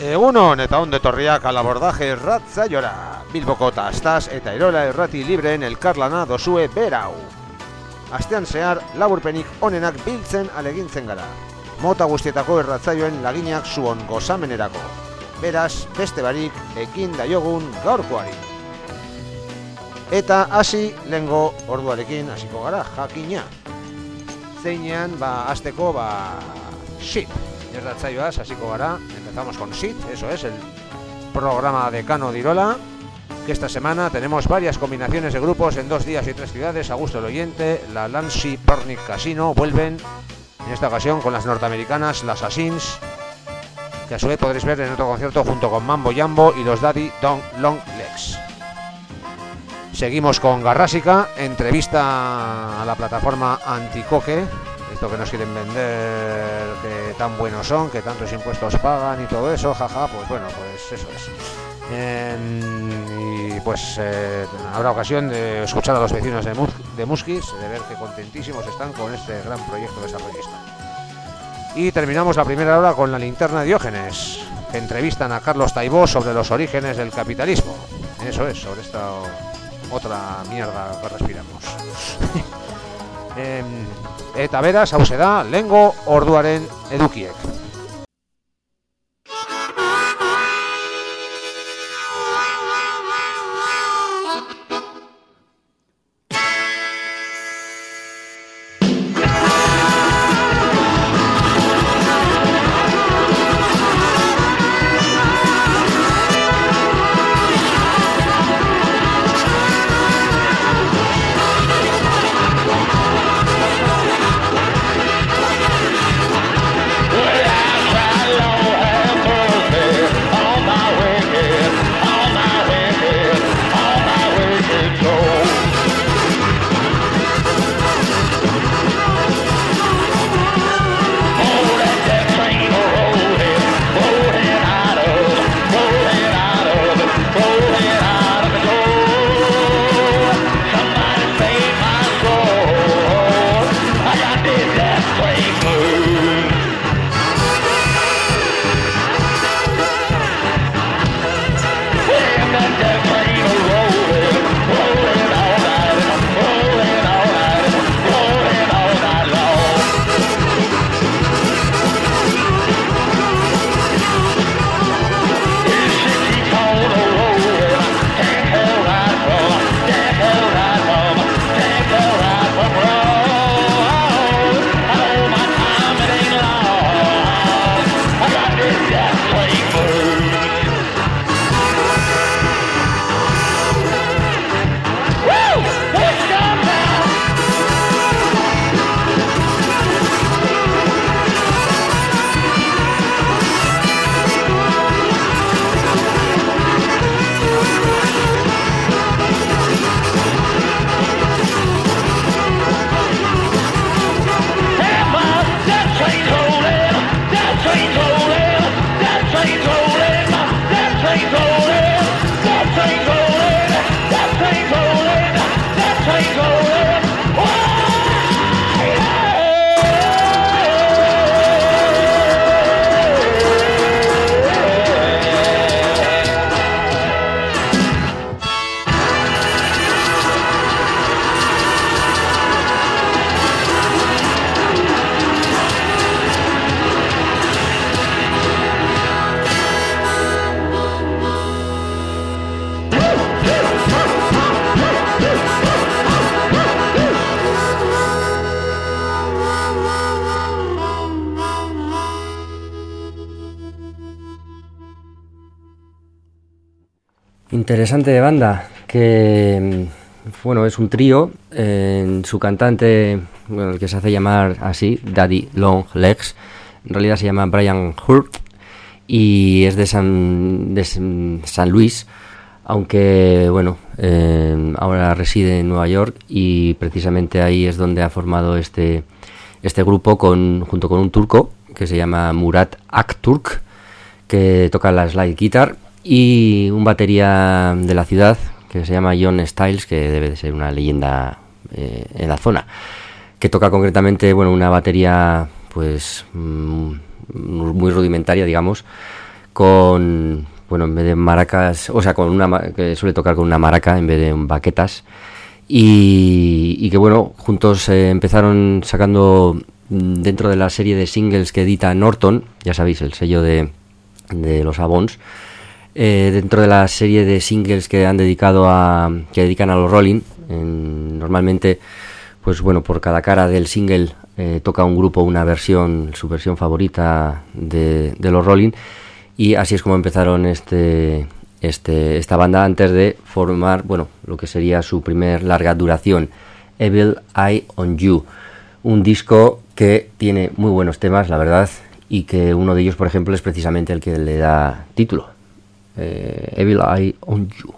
Egunon eta ondo etorriak al abordaje irratzaiora. Bilboko Tastaz eta Erola Irrati Libreen elkarlana dozue berau. Astean zehar laburpenik onenak biltzen alegintzen gara. Mota guztietako irratzaioen laginak zuon gozamenerako. Beraz, beste barik ekin daiogun gaurkoari. Eta hasi lengo orduarekin hasiko gara, jakina. Zeinean, hasteko, shit. Irratzaioaz hasiko gara. Empezamos con SIT, eso es, el programa decano de Irola, que esta semana tenemos varias combinaciones de grupos en 2 días y 3 ciudades. A gusto del oyente, la Lancy Pernick Casino vuelven, en esta ocasión con las norteamericanas, las Assassins, que a su vez podréis ver en otro concierto junto con Mambo Jambo y los Daddy Long Legs. Seguimos con Garrásica, entrevista a la plataforma Anticoque, esto que nos quieren vender, que tan buenos son, que tantos impuestos pagan y todo eso, jaja, pues bueno, pues eso es. Y pues habrá ocasión de escuchar a los vecinos de Muskis, de ver que contentísimos están con este gran proyecto desarrollista. Y terminamos la primera hora con la linterna de Diógenes, que entrevistan a Carlos Taibó sobre los orígenes del capitalismo. Eso es, sobre esta otra mierda que respiramos. Eta beraz, hauze da, lengo orduaren edukiek. Interesante banda, que bueno, es un trío, su cantante, bueno, el que se hace llamar así, Daddy Long Legs, en realidad se llama Brian Hurt y es de San Luis, aunque bueno, ahora reside en Nueva York y precisamente ahí es donde ha formado este grupo junto con un turco que se llama Murat Akturk, que toca la slide guitar, y un batería de la ciudad que se llama John Styles, que debe de ser una leyenda en la zona, que toca concretamente, bueno, una batería pues muy rudimentaria, digamos, con, bueno, en vez de maracas, o sea, que suele tocar con una maraca en vez de baquetas, y que bueno, juntos empezaron sacando dentro de la serie de singles que edita Norton, ya sabéis, el sello de los Avons, dentro de la serie de singles que que dedican a los Rolling, normalmente, pues bueno, por cada cara del single toca un grupo su versión favorita de los Rolling, y así es como empezaron esta banda antes de formar, bueno, lo que sería su primer larga duración, Evil Eye on You, un disco que tiene muy buenos temas, la verdad, y que uno de ellos, por ejemplo, es precisamente el que le da título, Evil Eye on You.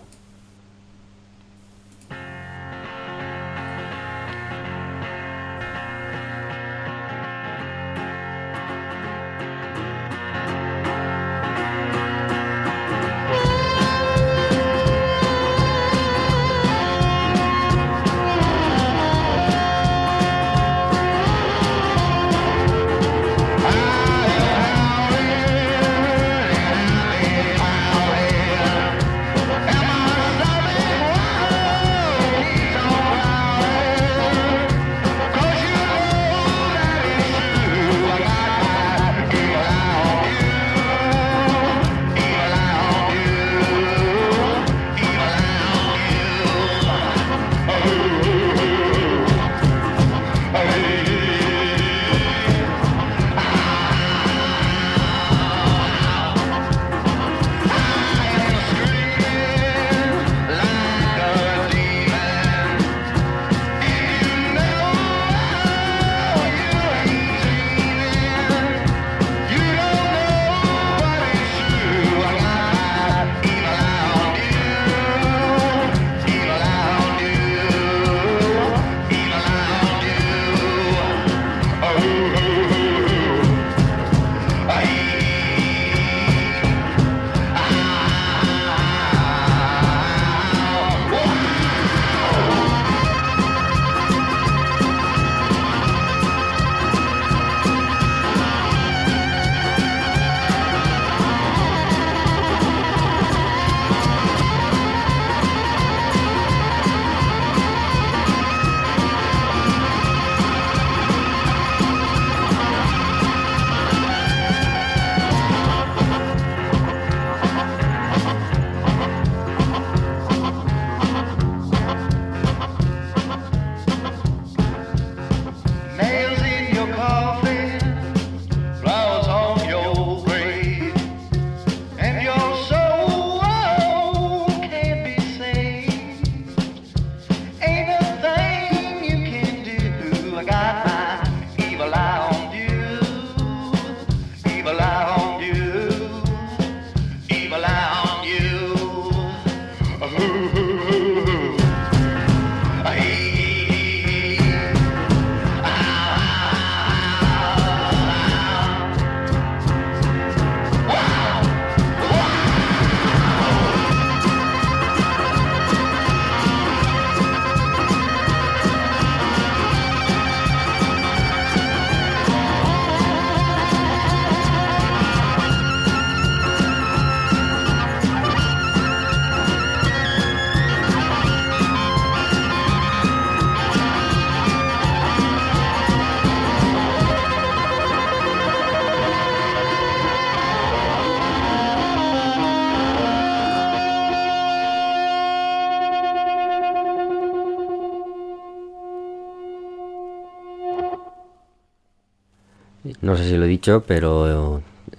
No sé si lo he dicho, pero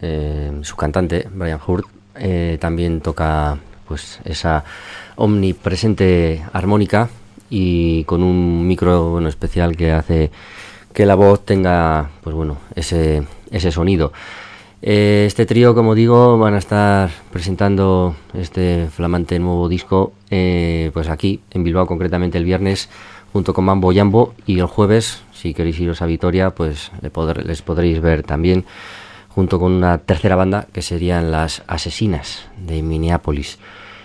su cantante, Brian Hurt, también toca pues esa omnipresente armónica y con un micro especial que hace que la voz tenga pues bueno ese sonido. Este trío, como digo, van a estar presentando este flamante nuevo disco pues aquí en Bilbao, concretamente el viernes, junto con Mambo Jambo, y el jueves, si queréis iros a Vitoria, pues les podréis ver también junto con una tercera banda que serían las Asesinas de Minneapolis.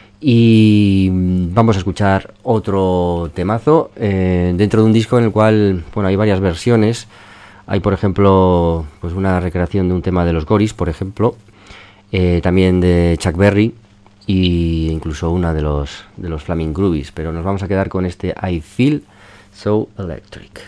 Y vamos a escuchar otro temazo dentro de un disco en el cual hay varias versiones. Hay, por ejemplo, pues una recreación de un tema de los Goris, por ejemplo, también de Chuck Berry y incluso una de los Flaming Groovies, pero nos vamos a quedar con este I Feel So Electric.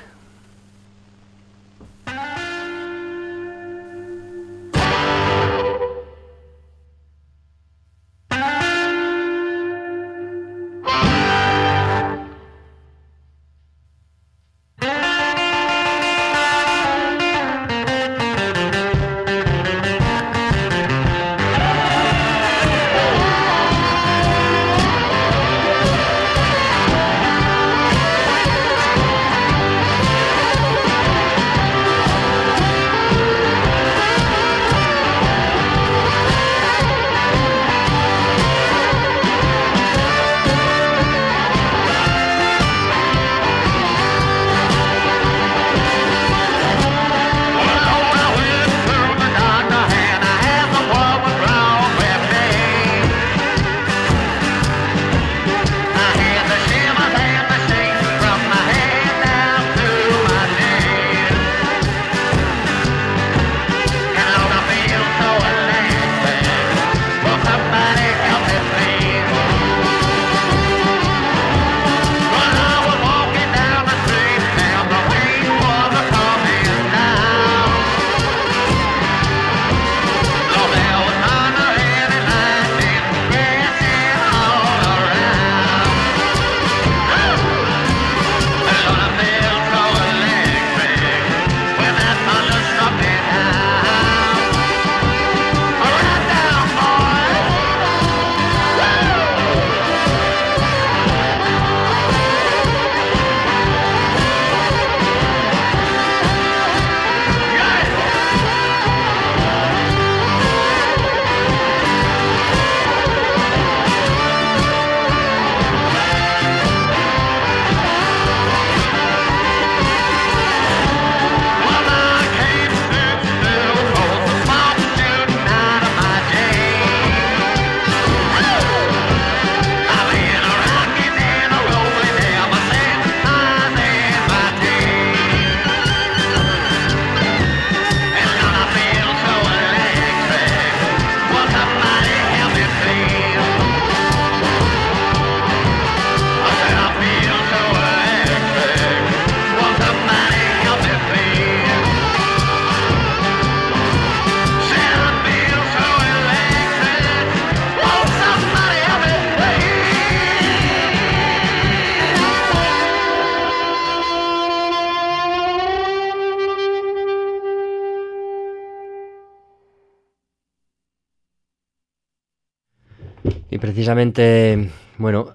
Y precisamente, bueno,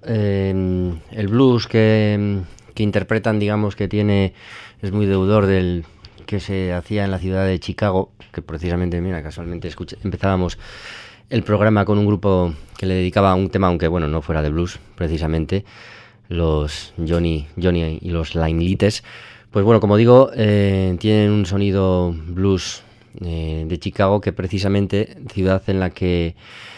el blues que interpretan, digamos, que tiene, es muy deudor del que se hacía en la ciudad de Chicago, que precisamente, mira, casualmente empezábamos el programa con un grupo que le dedicaba un tema, aunque bueno, no fuera de blues, precisamente, los Johnny y los Limelites. Pues bueno, como digo, tienen un sonido blues de Chicago, que precisamente ciudad en la que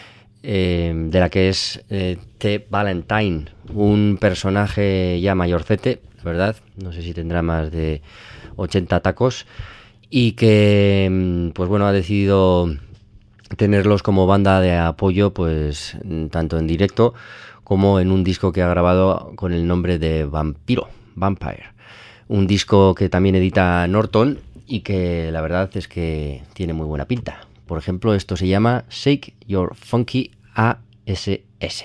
de la que es T. Valentine, un personaje ya mayorcete, ¿verdad? No sé si tendrá más de 80 tacos, y que pues bueno, ha decidido tenerlos como banda de apoyo, pues tanto en directo como en un disco que ha grabado con el nombre de Vampire, un disco que también edita Norton y que la verdad es que tiene muy buena pinta. Por ejemplo, esto se llama Shake Your Funky ASS.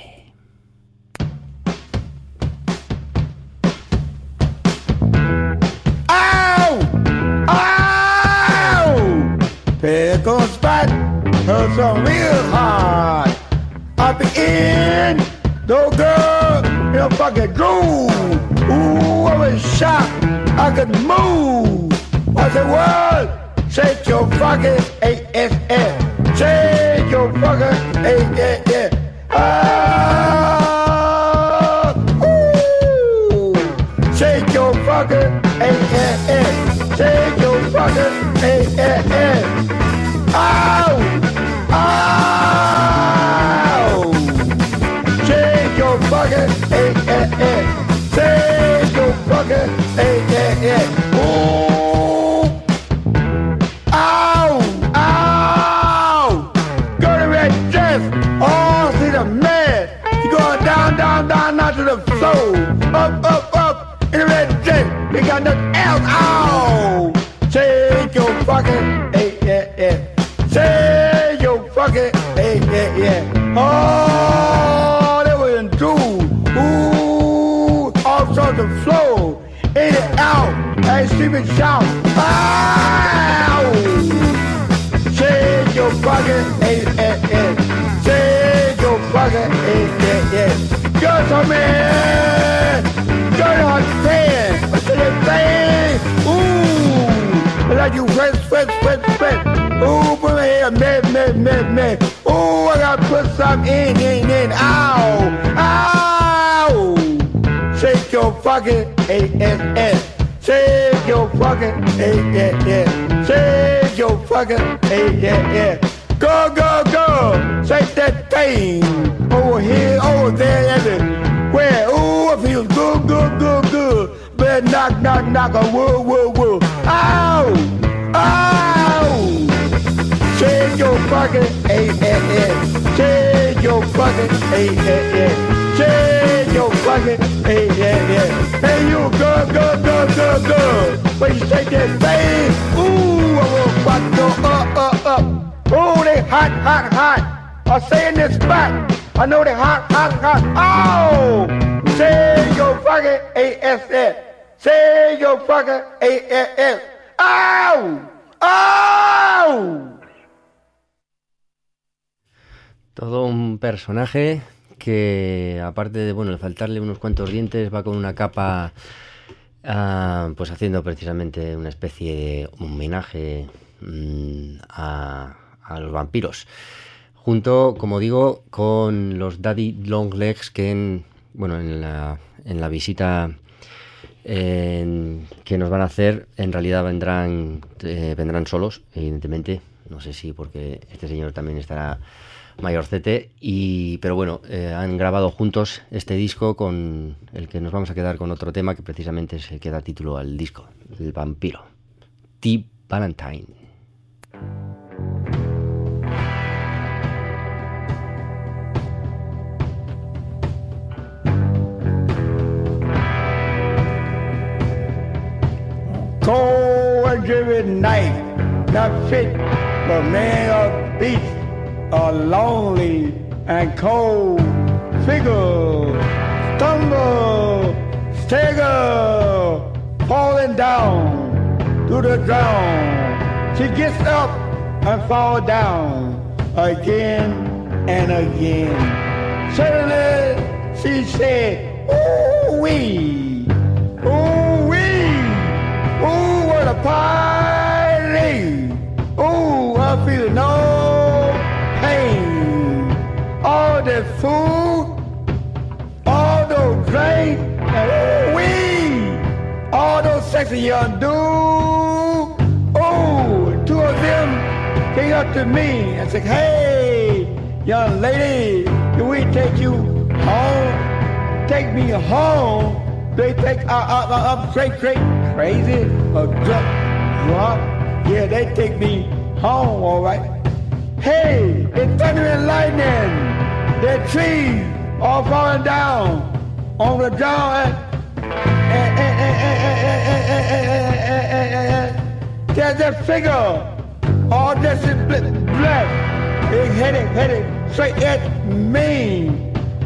Ow! Ow! There goes back, hurts so real hard. Up in, no girl, in a fucking groove. Ooh, I was shocked, I could move. I said, world, shake your fucking ASS. Shake your fucking ASS. Ah, ooh. Shake your fucking ASS. Shake your fucking ASS. Ow! Ow! Shake your fucking ASS. Shake your fucking ASS. Ooh! Ow! Ow! Go to bed! screaming, shout. Ow! Shake your fucking ass. Shake your fucking ass. Just a man. Just a fan. What's the thing? Ooh. Like you sweat. Ooh, put my hair, man. Ooh, I gotta put some in. Ow. Shake your fucking ass. Shake your fucking ass. Shake your fucking ass. Go. Shake that thing. Over here, over there, everywhere. Ooh, it feels good. But knock, whoa. Ow. Shake your fucking ass. Shake your fucking ass. Shake your fucking ass. Hey, you go. When you shake that thing, ooh, I will fuck you up. Ooh, they hot. I say in this spot, I know they hot. Oh, shake your fucking ass. Shake your fucking ass. Ow. Todo un personaje que, aparte de, bueno, de faltarle unos cuantos dientes, va con una capa, pues haciendo precisamente una especie de homenaje a los vampiros. Junto, como digo, con los Daddy Long Legs que en la visita que nos van a hacer, en realidad vendrán solos, evidentemente. No sé si porque este señor también estará mayorcete, pero bueno, han grabado juntos este disco con el que nos vamos a quedar con otro tema que precisamente es el que da título al disco, El Vampiro, T. Valentine. Cold and dreary night, not fit for man or beast, a lonely and cold figure, stumble, stagger, falling down to the ground. She gets up and fall down again and again. Suddenly she said, ooh-wee, ooh-wee. Ooh, what a party! Ooh, I feel no pain. All the food, all those drinks, and ooh-wee, all those sexy young dudes. Ooh, two of them came up to me and said, hey, young lady, can we take you home? Take me home. They think I'm straight crazy or drunk. Yeah, they take me home, all right. Hey, it's thunder and lightning. The trees all falling down on the ground. There's that figure, all this in black. They headed straight at me.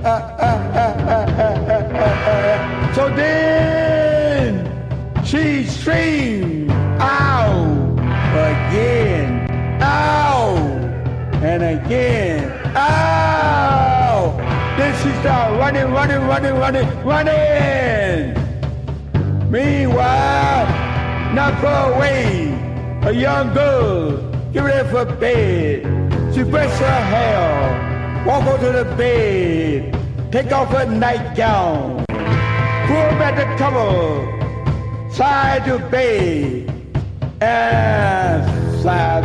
So then she screamed, ow, again, ow, and again, ow. Then she started running. Meanwhile, not far away, a young girl get ready for bed. She brushed her hair, walk over to the bed, take off her nightgown, pull back the cover, slide to bed, and slide,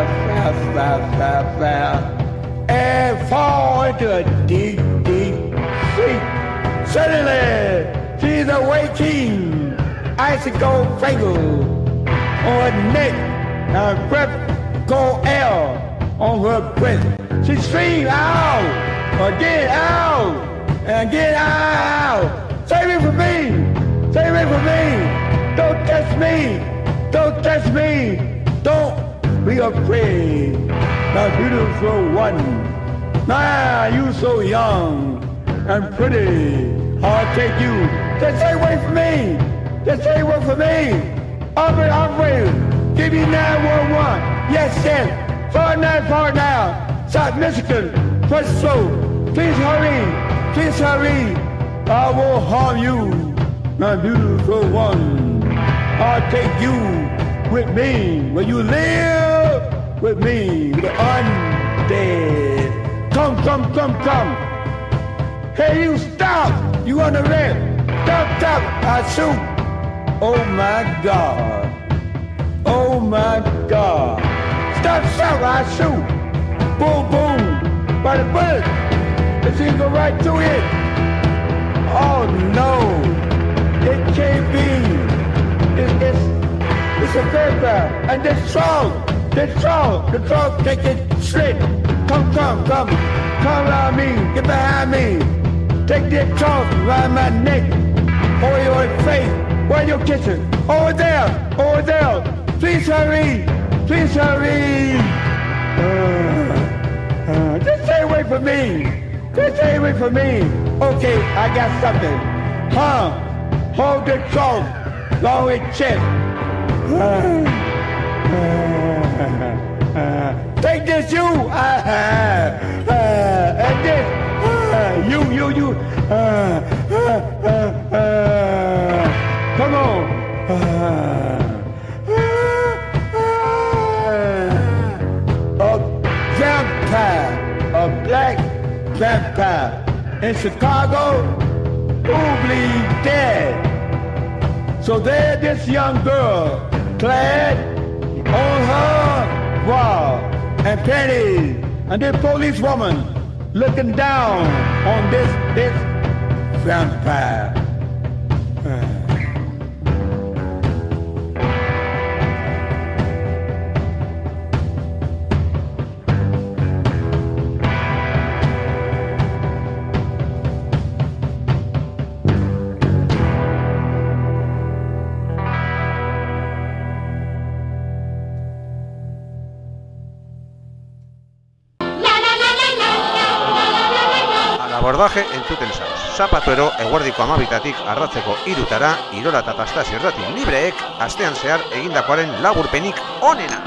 and fall into a deep sleep. Suddenly, she's awaking, icicle finger on her neck, and breath cold air on her breast. She screamed, ow, again, ow, and again, ow. Save me from me, save me from me. Don't touch me, don't be afraid. My beautiful one, now you so young and pretty. I'll take you. Just stay away from me. Just stay away from me. Operator, give me 911. Yes, yes. 4949, South Michigan, first floor. Please hurry. Please hurry. I will harm you, my beautiful one. I'll take you with me. Will you live with me? The undead. Come, come, come, come. Hey, you stop. You on the red. Stop, stop. I shoot. Oh, my God. Oh, my God. Stop, stop. I shoot. Boom, boom. By the bullet. This thing go right through it. Oh, no. It can't be. It's a vampire. And the trunk take it straight. Come, come, come. Come around me. Get behind me. Take that trunk around my neck. Over your face. Where you kissing? Over there. Over there. Please hurry. Please hurry. Just stay away from me. Just stay away from me. Okay, I got something. Hold the trunk. Long with chest. Take this, you. And this. You. Come on. A vampire. A black vampire. In Chicago, who bleed dead. So there this young girl, clad on her bra and panties, and this police woman looking down on this vampire. Abordaje entzuten zauz. Zapatuero eguerdiko 12 arratzeko 3 Irola eta Tastaz irrati libreek astean zehar egindakoaren laburpenik onenak.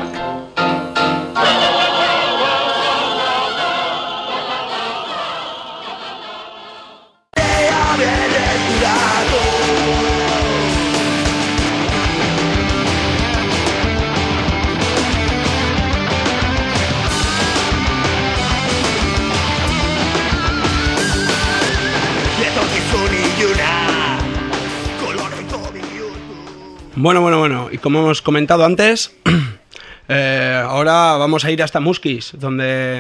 Bueno, y como hemos comentado antes, ahora vamos a ir hasta Muskis, donde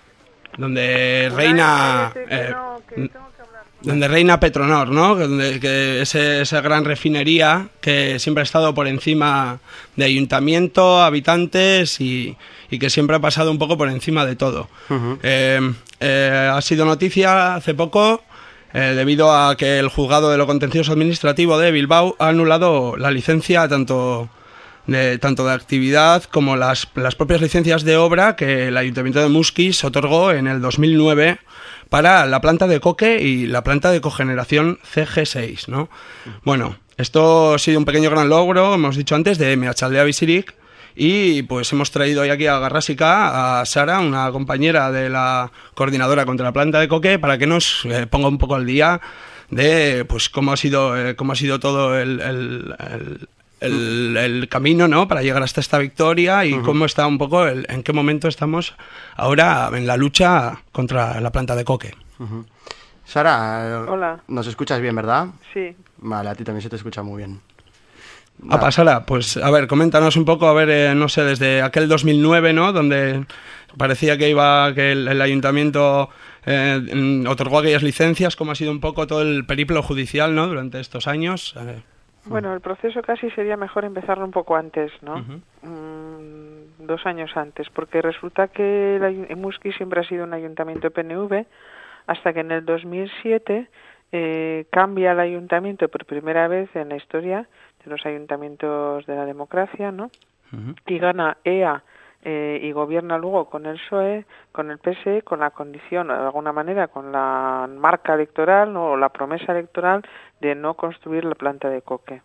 reina donde reina Petronor, ¿no? Que es esa gran refinería que siempre ha estado por encima de ayuntamiento, habitantes y que siempre ha pasado un poco por encima de todo. Uh-huh. Ha sido noticia hace poco. Debido a que el juzgado de lo contencioso administrativo de Bilbao ha anulado la licencia tanto de actividad como las propias licencias de obra que el Ayuntamiento de Muskis otorgó en el 2009 para la planta de coque y la planta de cogeneración CG6, ¿no? Bueno, esto ha sido un pequeño gran logro, hemos dicho antes, de Meatzaldea Bizirik. Y pues hemos traído hoy aquí a Garrasica a Sara, una compañera de la coordinadora contra la planta de coque, para que nos ponga un poco al día de pues cómo ha sido todo el camino, ¿no?, para llegar hasta esta victoria y cómo está un poco en qué momento estamos ahora en la lucha contra la planta de coque. Sara, hola. ¿Nos escuchas bien, verdad? Sí. Vale, a ti también se te escucha muy bien. Sara, pues a ver, coméntanos un poco, a ver, no sé, desde aquel 2009, ¿no?, donde parecía que el ayuntamiento otorgó aquellas licencias, ¿cómo ha sido un poco todo el periplo judicial, ¿no?, durante estos años? Bueno, el proceso casi sería mejor empezarlo un poco antes, ¿no? 2 años antes, porque resulta que Muskis siempre ha sido un ayuntamiento PNV, hasta que en el 2007 cambia el ayuntamiento por primera vez en la historia de los ayuntamientos de la democracia, ¿no? Y gana EA y gobierna luego con el PSOE, con el PSE, con la condición, de alguna manera, con la marca electoral, ¿no?, o la promesa electoral de no construir la planta de coque.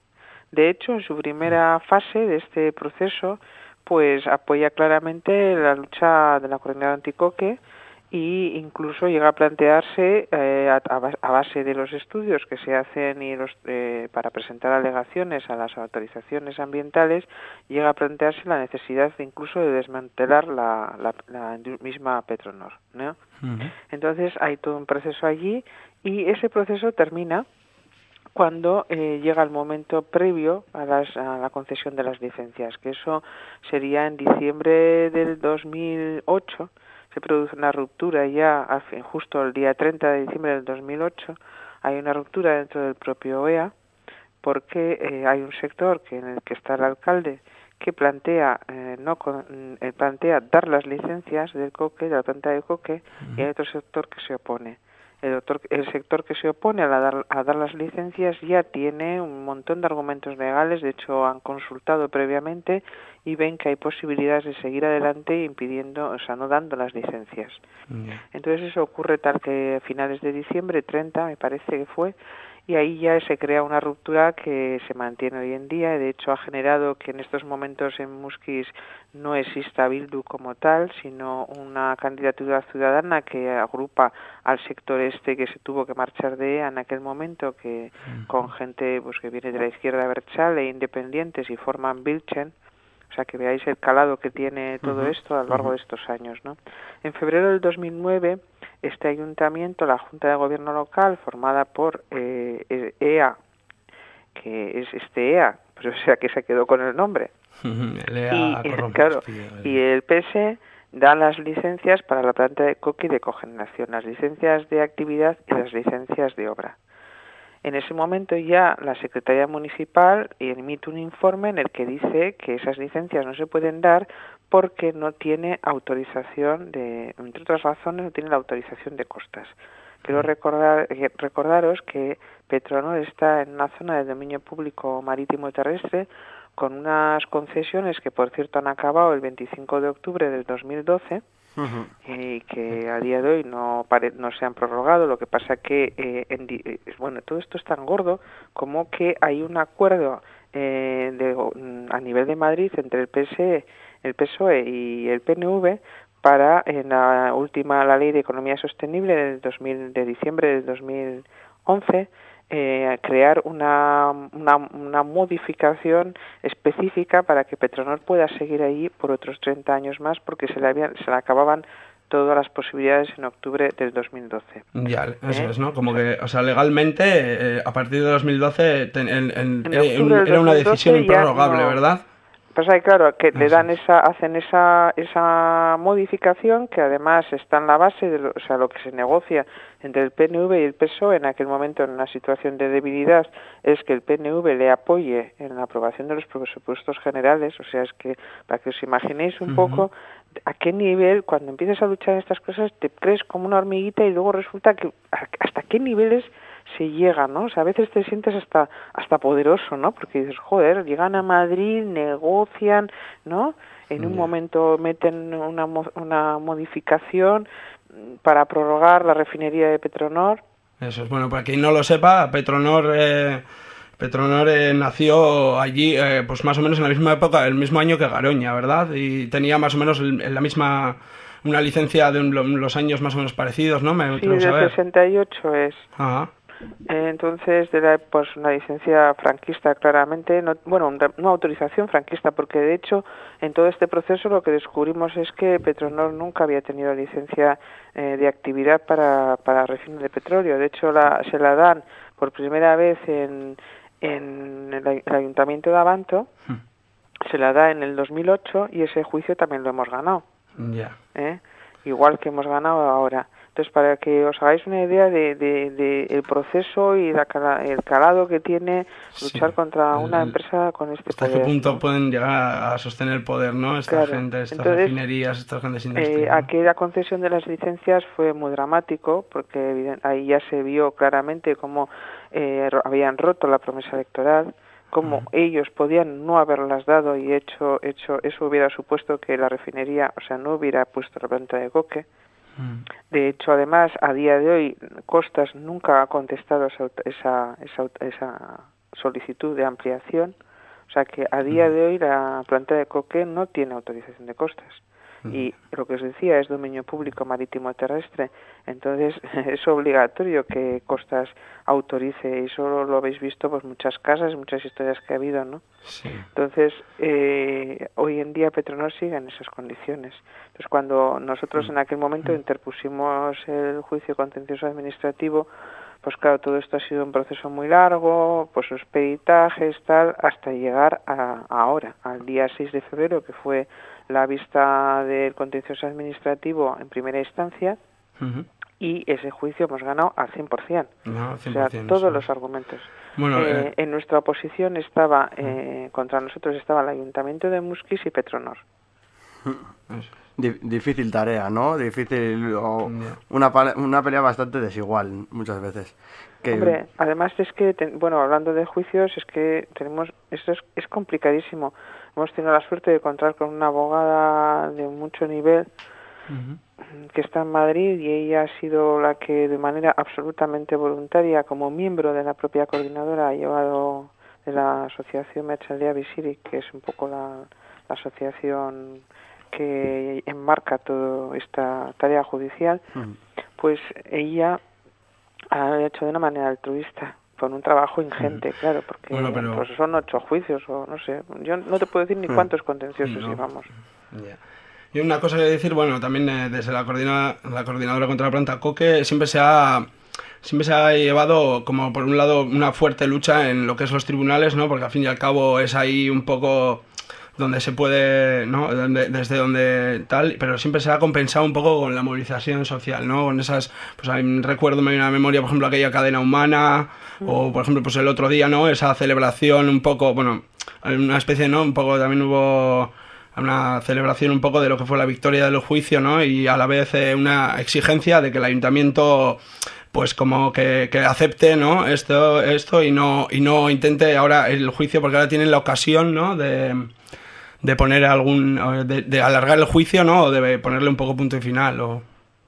De hecho, en su primera fase de este proceso, pues apoya claramente la lucha de la coordinadora anticoque y incluso llega a plantearse a base de los estudios que se hacen y para presentar alegaciones a las autorizaciones ambientales, llega a plantearse la necesidad incluso de desmantelar la misma Petronor, ¿no? Entonces hay todo un proceso allí y ese proceso termina cuando llega el momento previo a la concesión de las licencias, que eso sería en diciembre del 2008. Se produce una ruptura ya justo el día 30 de diciembre del 2008. Hay una ruptura dentro del propio OEA porque hay un sector en el que está el alcalde que plantea plantea dar las licencias del coque, de la planta de coque, y hay otro sector que se opone. El sector que se opone a dar las licencias ya tiene un montón de argumentos legales, de hecho han consultado previamente y ven que hay posibilidades de seguir adelante impidiendo, o sea, no dando las licencias. Entonces eso ocurre tal que a finales de diciembre, 30 me parece que fue, y ahí ya se crea una ruptura que se mantiene hoy en día y de hecho ha generado que en estos momentos en Muskiz no exista Bildu como tal, sino una candidatura ciudadana que agrupa al sector que se tuvo que marchar de EA en aquel momento, que con gente pues que viene de la izquierda abertzale e independientes y forman Biltzen. O sea, que veáis el calado que tiene todo esto a lo largo de estos años, ¿no? En febrero del 2009, este ayuntamiento, la Junta de Gobierno Local, formada por EA, que es este EA, pero o sea que se quedó con el nombre, y el PS da las licencias para la planta de coque y de cogeneración, las licencias de actividad y las licencias de obra. En ese momento ya la Secretaría Municipal emite un informe en el que dice que esas licencias no se pueden dar porque no tiene autorización entre otras razones, no tiene la autorización de costas. Quiero recordaros que Petronor está en una zona de dominio público marítimo y terrestre con unas concesiones que, por cierto, han acabado el 25 de octubre del 2012 y que a día de hoy no se han prorrogado. Lo que pasa que, todo esto es tan gordo como que hay un acuerdo a nivel de Madrid entre el PSOE y el PNV para, en la Ley de Economía Sostenible de diciembre del 2011, crear una modificación específica para que Petronor pueda seguir ahí por otros 30 años más, porque se le acababan todas las posibilidades en octubre del 2012. Ya, eso es, ¿no? Como que, o sea, legalmente, a partir de 2012 era una decisión improrrogable, ¿verdad? Pasa que claro, que le dan hacen esa modificación que además está en la base de lo que se negocia entre el PNV y el PSOE en aquel momento en una situación de debilidad, es que el PNV le apoye en la aprobación de los presupuestos generales. O sea, es que para que os imaginéis un poco a qué nivel, cuando empiezas a luchar en estas cosas, te crees como una hormiguita y luego resulta que hasta qué niveles se llega, ¿no? O sea, a veces te sientes hasta poderoso, ¿no? Porque dices, joder, llegan a Madrid, negocian, ¿no? En un momento meten una modificación para prorrogar la refinería de Petronor. Eso es, bueno, para quien no lo sepa, Petronor nació allí, pues más o menos en la misma época, el mismo año que Garoña, ¿verdad? Y tenía más o menos una licencia de los años más o menos parecidos, ¿no? Sí, del 68 es. Ajá. Entonces, pues una licencia franquista claramente, una autorización franquista, porque de hecho en todo este proceso lo que descubrimos es que Petronor nunca había tenido licencia de actividad para refino de petróleo. De hecho, se la dan por primera vez en el Ayuntamiento de Abanto, se la da en el 2008 y ese juicio también lo hemos ganado. Igual que hemos ganado ahora. Entonces, para que os hagáis una idea de el proceso y el calado que tiene luchar contra una empresa con este poder. ¿Hasta qué punto pueden llegar a sostener el poder, no? Estas refinerías, estas grandes industrias. Aquí la concesión de las licencias fue muy dramático, porque ahí ya se vio claramente cómo habían roto la promesa electoral, cómo ellos podían no haberlas dado y hecho eso hubiera supuesto que la refinería, o sea, no hubiera puesto la planta de coque. De hecho, además, a día de hoy, Costas nunca ha contestado esa solicitud de ampliación. O sea que a día de hoy la planta de coque no tiene autorización de costas. Y lo que os decía es dominio público marítimo terrestre. Entonces es obligatorio que Costas autorice, y eso lo habéis visto pues muchas casas, muchas historias que ha habido, ¿no? Sí. Entonces hoy en día Petronor sigue en esas condiciones. Entonces cuando nosotros en aquel momento interpusimos el juicio contencioso administrativo, pues claro, todo esto ha sido un proceso muy largo, pues los peritajes, tal, hasta llegar a ahora, al día 6 de febrero, que fue la vista del contencioso administrativo en primera instancia, y ese juicio hemos ganado al 100%. No, 100%, o sea, todos los argumentos. Bueno, en nuestra oposición estaba, contra nosotros estaba el Ayuntamiento de Musquis y Petronor. Difícil tarea, ¿no? Difícil, una pelea bastante desigual muchas veces. Hombre, además es que, bueno, hablando de juicios, es que tenemos, esto es complicadísimo. Hemos tenido la suerte de contar con una abogada de mucho nivel que está en Madrid, y ella ha sido la que de manera absolutamente voluntaria, como miembro de la propia coordinadora, ha llevado de la asociación Merchandea Visiri, que es un poco la asociación que enmarca toda esta tarea judicial, pues ella ha hecho de una manera altruista, con un trabajo ingente, claro, porque pues son 8 juicios, o no sé, yo no te puedo decir ni cuántos contenciosos llevamos. Y una cosa que decir, bueno, también desde la coordinadora contra la planta coque siempre se ha llevado como por un lado una fuerte lucha en lo que es los tribunales, ¿no? Porque al fin y al cabo es ahí un poco donde se puede, ¿no? Desde donde tal, pero siempre se ha compensado un poco con la movilización social, ¿no? Con esas, pues recuerdo una memoria, por ejemplo, aquella cadena humana, o por ejemplo, pues el otro día, ¿no? Esa celebración un poco, bueno, una especie, ¿no? Un poco también hubo una celebración un poco de lo que fue la victoria del juicio, ¿no? Y a la vez una exigencia de que el ayuntamiento pues como que acepte, ¿no? esto y no intente ahora el juicio, porque ahora tienen la ocasión, ¿no? de poner de alargar el juicio, ¿no? O de ponerle un poco punto y final, o...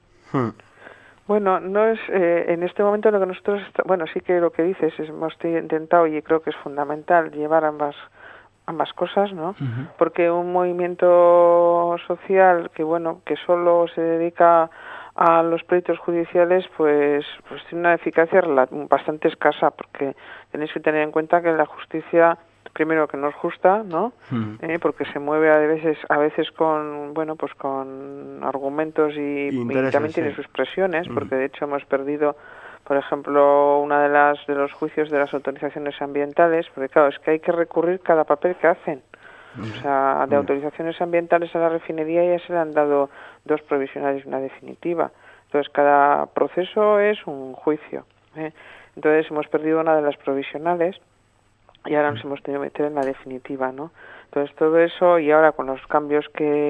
Bueno, no es en este momento lo que nosotros bueno, sí que lo que dices hemos intentado, y creo que es fundamental, llevar ambas cosas, ¿no? Porque un movimiento social que bueno, que solo se dedica a los pleitos judiciales, pues tiene una eficacia bastante escasa, porque tenéis que tener en cuenta que la justicia, primero, que no es justa, ¿no? Porque se mueve a veces con, bueno, pues con argumentos y también tiene sus presiones, porque de hecho hemos perdido, por ejemplo, una de los juicios de las autorizaciones ambientales, porque claro, es que hay que recurrir cada papel que hacen. O sea, de autorizaciones ambientales a la refinería ya se le han dado 2 provisionales y una definitiva. Entonces, cada proceso es un juicio. Entonces, hemos perdido una de las provisionales y ahora nos hemos tenido que meter en la definitiva, ¿no? Entonces, todo eso, y ahora con los cambios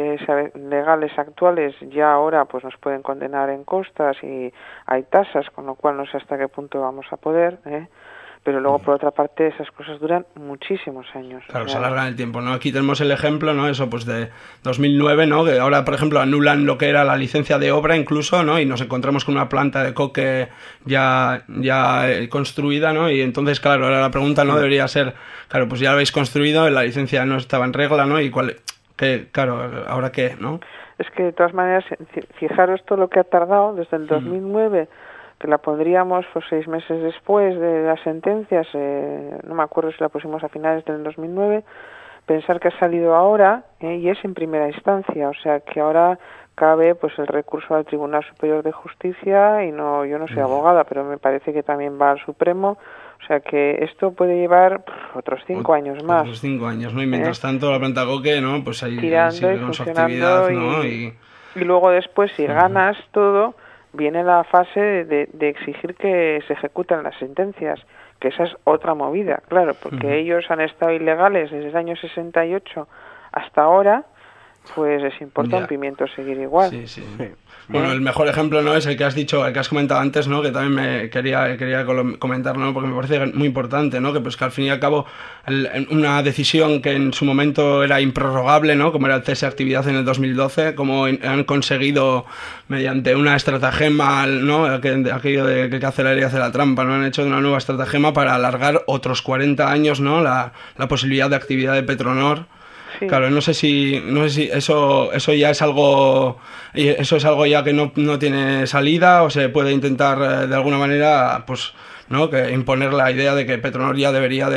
legales actuales, ya ahora pues nos pueden condenar en costas y hay tasas, con lo cual no sé hasta qué punto vamos a poder, pero luego por otra parte esas cosas duran muchísimos años. Claro, se alargan el tiempo, ¿no? Aquí tenemos el ejemplo, ¿no? Eso pues de 2009, ¿no? Que ahora, por ejemplo, anulan lo que era la licencia de obra incluso, ¿no? Y nos encontramos con una planta de coque ya construida, ¿no? Y entonces, claro, ahora la pregunta no debería ser, claro, pues ya lo habéis construido, la licencia no estaba en regla, ¿no? Y claro, ¿ahora qué, no? Es que de todas maneras, fijaros todo lo que ha tardado desde el 2009, que la pondríamos pues 6 meses después de las sentencias, no me acuerdo si la pusimos a finales del 2009, pensar que ha salido ahora y es en primera instancia, o sea que ahora cabe pues el recurso al Tribunal Superior de Justicia y no, yo no soy abogada, pero me parece que también va al Supremo, o sea que esto puede llevar otros 5 años más. Otros 5 años, ¿no? Y mientras tanto la planta coque, ¿no? Pues ahí sigue con su actividad, ¿no? Y luego después, si ganas todo, viene la fase de exigir que se ejecuten las sentencias, que esa es otra movida, claro, porque ellos han estado ilegales desde el año 68 hasta ahora, pues les importa un pimiento seguir igual. Sí, sí. Bueno, el mejor ejemplo, ¿no?, es el que has dicho, el que has comentado antes, ¿no?, que también me quería comentar, ¿no?, porque me parece muy importante, ¿no?, que pues que al fin y al cabo una decisión que en su momento era improrrogable, ¿no?, como era el cese de actividad en el 2012, como han conseguido mediante una estratagema, ¿no?, aquello de que hace la ley hace la trampa, ¿no?, han hecho una nueva estratagema para alargar otros 40 años, ¿no?, la posibilidad de actividad de Petronor. Sí. Claro, no sé si eso ya es algo ya que no tiene salida, o se puede intentar de alguna manera, pues, ¿no?, que imponer la idea de que Petronor ya debería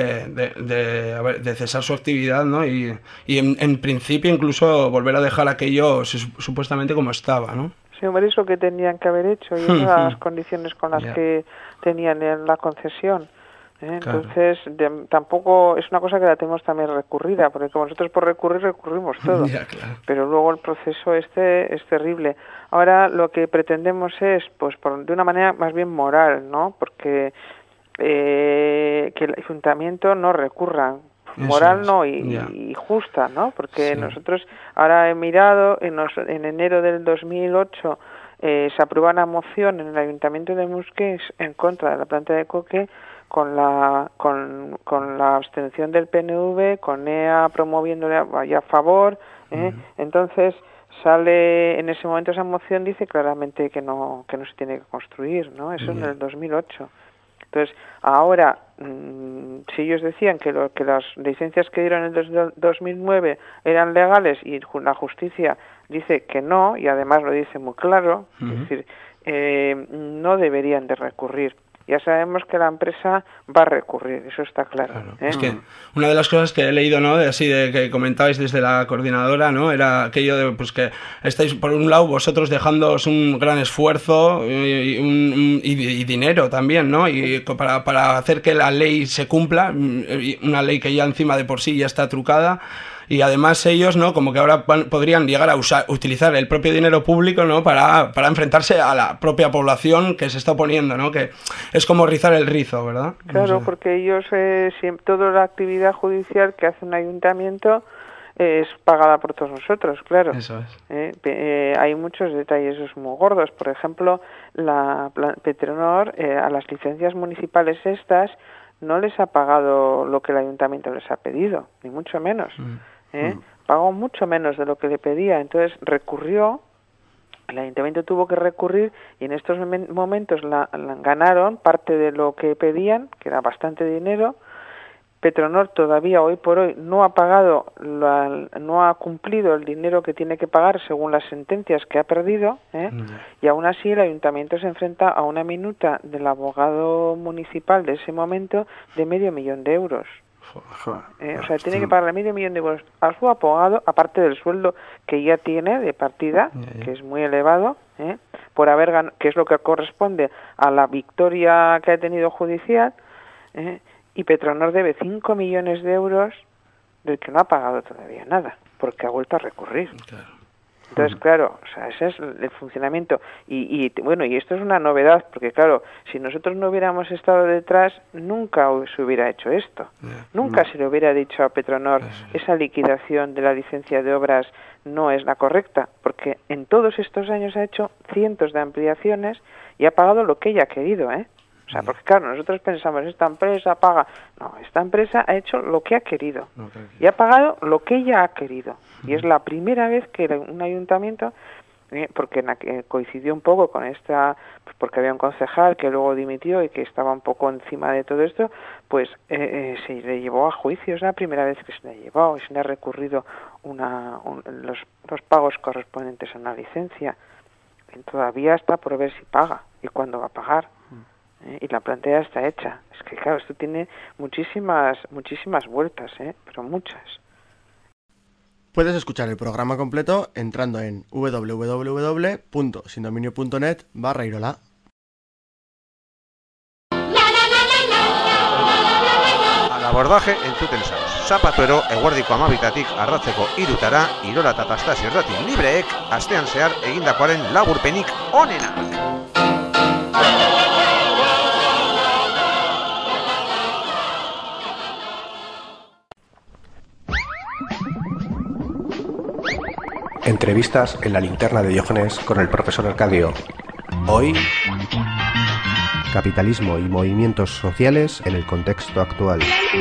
de cesar su actividad, ¿no?, y en principio incluso volver a dejar aquello supuestamente como estaba, ¿no? Sí, hombre, es lo que tenían que haber hecho, y esas eran las condiciones con las que tenían en la concesión. Entonces, tampoco es una cosa que la tenemos también recurrida, porque como nosotros por recurrimos todo, pero luego el proceso es terrible. Ahora lo que pretendemos es, pues, de una manera más bien moral, ¿no?, porque que el ayuntamiento no recurra, moral no, y justa, ¿no?, porque nosotros ahora he mirado, en enero del 2008 se aprueba una moción en el ayuntamiento de Musqués en contra de la planta de coque, con la abstención del PNV, con EA promoviéndole a favor, entonces sale en ese momento esa moción, dice claramente que no se tiene que construir, ¿no? Eso en el 2008. Entonces, ahora, si ellos decían que las licencias que dieron en el 2009 eran legales y la justicia dice que no, y además lo dice muy claro, es decir, no deberían de recurrir. Ya sabemos que la empresa va a recurrir, eso está claro. Es que una de las cosas que he leído, ¿no?, de que comentabais desde la coordinadora, ¿no?, era aquello de, pues, que estáis por un lado vosotros dejándoos un gran esfuerzo y dinero también, ¿no?, y para hacer que la ley se cumpla, una ley que ya encima de por sí ya está trucada. Y además ellos, ¿no?, como que ahora podrían llegar a utilizar el propio dinero público, ¿no?, para enfrentarse a la propia población que se está oponiendo, ¿no?, que es como rizar el rizo, ¿verdad? Claro, porque ellos, toda la actividad judicial que hace un ayuntamiento es pagada por todos nosotros, claro. Eso es. Hay muchos detalles muy gordos. Por ejemplo, la Petronor a las licencias municipales estas no les ha pagado lo que el ayuntamiento les ha pedido, ni mucho menos. Pagó mucho menos de lo que le pedía, entonces recurrió, el ayuntamiento tuvo que recurrir y en estos momentos la ganaron parte de lo que pedían, que era bastante dinero. Petronor todavía hoy por hoy no ha pagado, no ha cumplido el dinero que tiene que pagar según las sentencias que ha perdido, y aún así el ayuntamiento se enfrenta a una minuta del abogado municipal de ese momento de €500.000. O sea, tiene que pagarle €500.000 a su abogado, aparte del sueldo que ya tiene de partida, que es muy elevado, por haber ganado, que es lo que corresponde a la victoria que ha tenido judicial, y Petronor debe 5 millones de euros del que no ha pagado todavía nada, porque ha vuelto a recurrir. Claro. Entonces, claro, o sea, ese es el funcionamiento. Y bueno, y esto es una novedad, porque claro, si nosotros no hubiéramos estado detrás, nunca se hubiera hecho esto. Nunca se le hubiera dicho a Petronor, esa liquidación de la licencia de obras no es la correcta, porque en todos estos años ha hecho cientos de ampliaciones y ha pagado lo que ella ha querido, O sea, porque claro, nosotros pensamos, esta empresa paga. No, esta empresa ha hecho lo que ha querido y ha pagado lo que ella ha querido. Y es la primera vez que un ayuntamiento, porque coincidió un poco con esta, pues porque había un concejal que luego dimitió y que estaba un poco encima de todo esto, pues se le llevó a juicio. Es la primera vez que se le llevó y se le ha recurrido los pagos correspondientes a una licencia. Y todavía está por ver si paga y cuándo va a pagar. Y la planta ya está hecha. Es que claro, esto tiene muchísimas vueltas, pero muchas. Puedes escuchar el programa completo entrando en www.sindominio.net/Irola. Al abordaje entzuten zauz. Zapatuero eguerdiko 12 arratzeko 3 Irola eta Tastaz irrati libreek astean zehar egindakoaren laburpenik onenak. Entrevistas en la linterna de Diógenes con el profesor Arcadio. Hoy, capitalismo y movimientos sociales en el contexto actual.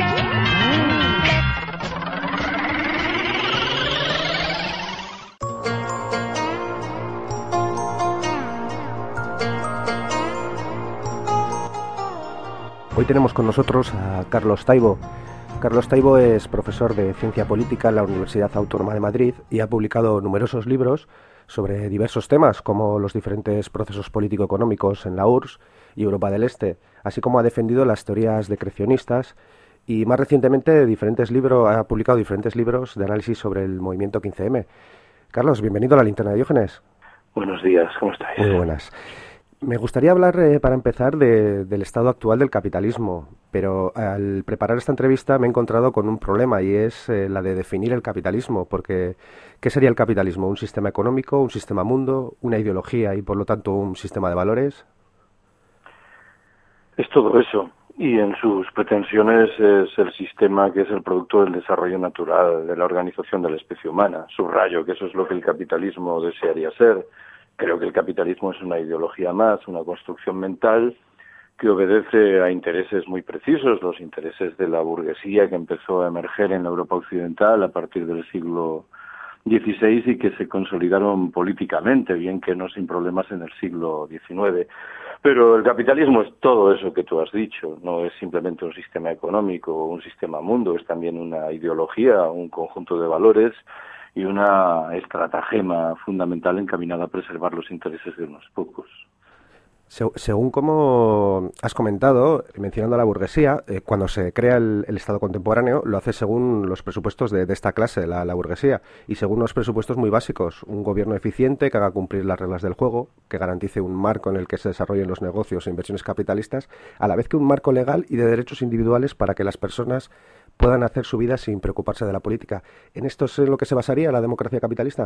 Hoy tenemos con nosotros a Carlos Taibo. Carlos Taibo es profesor de Ciencia Política en la Universidad Autónoma de Madrid y ha publicado numerosos libros sobre diversos temas, como los diferentes procesos político-económicos en la URSS y Europa del Este, así como ha defendido las teorías decrecionistas y más recientemente ha publicado diferentes libros de análisis sobre el movimiento 15M. Carlos, bienvenido a la linterna de Diógenes. Buenos días, ¿cómo estáis? Muy buenas. Me gustaría hablar, para empezar, del estado actual del capitalismo, pero al preparar esta entrevista me he encontrado con un problema y es la de definir el capitalismo, porque ¿qué sería el capitalismo? ¿Un sistema económico, un sistema mundo, una ideología y por lo tanto un sistema de valores? Es todo eso, y en sus pretensiones es el sistema que es el producto del desarrollo natural, de la organización de la especie humana. Subrayo que eso es lo que el capitalismo desearía ser. Creo que el capitalismo es una ideología más, una construcción mental que obedece a intereses muy precisos, los intereses de la burguesía que empezó a emerger en la Europa occidental a partir del siglo XVI y que se consolidaron políticamente, bien que no sin problemas en el siglo XIX. Pero el capitalismo es todo eso que tú has dicho, no es simplemente un sistema económico o un sistema mundo, es también una ideología, un conjunto de valores y una estratagema fundamental encaminada a preservar los intereses de unos pocos. Según como has comentado, mencionando a la burguesía, cuando se crea el Estado contemporáneo, lo hace según los presupuestos de esta clase, la burguesía, y según unos presupuestos muy básicos, un gobierno eficiente que haga cumplir las reglas del juego, que garantice un marco en el que se desarrollen los negocios e inversiones capitalistas, a la vez que un marco legal y de derechos individuales para que las personas puedan hacer su vida sin preocuparse de la política. ¿En esto es en lo que se basaría la democracia capitalista?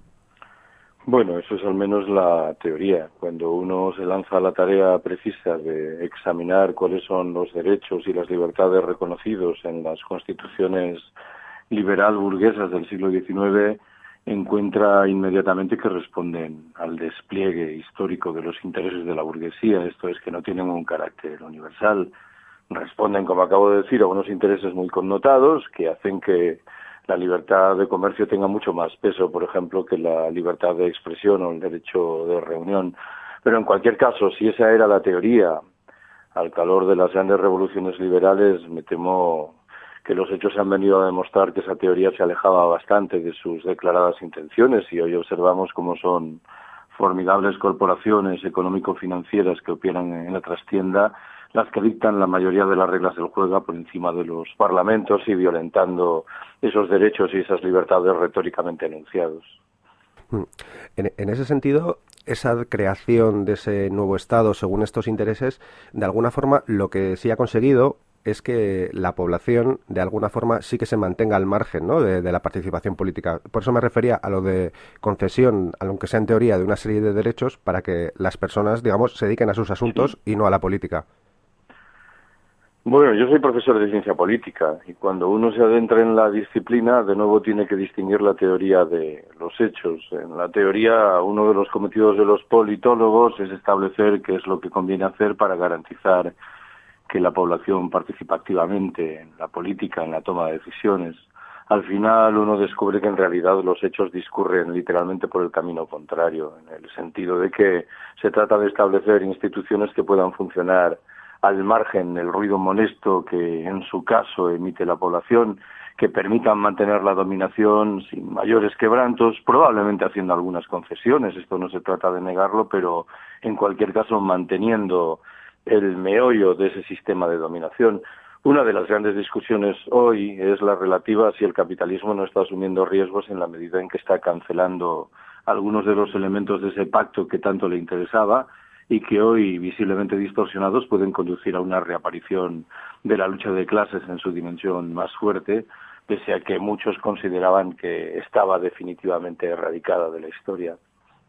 Bueno, eso es al menos la teoría. Cuando uno se lanza a la tarea precisa de examinar cuáles son los derechos y las libertades reconocidos en las constituciones liberal burguesas del siglo XIX, encuentra inmediatamente que responden al despliegue histórico de los intereses de la burguesía, esto es, que no tienen un carácter universal. Responden, como acabo de decir, a unos intereses muy connotados que hacen que la libertad de comercio tenga mucho más peso, por ejemplo, que la libertad de expresión o el derecho de reunión. Pero en cualquier caso, si esa era la teoría, al calor de las grandes revoluciones liberales, me temo que los hechos han venido a demostrar que esa teoría se alejaba bastante de sus declaradas intenciones y hoy observamos cómo son formidables corporaciones económico-financieras que operan en la trastienda las que dictan la mayoría de las reglas del juego por encima de los parlamentos y violentando esos derechos y esas libertades retóricamente enunciados. En ese sentido, esa creación de ese nuevo Estado según estos intereses, de alguna forma lo que sí ha conseguido es que la población, de alguna forma, sí que se mantenga al margen, ¿no?, de la participación política. Por eso me refería a lo de concesión, aunque sea en teoría, de una serie de derechos para que las personas, digamos, se dediquen a sus asuntos y no a la política. Bueno, yo soy profesor de ciencia política y cuando uno se adentra en la disciplina, de nuevo tiene que distinguir la teoría de los hechos. En la teoría, uno de los cometidos de los politólogos es establecer qué es lo que conviene hacer para garantizar que la población participa activamente en la política, en la toma de decisiones. Al final uno descubre que en realidad los hechos discurren literalmente por el camino contrario, en el sentido de que se trata de establecer instituciones que puedan funcionar al margen del ruido molesto que en su caso emite la población, que permitan mantener la dominación sin mayores quebrantos, probablemente haciendo algunas concesiones, esto no se trata de negarlo, pero en cualquier caso manteniendo el meollo de ese sistema de dominación. Una de las grandes discusiones hoy es la relativa a si el capitalismo no está asumiendo riesgos en la medida en que está cancelando algunos de los elementos de ese pacto que tanto le interesaba y que hoy, visiblemente distorsionados, pueden conducir a una reaparición de la lucha de clases en su dimensión más fuerte, pese a que muchos consideraban que estaba definitivamente erradicada de la historia.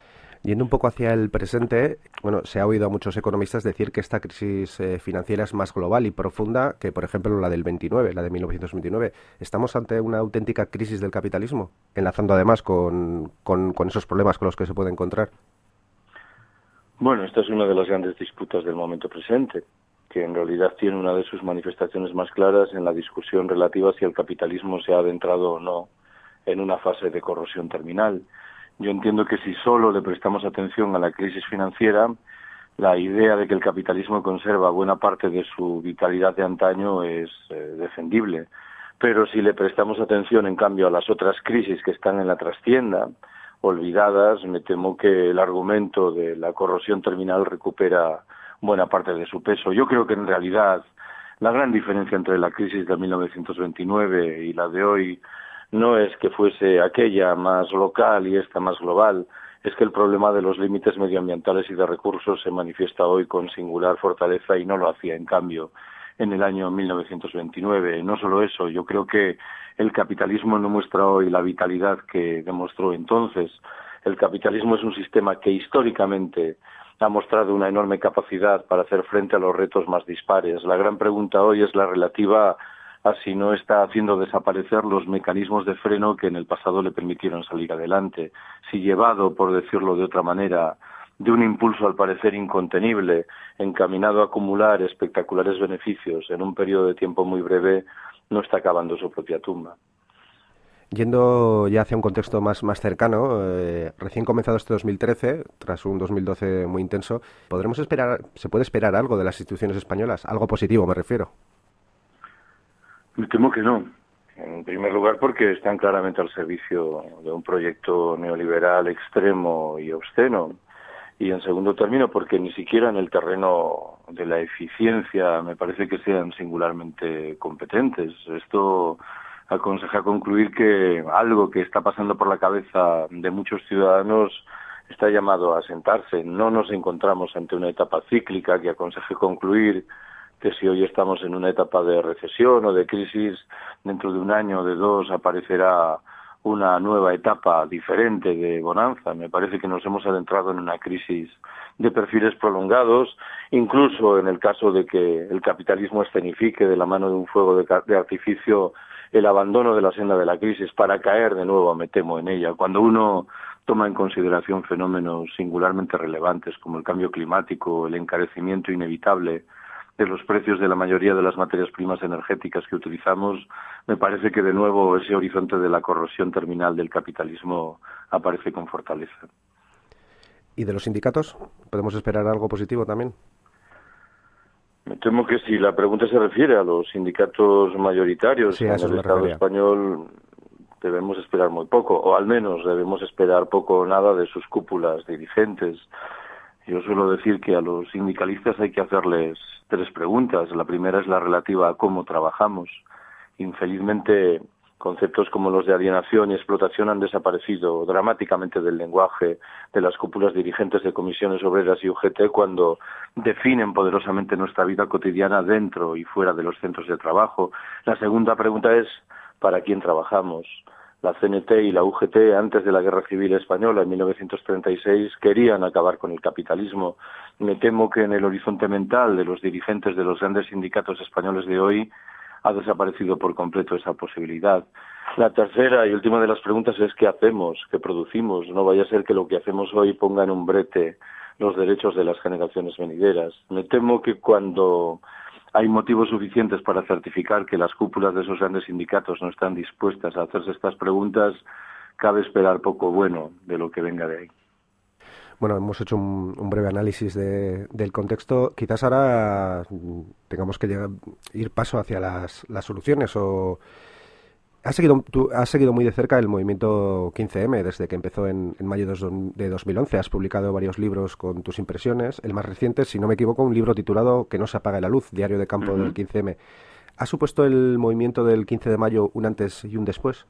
Yendo un poco hacia el presente, bueno, se ha oído a muchos economistas decir que esta crisis financiera es más global y profunda que, por ejemplo, la del 29, la de 1929. ¿Estamos ante una auténtica crisis del capitalismo? Enlazando además con esos problemas con los que se puede encontrar. Bueno, esta es una de las grandes disputas del momento presente, que en realidad tiene una de sus manifestaciones más claras en la discusión relativa si el capitalismo se ha adentrado o no en una fase de corrosión terminal. Yo entiendo que si solo le prestamos atención a la crisis financiera, la idea de que el capitalismo conserva buena parte de su vitalidad de antaño es defendible. Pero si le prestamos atención, en cambio, a las otras crisis que están en la trastienda, olvidadas, me temo que el argumento de la corrosión terminal recupera buena parte de su peso. Yo creo que en realidad la gran diferencia entre la crisis de 1929 y la de hoy no es que fuese aquella más local y esta más global, es que el problema de los límites medioambientales y de recursos se manifiesta hoy con singular fortaleza y no lo hacía, en cambio, en el año 1929. No solo eso, yo creo que el capitalismo no muestra hoy la vitalidad que demostró entonces. El capitalismo es un sistema que históricamente ha mostrado una enorme capacidad para hacer frente a los retos más dispares. La gran pregunta hoy es la relativa a si no está haciendo desaparecer los mecanismos de freno que en el pasado le permitieron salir adelante. Si llevado, por decirlo de otra manera, de un impulso al parecer incontenible, encaminado a acumular espectaculares beneficios en un periodo de tiempo muy breve, no está acabando su propia tumba. Yendo ya hacia un contexto más cercano, recién comenzado este 2013, tras un 2012 muy intenso, ¿se puede esperar algo de las instituciones españolas? Algo positivo, me refiero. Me temo que no. En primer lugar, porque están claramente al servicio de un proyecto neoliberal extremo y obsceno. Y en segundo término, porque ni siquiera en el terreno de la eficiencia me parece que sean singularmente competentes. Esto aconseja concluir que algo que está pasando por la cabeza de muchos ciudadanos está llamado a asentarse. No nos encontramos ante una etapa cíclica que aconseje concluir que si hoy estamos en una etapa de recesión o de crisis, dentro de un año o de dos aparecerá una nueva etapa diferente de bonanza. Me parece que nos hemos adentrado en una crisis de perfiles prolongados, incluso en el caso de que el capitalismo escenifique de la mano de un fuego de artificio el abandono de la senda de la crisis para caer de nuevo, me temo, en ella. Cuando uno toma en consideración fenómenos singularmente relevantes como el cambio climático, el encarecimiento inevitable de los precios de la mayoría de las materias primas energéticas que utilizamos, me parece que de nuevo ese horizonte de la corrosión terminal del capitalismo aparece con fortaleza. ¿Y de los sindicatos? ¿Podemos esperar algo positivo también? Me temo que si la pregunta se refiere a los sindicatos mayoritarios en el Estado español, debemos esperar muy poco, o al menos debemos esperar poco o nada de sus cúpulas dirigentes. Yo suelo decir que a los sindicalistas hay que hacerles 3 preguntas. La primera es la relativa a cómo trabajamos. Infelizmente, conceptos como los de alienación y explotación han desaparecido dramáticamente del lenguaje de las cúpulas dirigentes de comisiones obreras y UGT cuando definen poderosamente nuestra vida cotidiana dentro y fuera de los centros de trabajo. La segunda pregunta es ¿para quién trabajamos? La CNT y la UGT, antes de la Guerra Civil Española, en 1936, querían acabar con el capitalismo. Me temo que en el horizonte mental de los dirigentes de los grandes sindicatos españoles de hoy ha desaparecido por completo esa posibilidad. La tercera y última de las preguntas es ¿qué hacemos? ¿Qué producimos? No vaya a ser que lo que hacemos hoy ponga en un brete los derechos de las generaciones venideras. Me temo que cuando hay motivos suficientes para certificar que las cúpulas de esos grandes sindicatos no están dispuestas a hacerse estas preguntas, cabe esperar poco bueno de lo que venga de ahí. Bueno, hemos hecho un breve análisis del contexto. Quizás ahora tengamos que ir paso hacia las soluciones. Has seguido muy de cerca el movimiento 15M desde que empezó en mayo de 2011. Has publicado varios libros con tus impresiones. El más reciente, si no me equivoco, un libro titulado Que no se apague la luz, diario de campo del 15M. ¿Ha supuesto el movimiento del 15 de mayo un antes y un después?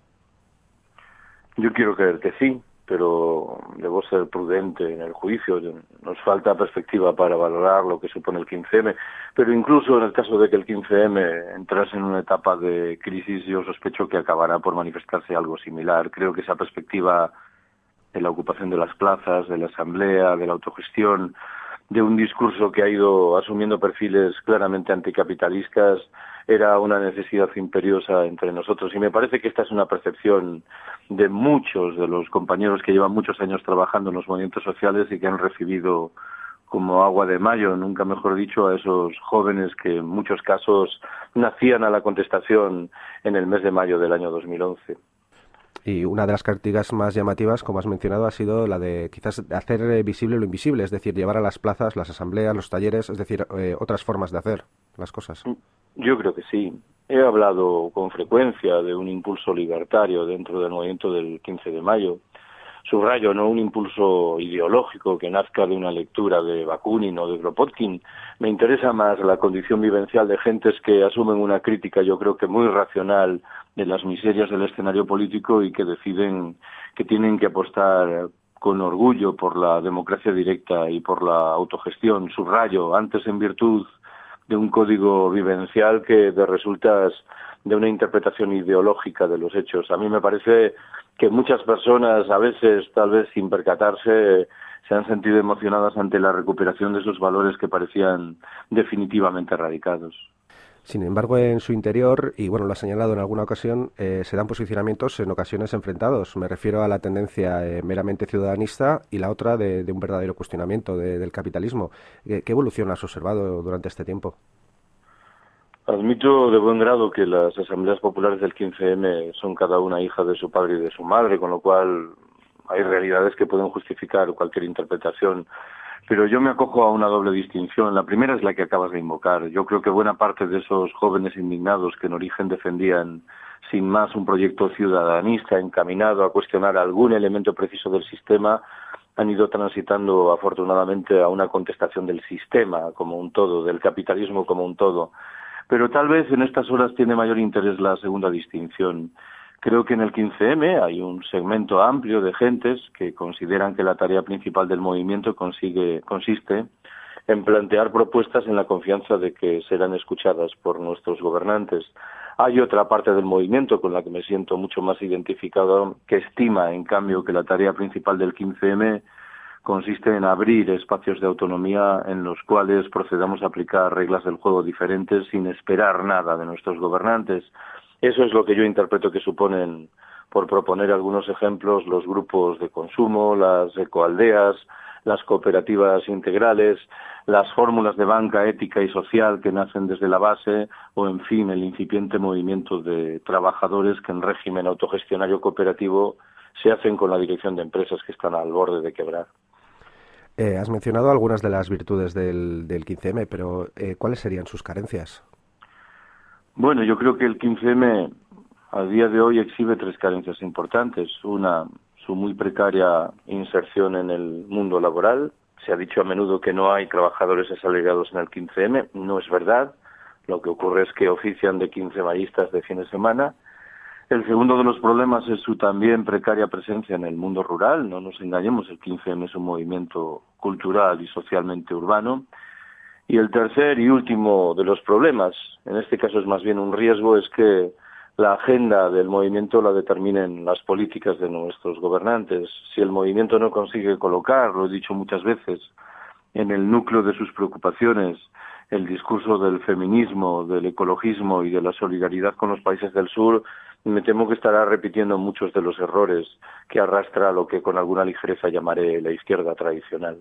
Yo quiero creer que sí, pero debo ser prudente en el juicio. Nos falta perspectiva para valorar lo que supone el 15M, pero incluso en el caso de que el 15M entrase en una etapa de crisis, yo sospecho que acabará por manifestarse algo similar. Creo que esa perspectiva de la ocupación de las plazas, de la asamblea, de la autogestión, de un discurso que ha ido asumiendo perfiles claramente anticapitalistas, era una necesidad imperiosa entre nosotros. Y me parece que esta es una percepción de muchos de los compañeros que llevan muchos años trabajando en los movimientos sociales y que han recibido como agua de mayo, nunca mejor dicho, a esos jóvenes que en muchos casos nacían a la contestación en el mes de mayo del año 2011. Y una de las características más llamativas, como has mencionado, ha sido la de quizás hacer visible lo invisible, es decir, llevar a las plazas, las asambleas, los talleres, es decir, otras formas de hacer las cosas. Yo creo que sí. He hablado con frecuencia de un impulso libertario dentro del movimiento del 15 de mayo. Subrayo, no un impulso ideológico que nazca de una lectura de Bakunin o de Kropotkin. Me interesa más la condición vivencial de gentes que asumen una crítica, yo creo que muy racional, de las miserias del escenario político y que deciden que tienen que apostar con orgullo por la democracia directa y por la autogestión. Subrayo, antes en virtud de un código vivencial que de resultas de una interpretación ideológica de los hechos. A mí me parece que muchas personas, a veces, tal vez sin percatarse, se han sentido emocionadas ante la recuperación de esos valores que parecían definitivamente erradicados. Sin embargo, en su interior, y bueno, lo ha señalado en alguna ocasión, se dan posicionamientos en ocasiones enfrentados. Me refiero a la tendencia meramente ciudadanista y la otra de un verdadero cuestionamiento del capitalismo. ¿Qué evolución has observado durante este tiempo? Admito de buen grado que las asambleas populares del 15M son cada una hija de su padre y de su madre, con lo cual hay realidades que pueden justificar cualquier interpretación. Pero yo me acojo a una doble distinción. La primera es la que acabas de invocar. Yo creo que buena parte de esos jóvenes indignados que en origen defendían sin más un proyecto ciudadanista encaminado a cuestionar algún elemento preciso del sistema han ido transitando afortunadamente a una contestación del sistema como un todo, del capitalismo como un todo. Pero tal vez en estas horas tiene mayor interés la segunda distinción. Creo que en el 15M hay un segmento amplio de gentes que consideran que la tarea principal del movimiento consiste en plantear propuestas en la confianza de que serán escuchadas por nuestros gobernantes. Hay otra parte del movimiento con la que me siento mucho más identificado, que estima, en cambio, que la tarea principal del 15M consiste en abrir espacios de autonomía en los cuales procedamos a aplicar reglas del juego diferentes sin esperar nada de nuestros gobernantes. Eso es lo que yo interpreto que suponen, por proponer algunos ejemplos, los grupos de consumo, las ecoaldeas, las cooperativas integrales, las fórmulas de banca ética y social que nacen desde la base o, en fin, el incipiente movimiento de trabajadores que en régimen autogestionario cooperativo se hacen con la dirección de empresas que están al borde de quebrar. Has mencionado algunas de las virtudes del 15M, pero ¿cuáles serían sus carencias? Bueno, yo creo que el 15M a día de hoy exhibe tres carencias importantes. Una, su muy precaria inserción en el mundo laboral. Se ha dicho a menudo que no hay trabajadores asalariados en el 15M. No es verdad. Lo que ocurre es que ofician de 15mayistas de fin de semana. El segundo de los problemas es su también precaria presencia en el mundo rural. No nos engañemos, el 15M es un movimiento cultural y socialmente urbano. Y el tercer y último de los problemas, en este caso es más bien un riesgo, es que la agenda del movimiento la determinen las políticas de nuestros gobernantes. Si el movimiento no consigue colocar, lo he dicho muchas veces, en el núcleo de sus preocupaciones el discurso del feminismo, del ecologismo y de la solidaridad con los países del sur, me temo que estará repitiendo muchos de los errores que arrastra lo que con alguna ligereza llamaré la izquierda tradicional.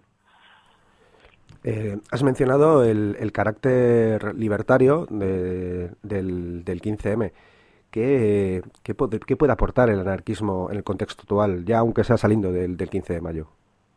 Has mencionado el carácter libertario del 15M. ¿Qué puede aportar el anarquismo en el contexto actual, ya aunque sea saliendo del 15 de mayo?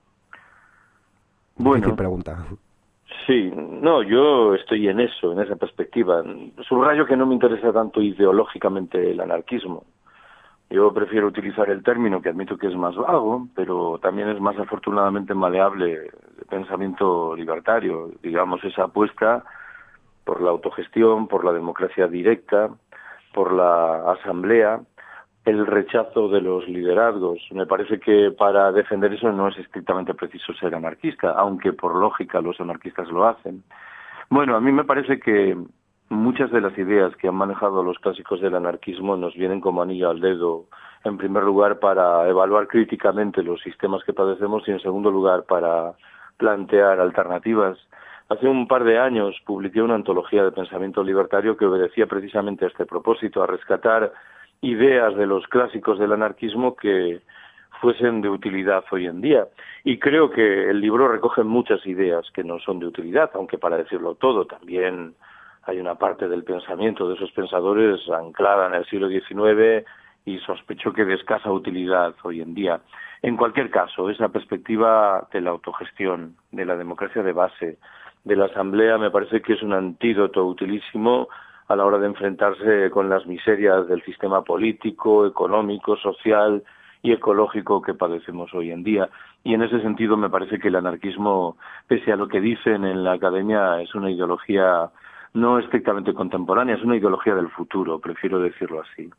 Bueno, difícil pregunta. Sí, no, yo estoy en eso, en esa perspectiva. Subrayo que no me interesa tanto ideológicamente el anarquismo. Yo prefiero utilizar el término, que admito que es más vago, pero también es más afortunadamente maleable, de pensamiento libertario. Digamos, esa apuesta por la autogestión, por la democracia directa, por la asamblea, el rechazo de los liderazgos. Me parece que para defender eso no es estrictamente preciso ser anarquista, aunque por lógica los anarquistas lo hacen. Bueno, a mí me parece que muchas de las ideas que han manejado los clásicos del anarquismo nos vienen como anillo al dedo. En primer lugar, para evaluar críticamente los sistemas que padecemos y, en segundo lugar, para plantear alternativas. Hace un par de años publiqué una antología de pensamiento libertario que obedecía precisamente a este propósito, a rescatar ideas de los clásicos del anarquismo que fuesen de utilidad hoy en día. Y creo que el libro recoge muchas ideas que no son de utilidad, aunque para decirlo todo, también hay una parte del pensamiento de esos pensadores anclada en el siglo XIX y sospecho que de escasa utilidad hoy en día. En cualquier caso, esa perspectiva de la autogestión, de la democracia de base, de la asamblea, me parece que es un antídoto utilísimo a la hora de enfrentarse con las miserias del sistema político, económico, social y ecológico que padecemos hoy en día. Y en ese sentido me parece que el anarquismo, pese a lo que dicen en la academia, es una ideología no estrictamente contemporánea, es una ideología del futuro, prefiero decirlo así.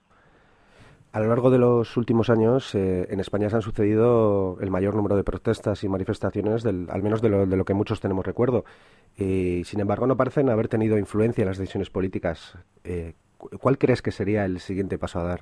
A lo largo de los últimos años, en España se han sucedido el mayor número de protestas y manifestaciones, al menos de lo que muchos tenemos recuerdo. Sin embargo, no parecen haber tenido influencia en las decisiones políticas. ¿Cuál crees que sería el siguiente paso a dar?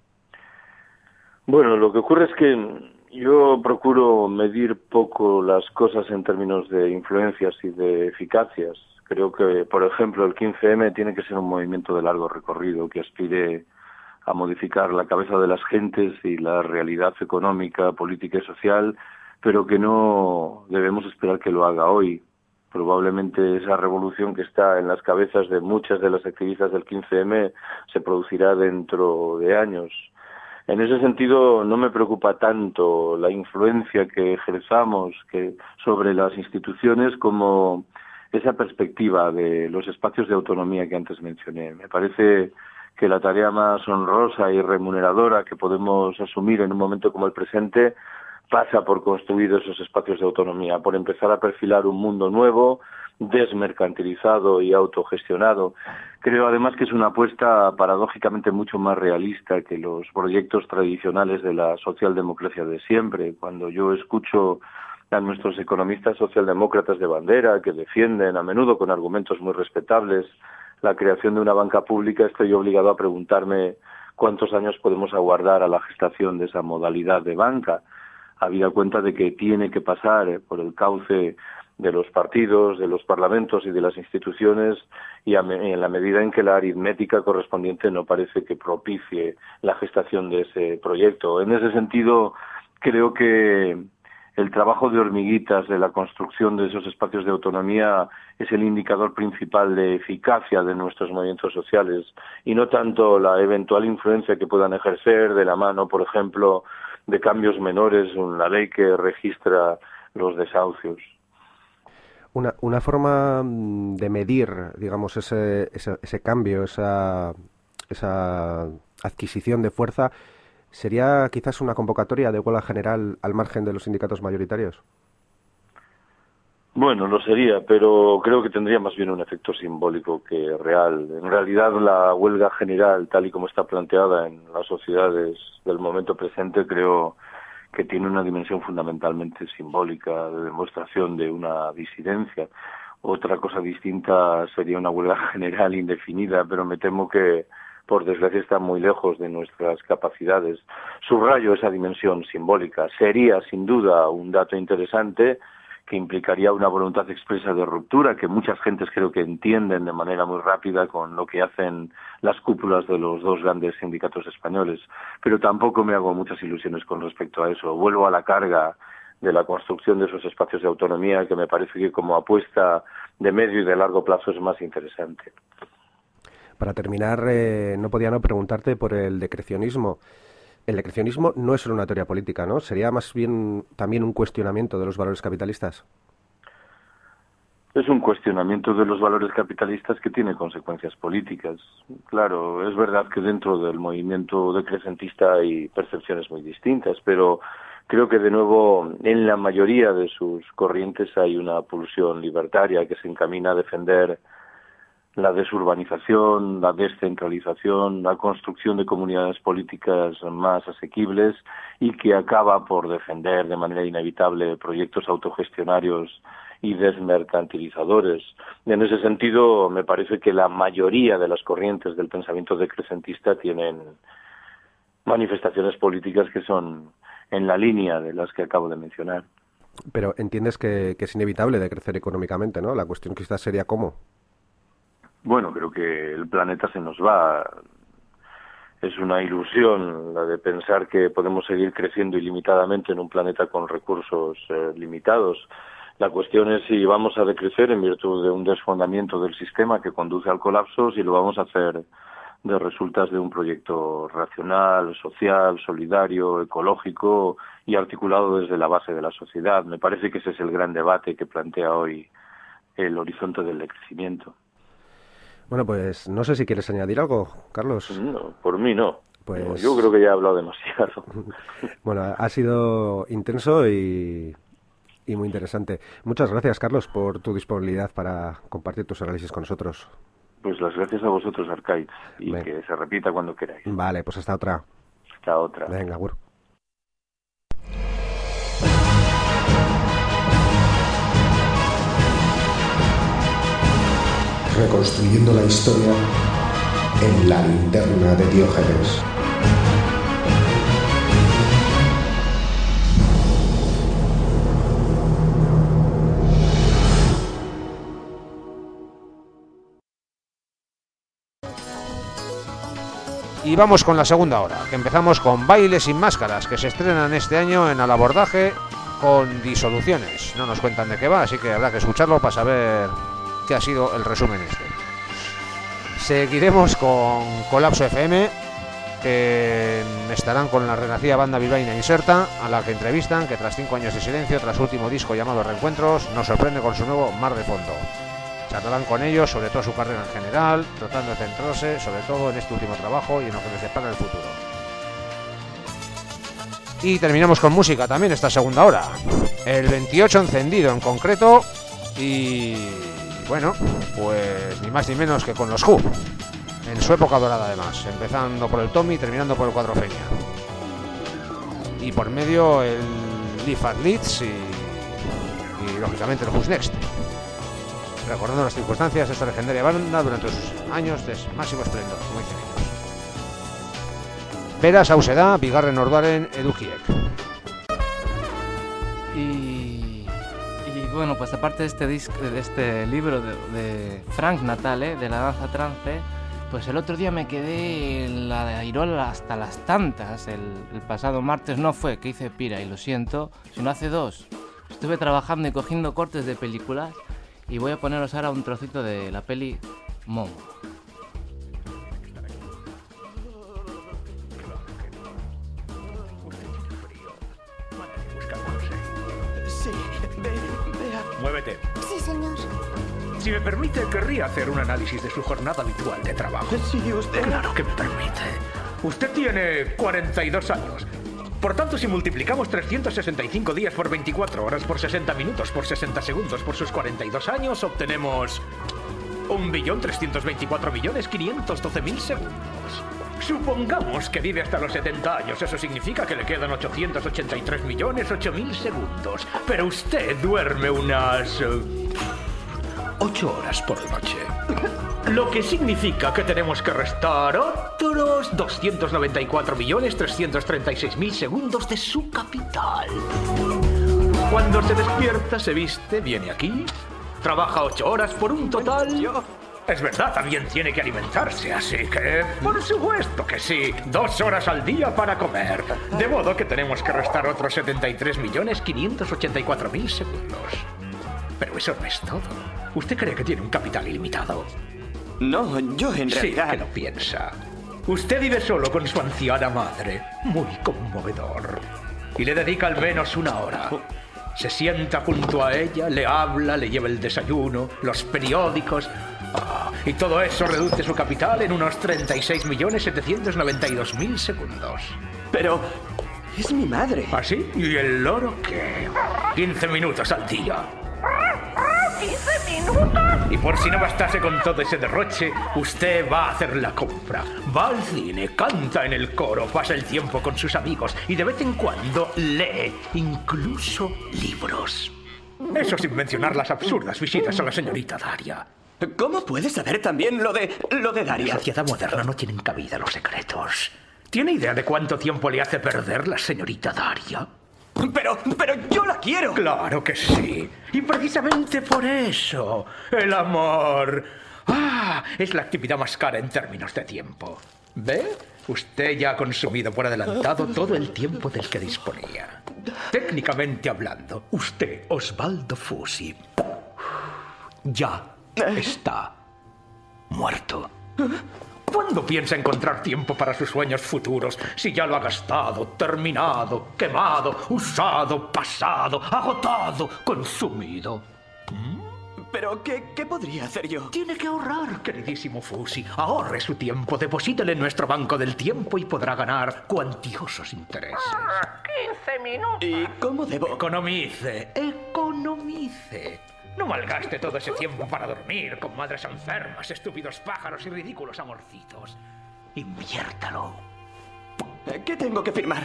Bueno, lo que ocurre es que yo procuro medir poco las cosas en términos de influencias y de eficacias. Creo que, por ejemplo, el 15M tiene que ser un movimiento de largo recorrido que aspire a modificar la cabeza de las gentes y la realidad económica, política y social, pero que no debemos esperar que lo haga hoy. Probablemente esa revolución que está en las cabezas de muchas de las activistas del 15M se producirá dentro de años. En ese sentido, no me preocupa tanto la influencia que ejerzamos sobre las instituciones como esa perspectiva de los espacios de autonomía que antes mencioné. Me parece que la tarea más honrosa y remuneradora que podemos asumir en un momento como el presente pasa por construir esos espacios de autonomía, por empezar a perfilar un mundo nuevo, desmercantilizado y autogestionado. Creo además que es una apuesta paradójicamente mucho más realista que los proyectos tradicionales de la socialdemocracia de siempre. Cuando yo escucho a nuestros economistas socialdemócratas de bandera que defienden, a menudo con argumentos muy respetables, la creación de una banca pública, estoy obligado a preguntarme cuántos años podemos aguardar a la gestación de esa modalidad de banca, habida cuenta de que tiene que pasar por el cauce de los partidos, de los parlamentos y de las instituciones, y en la medida en que la aritmética correspondiente no parece que propicie la gestación de ese proyecto. En ese sentido, creo que el trabajo de hormiguitas de la construcción de esos espacios de autonomía es el indicador principal de eficacia de nuestros movimientos sociales y no tanto la eventual influencia que puedan ejercer de la mano, por ejemplo, de cambios menores en la ley que registra los desahucios. Una forma de medir, digamos, ese cambio, esa adquisición de fuerza, ¿sería quizás una convocatoria de huelga general al margen de los sindicatos mayoritarios? Bueno, lo sería, pero creo que tendría más bien un efecto simbólico que real. En realidad, la huelga general, tal y como está planteada en las sociedades del momento presente, creo que tiene una dimensión fundamentalmente simbólica, de demostración de una disidencia. Otra cosa distinta sería una huelga general indefinida, pero me temo que, por desgracia, está muy lejos de nuestras capacidades. Subrayo esa dimensión simbólica. Sería, sin duda, un dato interesante que implicaría una voluntad expresa de ruptura, que muchas gentes creo que entienden de manera muy rápida con lo que hacen las cúpulas de los dos grandes sindicatos españoles. Pero tampoco me hago muchas ilusiones con respecto a eso. Vuelvo a la carga de la construcción de esos espacios de autonomía, que me parece que como apuesta de medio y de largo plazo es más interesante. Para terminar, no podía no preguntarte por el decrecionismo. El decrecionismo no es solo una teoría política, ¿no? Sería más bien también un cuestionamiento de los valores capitalistas. Es un cuestionamiento de los valores capitalistas que tiene consecuencias políticas. Claro, es verdad que dentro del movimiento decrecentista hay percepciones muy distintas, pero creo que de nuevo en la mayoría de sus corrientes hay una pulsión libertaria que se encamina a defender la desurbanización, la descentralización, la construcción de comunidades políticas más asequibles y que acaba por defender de manera inevitable proyectos autogestionarios y desmercantilizadores. En ese sentido, me parece que la mayoría de las corrientes del pensamiento decrecentista tienen manifestaciones políticas que son en la línea de las que acabo de mencionar. Pero entiendes que es inevitable decrecer económicamente, ¿no? La cuestión quizás sería cómo. Bueno, creo que el planeta se nos va. Es una ilusión la de pensar que podemos seguir creciendo ilimitadamente en un planeta con recursos limitados. La cuestión es si vamos a decrecer en virtud de un desfondamiento del sistema que conduce al colapso, si lo vamos a hacer de resultas de un proyecto racional, social, solidario, ecológico y articulado desde la base de la sociedad. Me parece que ese es el gran debate que plantea hoy el horizonte del crecimiento. Bueno, pues no sé si quieres añadir algo, Carlos. No, por mí no. Pues... No, yo creo que ya he hablado demasiado. Bueno, ha sido intenso y muy interesante. Muchas gracias, Carlos, por tu disponibilidad para compartir tus análisis con nosotros. Pues las gracias a vosotros, Arcaiz, y que se repita cuando queráis. Vale, pues hasta otra. Hasta otra. Venga, agur. Reconstruyendo la historia en la linterna de Diógenes. Y vamos con la segunda hora, que empezamos con Bailes sin máscaras, que se estrenan este año en Al Abordaje con Disoluciones. No nos cuentan de qué va, así que habrá que escucharlo para saber qué ha sido el resumen este. Seguiremos con Colapso FM, que estarán con la renacida banda bilbaína Inserta, a la que entrevistan, que tras 5 años de silencio, tras su último disco llamado Reencuentros, nos sorprende con su nuevo Mar de Fondo. Charlarán con ellos sobre toda su carrera en general, tratando de centrarse sobre todo en este último trabajo y en lo que les depara el futuro. Y terminamos con música también esta segunda hora. El 28 encendido en concreto y bueno, pues ni más ni menos que con los Who, en su época dorada además, empezando por el Tommy y terminando por el Cuatrofenia. Y por medio el Leaf at Leeds y lógicamente el Who's Next. Recordando las circunstancias de esta legendaria banda durante sus años de máximo esplendor, como dicen ellos. Beraz, hau se da, bigarren orduaren edukiek. Y bueno, pues aparte de este libro de Frank Natale, de la danza trance, pues el otro día me quedé en la de Airola hasta las tantas. El pasado martes no fue que hice pira, y lo siento, sino hace 2. Estuve trabajando y cogiendo cortes de películas. Y voy a poneros ahora un trocito de la peli Mongo. Sí, vea. Muévete. Sí, señor. Si me permite, querría hacer un análisis de su jornada habitual de trabajo. Sí, usted. Claro que me permite. Usted tiene 42 años. Por tanto, si multiplicamos 365 días por 24 horas, por 60 minutos, por 60 segundos, por sus 42 años, obtenemos 1.324.512.000 segundos. Supongamos que vive hasta los 70 años. Eso significa que le quedan 883.008.000 segundos. Pero usted duerme unas 8 horas por noche. Lo que significa que tenemos que restar otros 294.336.000 segundos de su capital. Cuando se despierta, se viste, viene aquí, trabaja 8 horas por un total... Es verdad, también tiene que alimentarse, así que... Por supuesto que sí, 2 horas al día para comer. De modo que tenemos que restar otros 73.584.000 segundos. Pero eso no es todo. ¿Usted cree que tiene un capital ilimitado? No, yo en realidad... Sí que lo piensa. Usted vive solo con su anciana madre. Muy conmovedor. Y le dedica al menos 1 hora. Se sienta junto a ella, le habla, le lleva el desayuno, los periódicos... y todo eso reduce su capital en unos 36.792.000 segundos. Pero... es mi madre. ¿Ah, sí? ¿Y el loro qué? 15 minutos al día. 15 minutos! Y por si no bastase con todo ese derroche, usted va a hacer la compra, va al cine, canta en el coro, pasa el tiempo con sus amigos y de vez en cuando lee incluso libros. Eso sin mencionar las absurdas visitas a la señorita Daria. ¿Cómo puedes saber también lo de Daria? En la sociedad moderna no tienen cabida los secretos. ¿Tiene idea de cuánto tiempo le hace perder la señorita Daria? Pero yo la quiero. Claro que sí. Y precisamente por eso, el amor... es la actividad más cara en términos de tiempo. ¿Ve? Usted ya ha consumido por adelantado todo el tiempo del que disponía. Técnicamente hablando, usted, Osvaldo Fusi, ya está muerto. ¿Cuándo piensa encontrar tiempo para sus sueños futuros si ya lo ha gastado, terminado, quemado, usado, pasado, agotado, consumido? ¿Pero qué podría hacer yo? Tiene que ahorrar, queridísimo Fusi. Ahorre su tiempo, deposítele en nuestro banco del tiempo y podrá ganar cuantiosos intereses. 15 minutos. ¿Y cómo debo? Economice. No malgaste todo ese tiempo para dormir con madres enfermas, estúpidos pájaros y ridículos amorcitos. Inviértalo. ¿Qué tengo que firmar?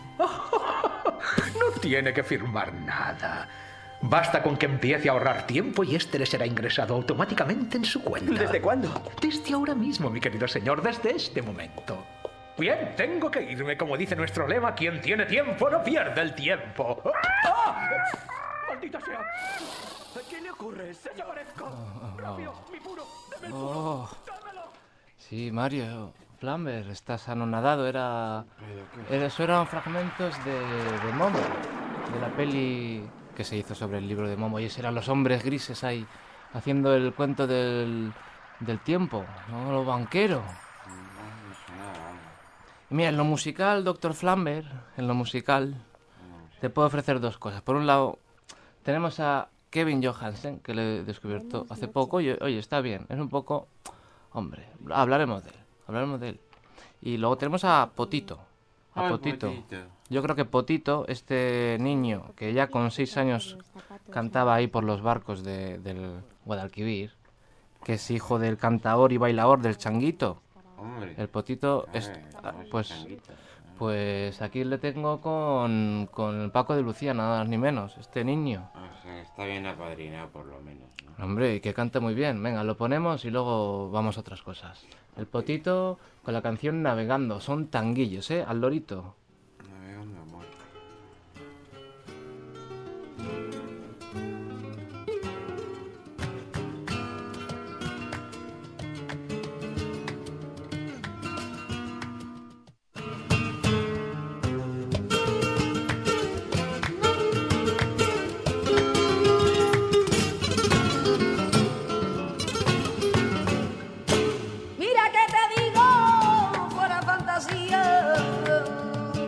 No tiene que firmar nada. Basta con que empiece a ahorrar tiempo y este le será ingresado automáticamente en su cuenta. ¿Desde cuándo? Desde ahora mismo, mi querido señor, desde este momento. Bien, tengo que irme. Como dice nuestro lema, quien tiene tiempo no pierde el tiempo. ¡Maldita sea! ¿Qué le ocurre? ¡Desaparezco! ¡Rápido! ¡Mi puro! ¡Dame el puro! ¡Dámelo! Sí, Mario Flamber, estás anonadado. Eso eran fragmentos de Momo, de la peli que se hizo sobre el libro de Momo. Y esos eran los hombres grises ahí, haciendo el cuento del tiempo, ¿no? Lo banquero. Y mira, en lo musical, Dr. Flamber, en lo musical, te puedo ofrecer dos cosas. Por un lado, tenemos a Kevin Johansen, que le he descubierto hace poco. Y, oye, está bien, es un poco... Hombre, hablaremos de él. Y luego tenemos a Potito. Potito. Yo creo que Potito, este niño que ya con 6 años cantaba ahí por los barcos del Guadalquivir, que es hijo del cantador y bailador del Changuito. Hombre. El Potito, pues aquí le tengo con el Paco de Lucía, nada más ni menos, este niño. O sea, está bien apadrinado por lo menos, ¿no? Hombre, y que canta muy bien. Venga, lo ponemos y luego vamos a otras cosas. El Potito con la canción Navegando. Son tanguillos, al lorito. Navegando, amor. Mira que te digo, fuera fantasía,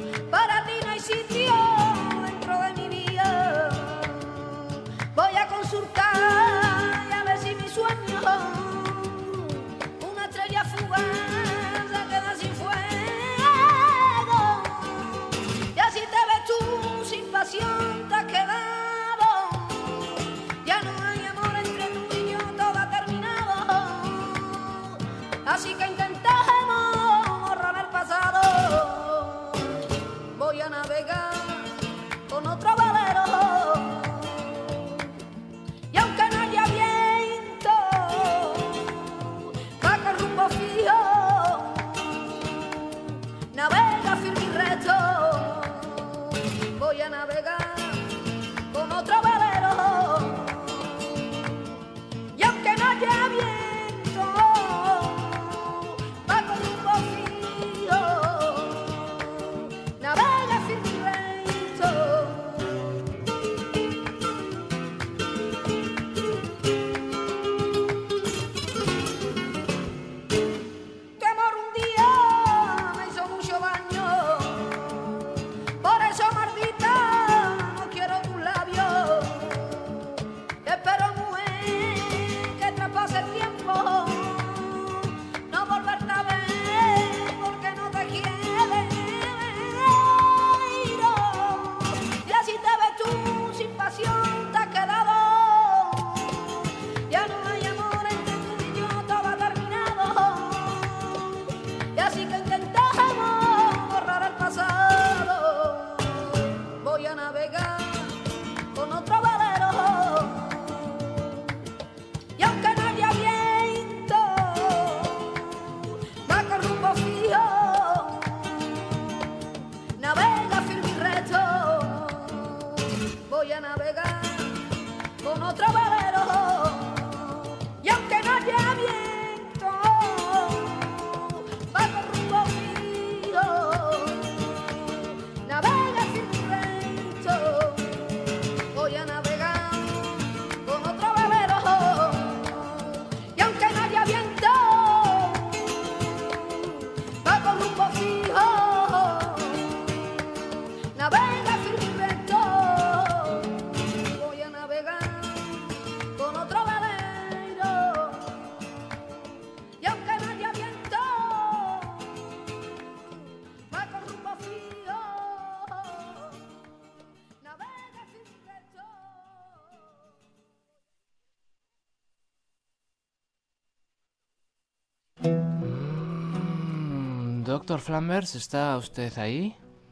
Doctor Flanders, ¿está usted ahí?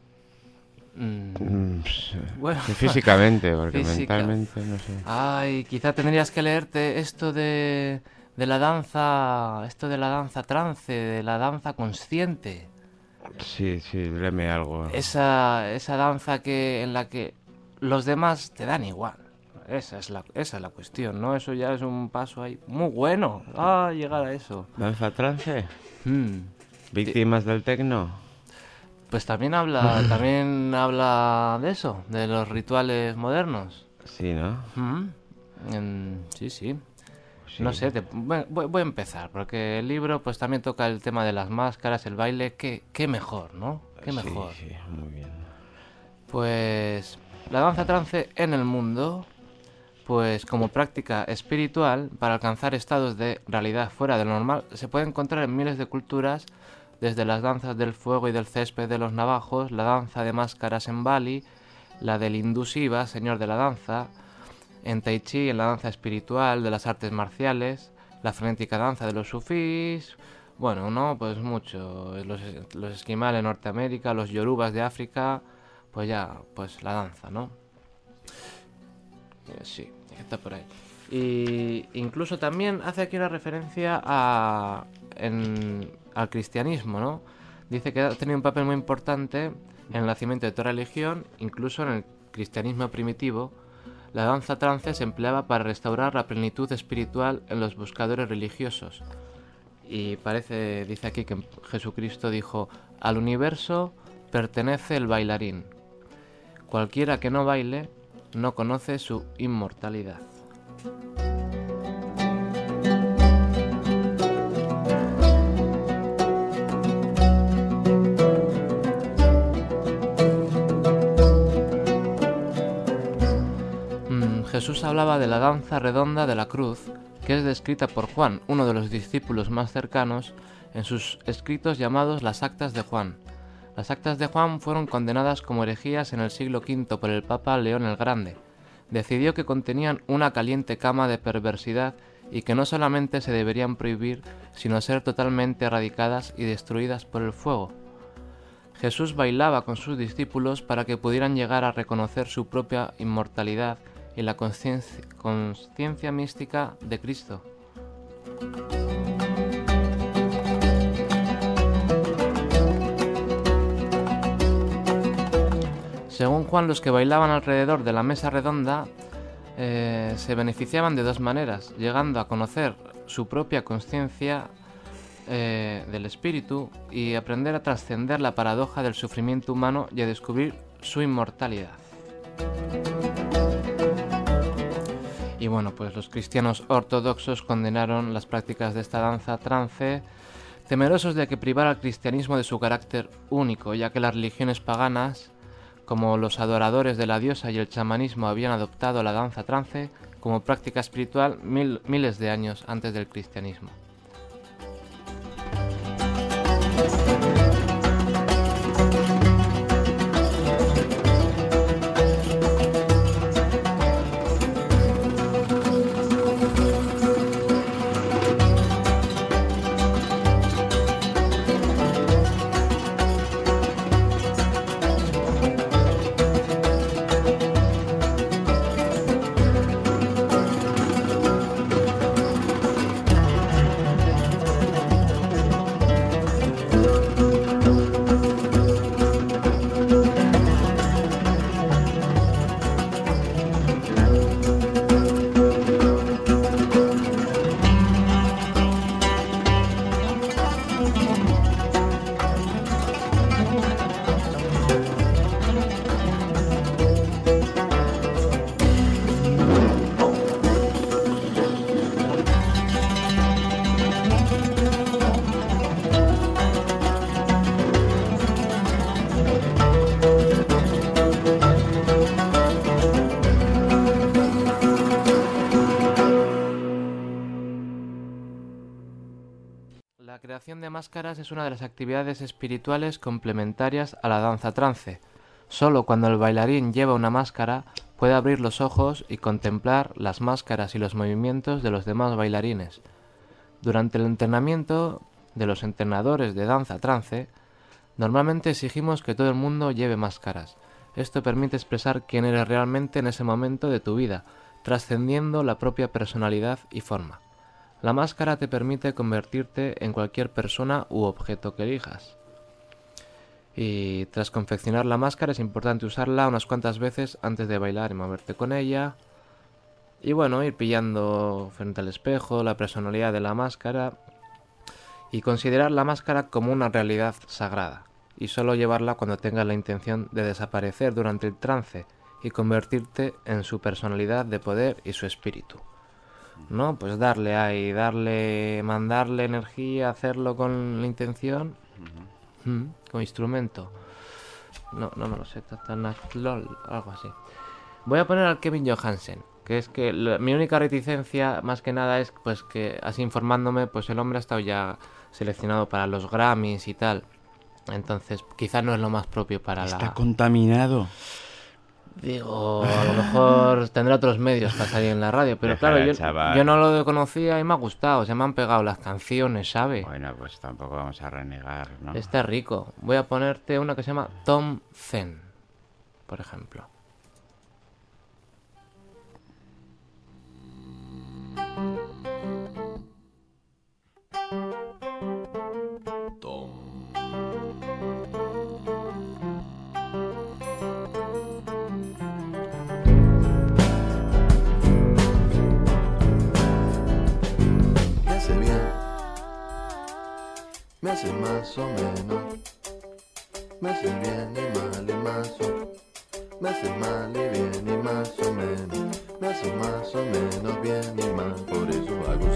Bueno, físicamente, porque mentalmente no sé. Ay, quizá tendrías que leerte esto de la danza, trance, de la danza consciente. Sí, léeme algo. Esa danza en la que los demás te dan igual. Esa es la cuestión, ¿no? Eso ya es un paso ahí muy bueno. Llegar a eso. ¿Danza trance? ¿Víctimas del tecno? Pues también habla de eso, de los rituales modernos. Sí, ¿no? Sí. No sé, voy a empezar, porque el libro pues también toca el tema de las máscaras, el baile, qué mejor, ¿no? Qué mejor. Sí, muy bien. Pues la danza trance en el mundo, pues como práctica espiritual para alcanzar estados de realidad fuera de lo normal, se puede encontrar en miles de culturas, desde las danzas del fuego y del césped de los navajos, la danza de máscaras en Bali, la del hindú Shiva, señor de la danza, en Tai Chi, en la danza espiritual de las artes marciales, la frenética danza de los sufís, bueno, no, pues mucho, los esquimales de Norteamérica, los yorubas de África, pues la danza, ¿no? Sí, está por ahí. Y incluso también hace aquí una referencia al cristianismo, ¿no? Dice que ha tenido un papel muy importante en el nacimiento de toda religión, incluso en el cristianismo primitivo. La danza trance se empleaba para restaurar la plenitud espiritual en los buscadores religiosos. Y dice aquí que Jesucristo dijo: al universo pertenece el bailarín. Cualquiera que no baile no conoce su inmortalidad. Jesús hablaba de la danza redonda de la cruz, que es descrita por Juan, uno de los discípulos más cercanos, en sus escritos llamados las Actas de Juan. Las Actas de Juan fueron condenadas como herejías en el siglo V por el Papa León el Grande. Decidió que contenían una caliente cama de perversidad y que no solamente se deberían prohibir, sino ser totalmente erradicadas y destruidas por el fuego. Jesús bailaba con sus discípulos para que pudieran llegar a reconocer su propia inmortalidad y la consciencia mística de Cristo. Según Juan, los que bailaban alrededor de la mesa redonda se beneficiaban de dos maneras, llegando a conocer su propia consciencia del espíritu y aprender a trascender la paradoja del sufrimiento humano y a descubrir su inmortalidad. Y bueno, pues los cristianos ortodoxos condenaron las prácticas de esta danza trance, temerosos de que privara al cristianismo de su carácter único, ya que las religiones paganas, como los adoradores de la diosa y el chamanismo, habían adoptado la danza trance como práctica espiritual miles de años antes del cristianismo. La creación de máscaras es una de las actividades espirituales complementarias a la danza trance. Solo cuando el bailarín lleva una máscara puede abrir los ojos y contemplar las máscaras y los movimientos de los demás bailarines. Durante el entrenamiento de los entrenadores de danza trance, Normalmente exigimos que todo el mundo lleve máscaras. Esto permite expresar quién eres realmente en ese momento de tu vida, trascendiendo la propia personalidad y forma. La máscara te permite convertirte en cualquier persona u objeto que elijas. Y tras confeccionar la máscara es importante usarla unas cuantas veces antes de bailar y moverte con ella. Y bueno, ir pillando frente al espejo la personalidad de la máscara y considerar la máscara como una realidad sagrada. Y solo llevarla cuando tengas la intención de desaparecer durante el trance y convertirte en su personalidad de poder y su espíritu. ¿No? Pues mandarle energía, hacerlo con la intención, con instrumento. No me lo sé, algo así. Voy a poner al Kevin Johansen, que es que mi única reticencia, más que nada, es pues que, así informándome, pues el hombre ha estado ya seleccionado para los Grammys y tal. Entonces, quizás no es lo más propio para Está contaminado. Digo, a lo mejor tendrá otros medios para salir en la radio, pero claro, yo no lo conocía y me ha gustado, se me han pegado las canciones, ¿sabes? Bueno, pues tampoco vamos a renegar, ¿no? Está rico. Voy a ponerte una que se llama Tom Zen, por ejemplo. Me hace más o menos, me hace bien y mal y más o, me hace mal y bien y más o menos, me hace más o menos bien y mal, por eso hago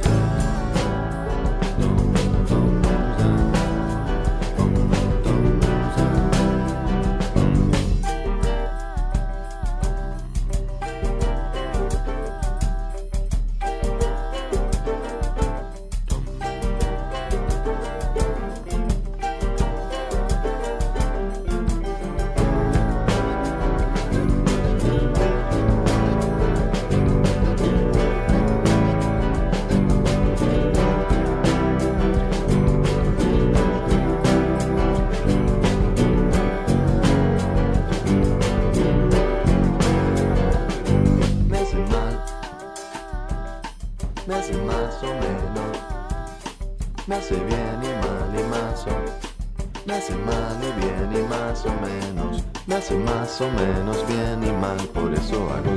más o menos bien y mal, por eso hago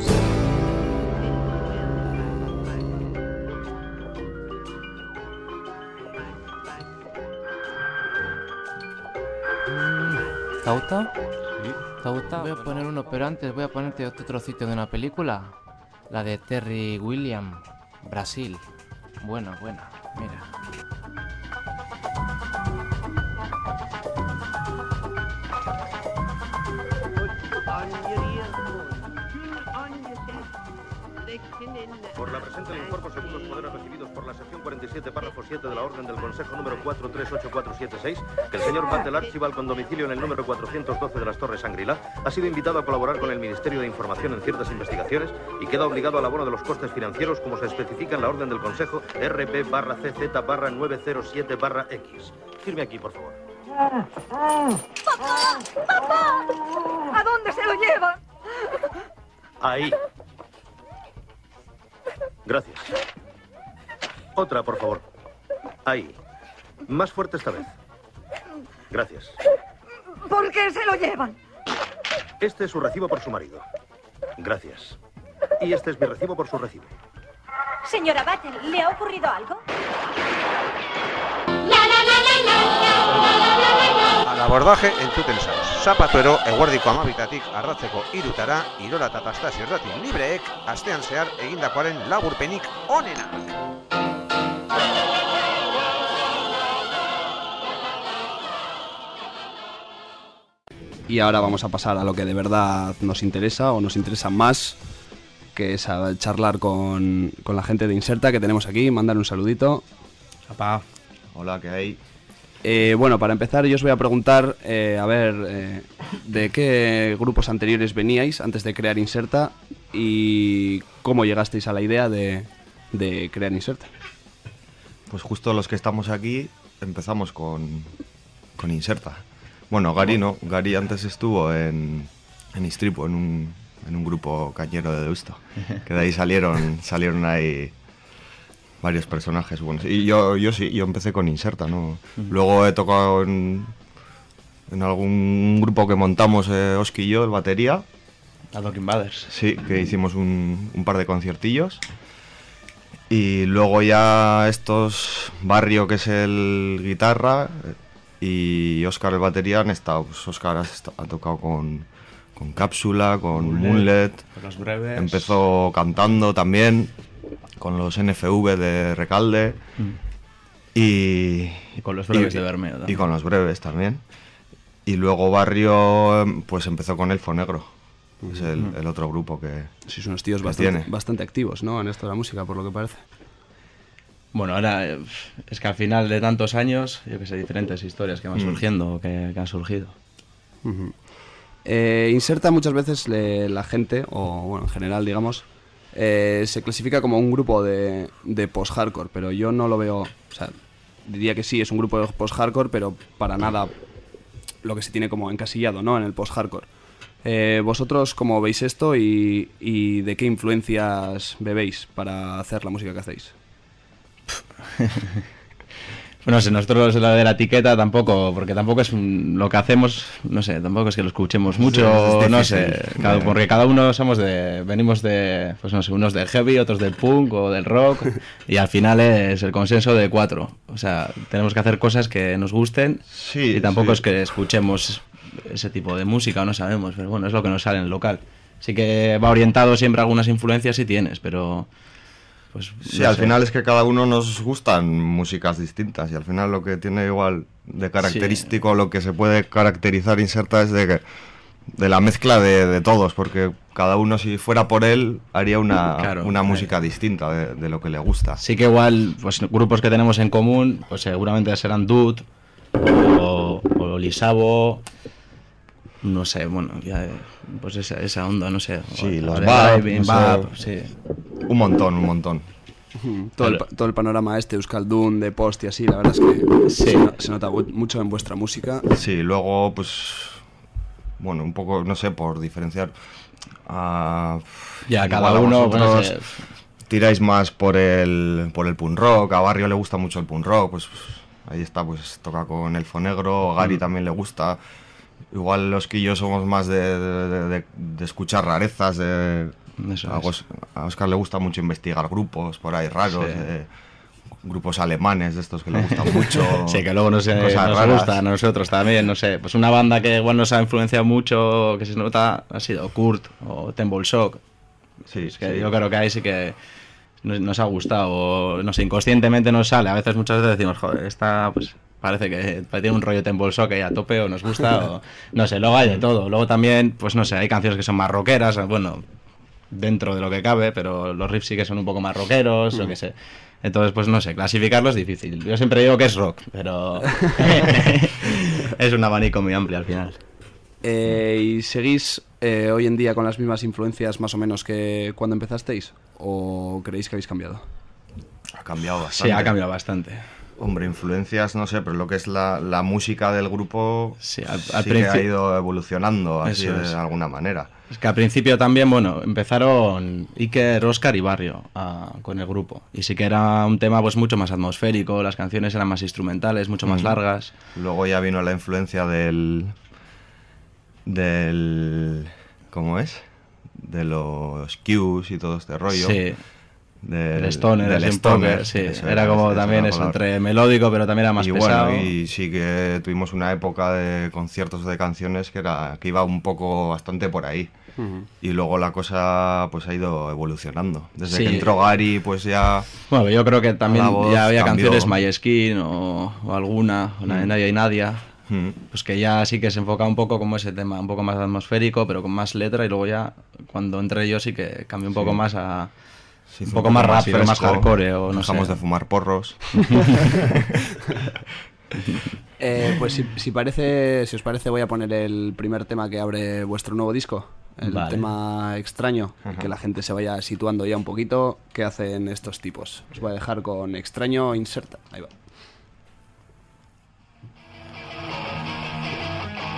¿Te ha gustado? Sí. ¿Te ha gustado? Voy a poner uno, pero antes voy a ponerte otro trocito de una película. La de Terry Gilliam, Brasil. Buena, mira. Por la presente le informo según los poderes recibidos por la sección 47, párrafo 7 de la orden del Consejo número 438476, que el señor Batel Archibald, con domicilio en el número 412 de las Torres Shangri-La, ha sido invitado a colaborar con el Ministerio de Información en ciertas investigaciones y queda obligado al abono de los costes financieros como se especifica en la orden del Consejo RP/CZ/907/X. Firme aquí, por favor. ¡Papá! ¡Papá! ¿A dónde se lo lleva? Ahí. Gracias. Otra, por favor. Ahí. Más fuerte esta vez. Gracias. ¿Por qué se lo llevan? Este es su recibo por su marido. Gracias. Y este es mi recibo por su recibo. Señora Batel, ¿le ha ocurrido algo? Al abordaje entzuten zauz. Zapatuero eguerdiko 12 arratzeko 3 Irola eta Pastaz irrati libreek astean zehar egindakoaren laburpenik onenak. Y ahora vamos a pasar a lo que de verdad nos interesa o nos interesa más, que es a charlar con la gente de Inserta que tenemos aquí, mandar un saludito. Papá. Hola, ¿qué hay? Bueno, para empezar yo os voy a preguntar, ¿de qué grupos anteriores veníais antes de crear Inserta y cómo llegasteis a la idea de crear Inserta? Pues justo los que estamos aquí empezamos con Inserta. Bueno, Gary no. Gary antes estuvo en Istripo, en un grupo cañero de Deusto. Que de ahí salieron ahí varios personajes buenos. Y yo sí, yo empecé con Inserta, ¿no? Luego he tocado en algún grupo que montamos Oski y yo, el batería. A Doc Invaders. Sí, que hicimos un par de conciertillos. Y luego ya Barrio, que es el guitarra, y Óscar el batería han estado. Pues Óscar ha tocado con Cápsula, con Moonlet. Con Los Breves. Empezó cantando también, con los NFV de Recalde. Y con Los Breves de Bermeo también. Y con Los Breves también. Y luego Barrio pues empezó con Elfo Negro. Es el otro grupo que sí, son unos tíos bastante activos, ¿no? En esto de la música, por lo que parece. Bueno, ahora es que al final de tantos años, yo que sé, diferentes historias que van surgiendo, que han surgido. Inserta muchas veces la gente, o bueno, en general, digamos, se clasifica como un grupo de post-hardcore, pero yo no lo veo, o sea, diría que sí, es un grupo de post-hardcore, pero para nada lo que se tiene como encasillado, ¿no? En el post-hardcore. ¿Vosotros cómo veis esto y de qué influencias bebéis para hacer la música que hacéis? Bueno, si nosotros la de la etiqueta tampoco, porque tampoco es lo que hacemos, no sé, tampoco es que lo escuchemos mucho, sí, no sé, porque cada uno venimos de, pues no sé, unos del heavy, otros del punk o del rock, y al final es el consenso de 4. O sea, tenemos que hacer cosas que nos gusten, y tampoco es que escuchemos ese tipo de música, no sabemos, pero bueno, es lo que nos sale en el local. Sí que va orientado siempre a algunas influencias si tienes, pero pues sí, no al final es que cada uno nos gustan músicas distintas y al final lo que tiene igual de característico, lo que se puede caracterizar Inserta es de la mezcla de todos, porque cada uno si fuera por él haría una música distinta de lo que le gusta. Sí que igual pues grupos que tenemos en común pues seguramente serán Dude o Lisabo, no sé, bueno, ya, pues esa onda, no sé. Sí, los Bab, sí. Un montón. Todo el panorama Euskaldun, de post y así, la verdad es que se nota mucho en vuestra música. Sí, luego, pues, bueno, un poco, no sé, por diferenciar. Ya, cada uno, vosotros tiráis más por el punk rock, a Barrio le gusta mucho el punk rock, pues ahí está, pues toca con Elfo Negro, Gary también le gusta. Igual los que yo somos más de escuchar rarezas, a Óscar le gusta mucho investigar grupos por ahí raros, grupos alemanes de estos que le gustan mucho. Sí, que luego nos gusta a nosotros también, no sé, pues una banda que igual nos ha influenciado mucho, que se nota, ha sido Kurt o Temple Shock. Sí, es que yo creo que ahí sí que nos ha gustado, no sé, inconscientemente nos sale, a veces muchas veces decimos, joder, esta pues parece que tiene un rollo Temple Shock ahí a tope o nos gusta, o no sé, luego hay de todo. Luego también, pues no sé, hay canciones que son más rockeras, bueno, dentro de lo que cabe, pero los riffs sí que son un poco más rockeros, o qué sé. Entonces, pues no sé, clasificarlo es difícil. Yo siempre digo que es rock, pero es un abanico muy amplio al final. ¿Y seguís hoy en día con las mismas influencias más o menos que cuando empezasteis? ¿O creéis que habéis cambiado? Ha cambiado bastante. Sí, ha cambiado bastante. Hombre, influencias, no sé, pero lo que es la música del grupo sí que ha ido evolucionando así de alguna manera. Es que al principio también, bueno, empezaron Iker, Óscar y Barrio con el grupo. Y sí que era un tema pues mucho más atmosférico, las canciones eran más instrumentales, mucho más largas. Luego ya vino la influencia del ¿cómo es? De los cues y todo este rollo. Sí. Del Stoner, sí. Era como también eso, entre melódico, pero también era más pesado. Bueno, y sí que tuvimos una época de conciertos de canciones que iba un poco bastante por ahí. Y luego la cosa pues ha ido evolucionando. Desde que entró Gary, pues ya... Bueno, yo creo que también ya había canciones My Skin o alguna, o Nadia y Nadia. Pues que ya sí que se enfoca un poco como ese tema, un poco más atmosférico, pero con más letra. Y luego ya, cuando entré yo, sí que cambié un poco más a... un poco más rápido, más hardcore, o no dejamos sé. de fumar porros. Pues si os parece, voy a poner el primer tema que abre vuestro nuevo disco. El tema Extraño, que la gente se vaya situando ya un poquito qué hacen estos tipos. Os voy a dejar con Extraño Inserta. Ahí va.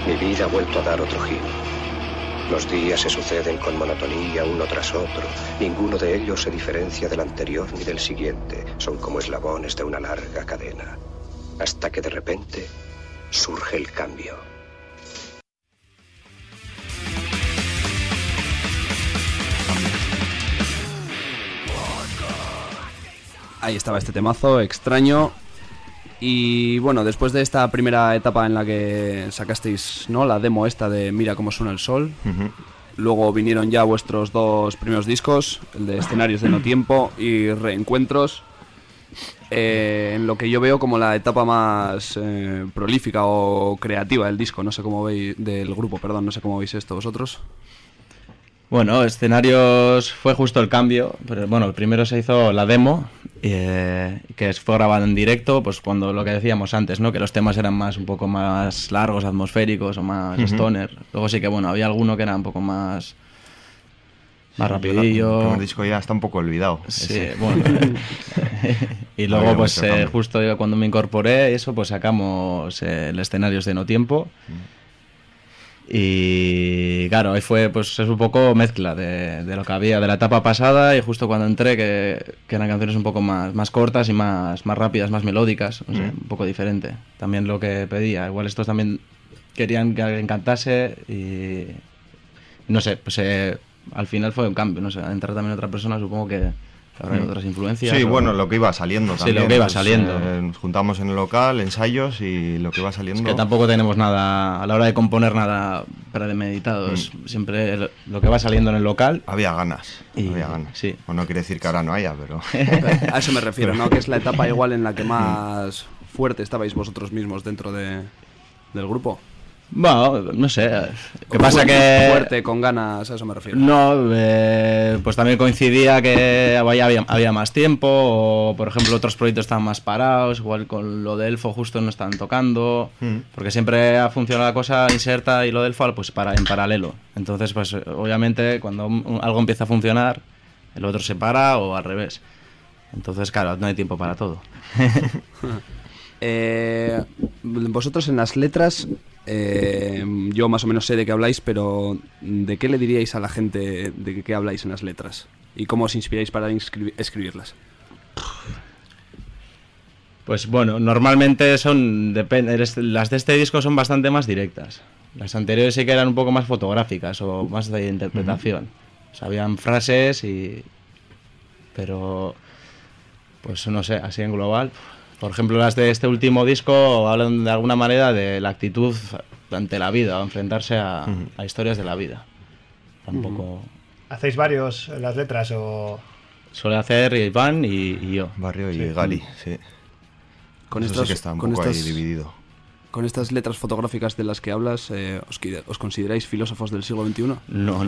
Mi vida ha vuelto a dar otro giro. Los días se suceden con monotonía uno tras otro. Ninguno de ellos se diferencia del anterior ni del siguiente. Son como eslabones de una larga cadena. Hasta que de repente surge el cambio. Ahí estaba este temazo, Extraño. Y bueno, después de esta primera etapa en la que sacasteis, ¿no?, la demo esta de Mira cómo suena el sol, luego vinieron ya vuestros 2 primeros discos, el de Escenarios de No Tiempo y Reencuentros, en lo que yo veo como la etapa más prolífica o creativa del disco, no sé cómo veis, del grupo, perdón, no sé cómo veis esto vosotros. Bueno, Escenarios fue justo el cambio, pero bueno, primero se hizo la demo, que fue grabada en directo, pues cuando lo que decíamos antes, ¿no?, que los temas eran un poco más largos, atmosféricos o más stoner. Luego sí que bueno, había alguno que era un poco más rapidillo. El primer disco ya está un poco olvidado. Sí, bueno. Y luego pues justo yo cuando me incorporé eso, pues sacamos el Escenarios de No Tiempo. Y claro, ahí fue pues es un poco mezcla de lo que había de la etapa pasada y justo cuando entré que eran canciones un poco más cortas y más rápidas, más melódicas, no sé, un poco diferente. También lo que pedía, igual estos también querían que alguien cantase y no sé, pues al final fue un cambio, no sé, entrar también otra persona, supongo que habrá otras influencias. Sí, bueno, lo que iba saliendo también. Sí, lo que iba saliendo. Nos juntamos en el local, ensayos y lo que iba saliendo. Es que tampoco tenemos nada, a la hora de componer nada premeditado, siempre lo que va saliendo en el local. Había ganas, sí. Bueno, no quiere decir que ahora no haya, pero... A eso me refiero, ¿no? Que es la etapa igual en la que más fuerte estabais vosotros mismos dentro del grupo. Bueno, no sé. ¿Qué pasa que fuerte, con ganas, a eso me refiero? No, pues también coincidía que había más tiempo, o por ejemplo otros proyectos estaban más parados, igual con lo de Elfo justo no estaban tocando, porque siempre ha funcionado la cosa inserta y lo de Elfo pues en paralelo. Entonces pues obviamente cuando algo empieza a funcionar, el otro se para o al revés. Entonces claro, no hay tiempo para todo. Vosotros en las letras, yo más o menos sé de qué habláis, pero ¿de qué le diríais a la gente de qué habláis en las letras? ¿Y cómo os inspiráis para escribirlas? Pues bueno, normalmente las de este disco son bastante más directas. Las anteriores sí que eran un poco más fotográficas o más de interpretación. O sea, habían frases pero pues no sé, así en global. Por ejemplo, las de este último disco hablan de alguna manera de la actitud ante la vida, o enfrentarse a historias de la vida. Tampoco... ¿Hacéis varios en las letras o...? Suele hacer Iván y yo. Barrio y Gali, sí. Con Eso sí que está un poco ahí dividido. Con estas letras fotográficas de las que hablas, ¿os consideráis filósofos del siglo XXI? No.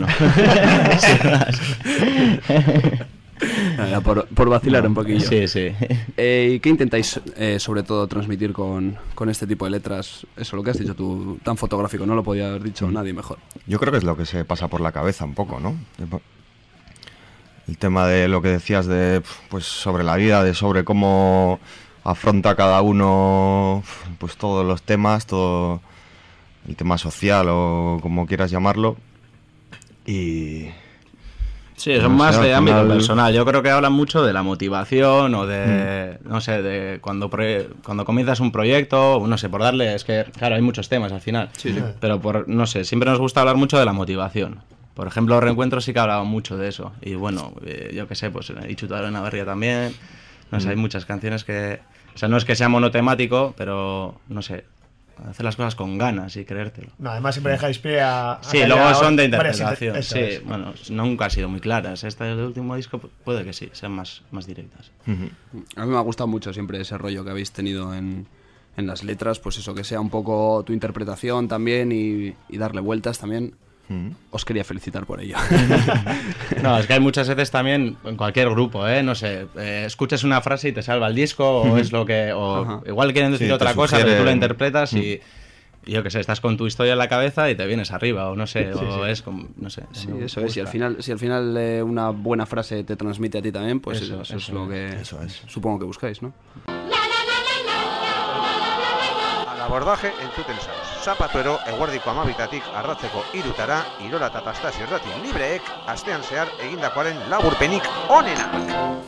Por vacilar un poquillo. Sí. ¿Y qué intentáis sobre todo transmitir con este tipo de letras? Eso, lo que has dicho tú, tan fotográfico, no lo podía haber dicho nadie mejor. Yo creo que es lo que se pasa por la cabeza un poco, ¿no? El tema de lo que decías de pues sobre la vida, sobre cómo afronta cada uno pues todos los temas, todo el tema social o como quieras llamarlo. Y... Sí, son más de ámbito personal. Yo creo que hablan mucho de la motivación o de, no sé, de cuando comienzas un proyecto, no sé, por darle, es que, claro, hay muchos temas al final, pero no sé, siempre nos gusta hablar mucho de la motivación. Por ejemplo, Reencuentros sí que hablaba mucho de eso. Y bueno, yo qué sé, pues Itxutar en Navarria también, no sé, hay muchas canciones que, o sea, no es que sea monotemático, pero, no sé, hacer las cosas con ganas y creértelo. No, además siempre dejáis pie a sí, luego son de interpretación. Sí, bueno, nunca han sido muy claras. Esta del último disco puede que sí, sean más directas. A mí me ha gustado mucho siempre ese rollo que habéis tenido en las letras, pues eso, que sea un poco tu interpretación también y darle vueltas también. Os quería felicitar por ello. No, es que hay muchas veces también en cualquier grupo, no sé, escuchas una frase y te salva el disco o es lo que, o igual quieren decir otra cosa, pero tú la interpretas y yo qué sé, estás con tu historia en la cabeza y te vienes arriba o no sé, es como, no sé. Sí, eso es, si al final una buena frase te transmite a ti también, pues eso es lo que supongo que buscáis, ¿no? A la abordaje entzuten zauz. Zapatuero eguerdiko 12 arratzeko 3 Irola eta Tastazio irrati libreek astean zehar egindakoaren laburpenik onenak.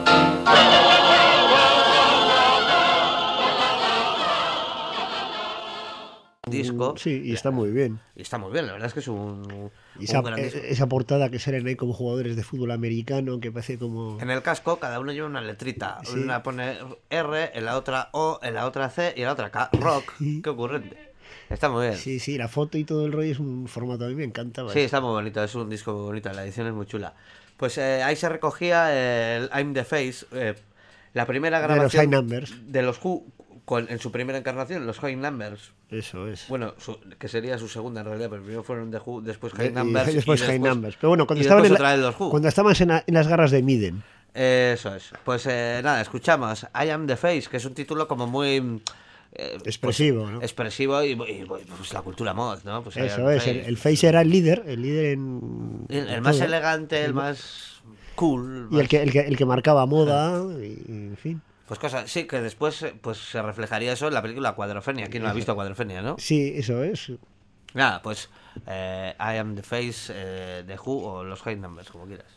Disco. Sí, y está muy bien. Y está muy bien, la verdad es que es un gran disco. Esa portada que salen ahí como jugadores de fútbol americano, que parece como... En el casco cada uno lleva una letrita. Sí. Una pone R, en la otra O, en la otra C y en la otra K. Rock. Qué ocurrente. Está muy bien. Sí, sí, la foto y todo el rollo es un formato, a mí me encanta. Sí, está muy bonito, es un disco muy bonito, la edición es muy chula. Pues ahí se recogía el I'm the Face, la primera grabación de los Who, en su primera encarnación, los High Numbers. Eso es. Bueno, que sería su segunda en realidad, pero primero fueron The Who, después High Numbers. Y después High Numbers. Pero bueno, cuando estaban en las garras de Miden. Eso es. Pues nada, escuchamos I Am the Face, que es un título como muy... expresivo, pues, ¿no? Expresivo y pues la cultura mod, ¿no? Pues eso es, el Face era el líder en... El más elegante, el más cool. Y el que marcaba moda, y en fin. Pues cosas, sí, que después pues se reflejaría eso en la película Cuadrofenia. ¿Quién no ha visto Cuadrofenia, no? Sí, eso es. Nada, pues I Am the Face de Who o los High Numbers, como quieras.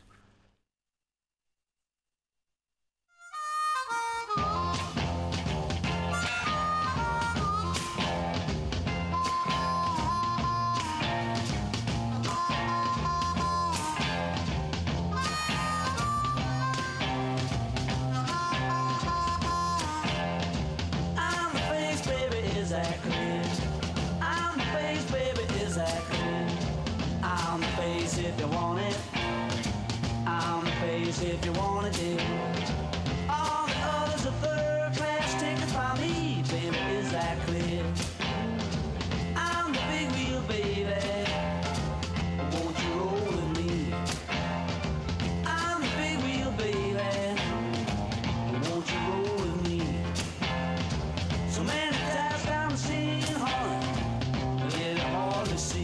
If you want it, all the others are third class tickets by me, baby, is that clear? I'm the big wheel, baby, won't you roll with me? I'm the big wheel, baby, won't you roll with me? So many times down the scene, honey, let it hardly see.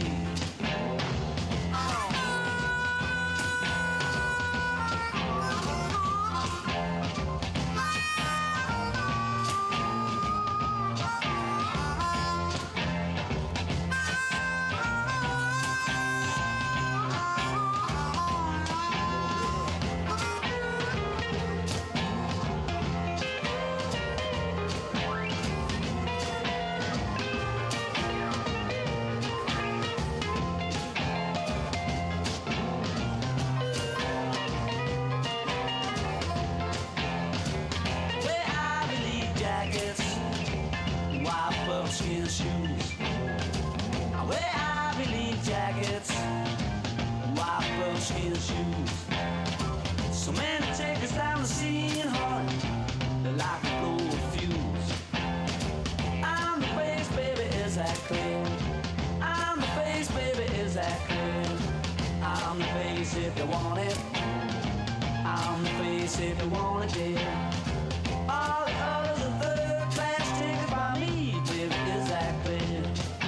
If you want it, I'm the face if you want it, dear. All the others are third class tickets by me, baby, is that clear?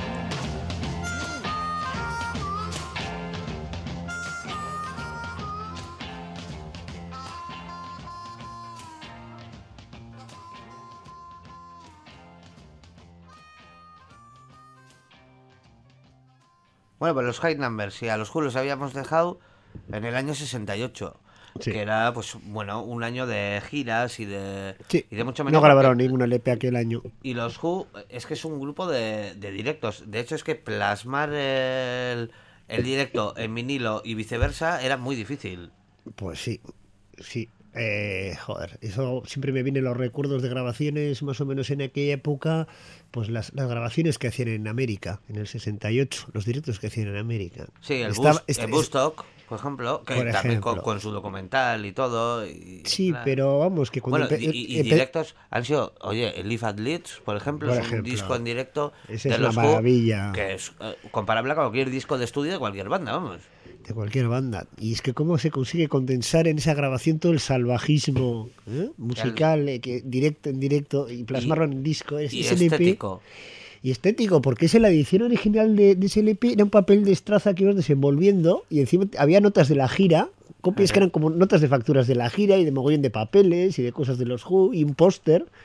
Bueno, pues los High Numbers, y a los Who los habíamos dejado en el año 68, sí. Que era, pues, bueno, un año de giras y de mucho menos. No grabaron ningún LP aquel año. Y los Who es que es un grupo de directos. De hecho, es que plasmar el directo en vinilo y viceversa era muy difícil. Pues sí, sí. Joder, eso siempre me vienen los recuerdos de grabaciones más o menos en aquella época, pues las grabaciones que hacían en América, en el 68, los directos que hacían en América. Sí, el Bustock, por ejemplo, que también con su documental y todo. Sí, pero vamos, que cuando... Bueno, y directos han sido, oye, el Live at Leeds, por ejemplo, es un disco en directo de los maravilla. Who, que es comparable a cualquier disco de estudio de cualquier banda, vamos. De cualquier banda. Y es que cómo se consigue condensar en esa grabación todo el salvajismo musical, directo en directo, y plasmarlo en disco. Y estético. Y estético, porque es la edición original de ese LP, era un papel de estraza que ibas desenvolviendo, y encima había notas de la gira, copias que eran como notas de facturas de la gira, y de mogollón de papeles, y de cosas de los Who, y un póster.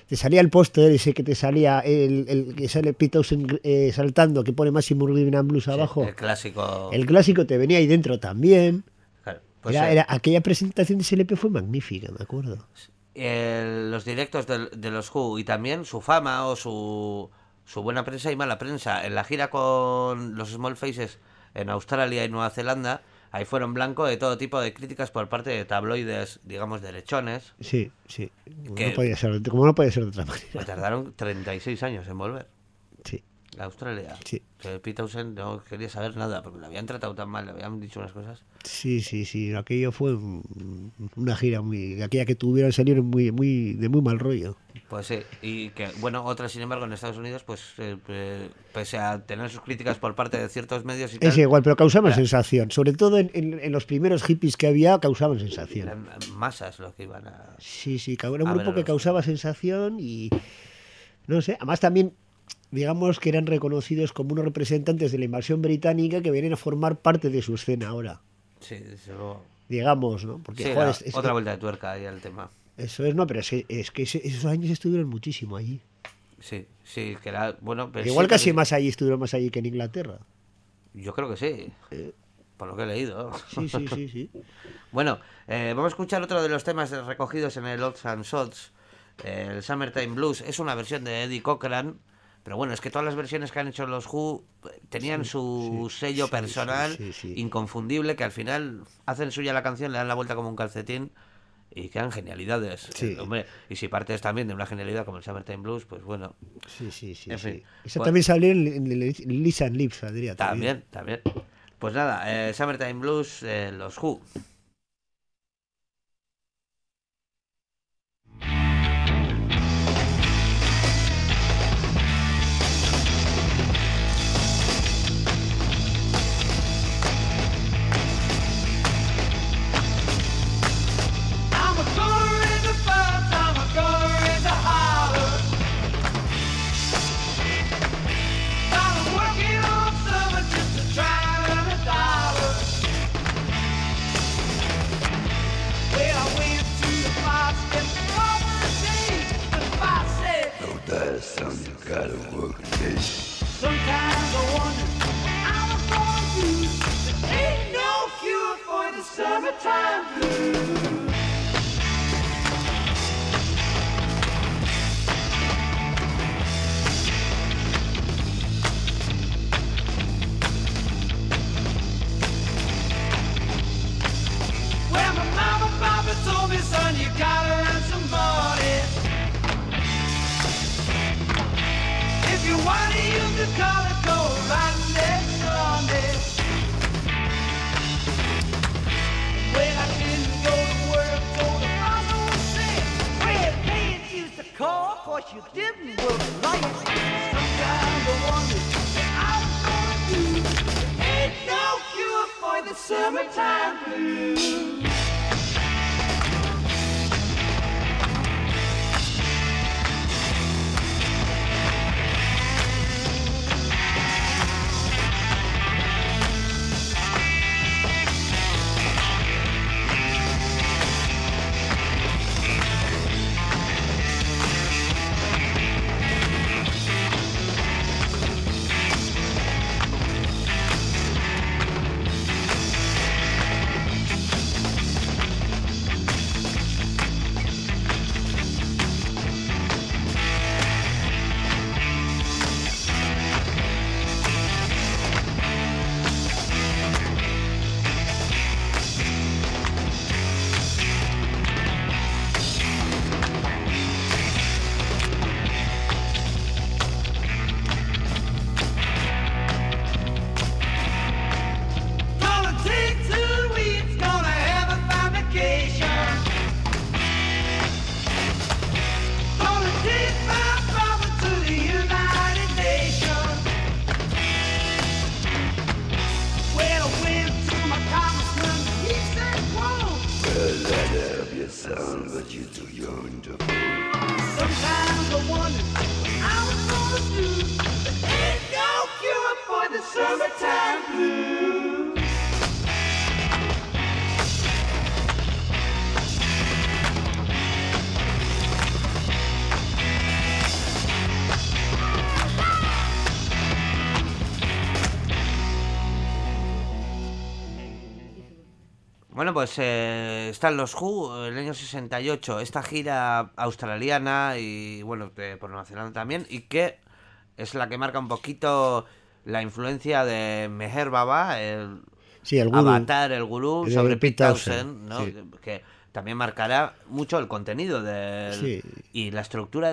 te salía el póster ese que te salía el que sale Pete Townshend saltando, que pone Máximo Rhythm and Blues abajo. El clásico. El clásico te venía ahí dentro también. Claro, pues aquella presentación de ese LP fue magnífica, me acuerdo. Los directos de los Who y también su fama o su buena prensa y mala prensa en la gira con los Small Faces en Australia y Nueva Zelanda. Ahí fueron blanco de todo tipo de críticas por parte de tabloides, digamos, derechones. Sí. Como no podía ser de otra manera. Me tardaron 36 años en volver. Sí. A Australia. Sí. Que Pete Townshend no quería saber nada porque le habían tratado tan mal, le habían dicho unas cosas. Sí. Aquello fue una gira aquella que tuvieron salir de muy mal rollo. Pues sí, y que, bueno, otras, sin embargo, en Estados Unidos, pues, pese a tener sus críticas por parte de ciertos medios y tal... Es igual, pero causaban sensación. Sobre todo en los primeros hippies que había, causaban sensación. Eran masas lo que iban a... Sí, era un grupo que causaba sensación y... No sé, además también, digamos que eran reconocidos como unos representantes de la invasión británica que vienen a formar parte de su escena ahora. Sí, desde luego. Digamos, ¿no? Porque, sí, joder, otra vuelta de tuerca ahí al tema. Eso es, no, pero es que esos años estuvieron muchísimo allí. Sí, que era, bueno... Pero igual sí, casi más allí, estuvieron más allí que en Inglaterra. Yo creo que sí, por lo que he leído. Sí. Bueno, vamos a escuchar otro de los temas recogidos en el Odds and Sods, el Summertime Blues. Es una versión de Eddie Cochran, pero bueno, es que todas las versiones que han hecho los Who tenían su sello personal inconfundible, que al final hacen suya la canción, le dan la vuelta como un calcetín y quedan genialidades. Hombre, y si partes también de una genialidad como el Summertime Blues, pues bueno. Sí. En fin, Eso también salió en Lisa and Lips, saldría también. Pues nada, Summertime Blues, los Who. Sometimes I wonder how I'm gonna do. There ain't no cure for the summertime blues. Well, my mama, papa told me, son, you gotta earn some money. If you want to use the color, go right next Sunday. When I didn't go to work, told the boss I was sick. Red paint used to call, cause you didn't work right. Sometimes I wonder what I was gonna do. Ain't no cure for the summertime blues. Bueno, pues están los Who, el año 68, esta gira australiana y, bueno, por Nueva Zelanda también, y que es la que marca un poquito la influencia de Meher Baba, el gurú. Avatar, el gurú, sobre Pete Townshend, ¿no? Sí. Que también marcará mucho el contenido y la estructura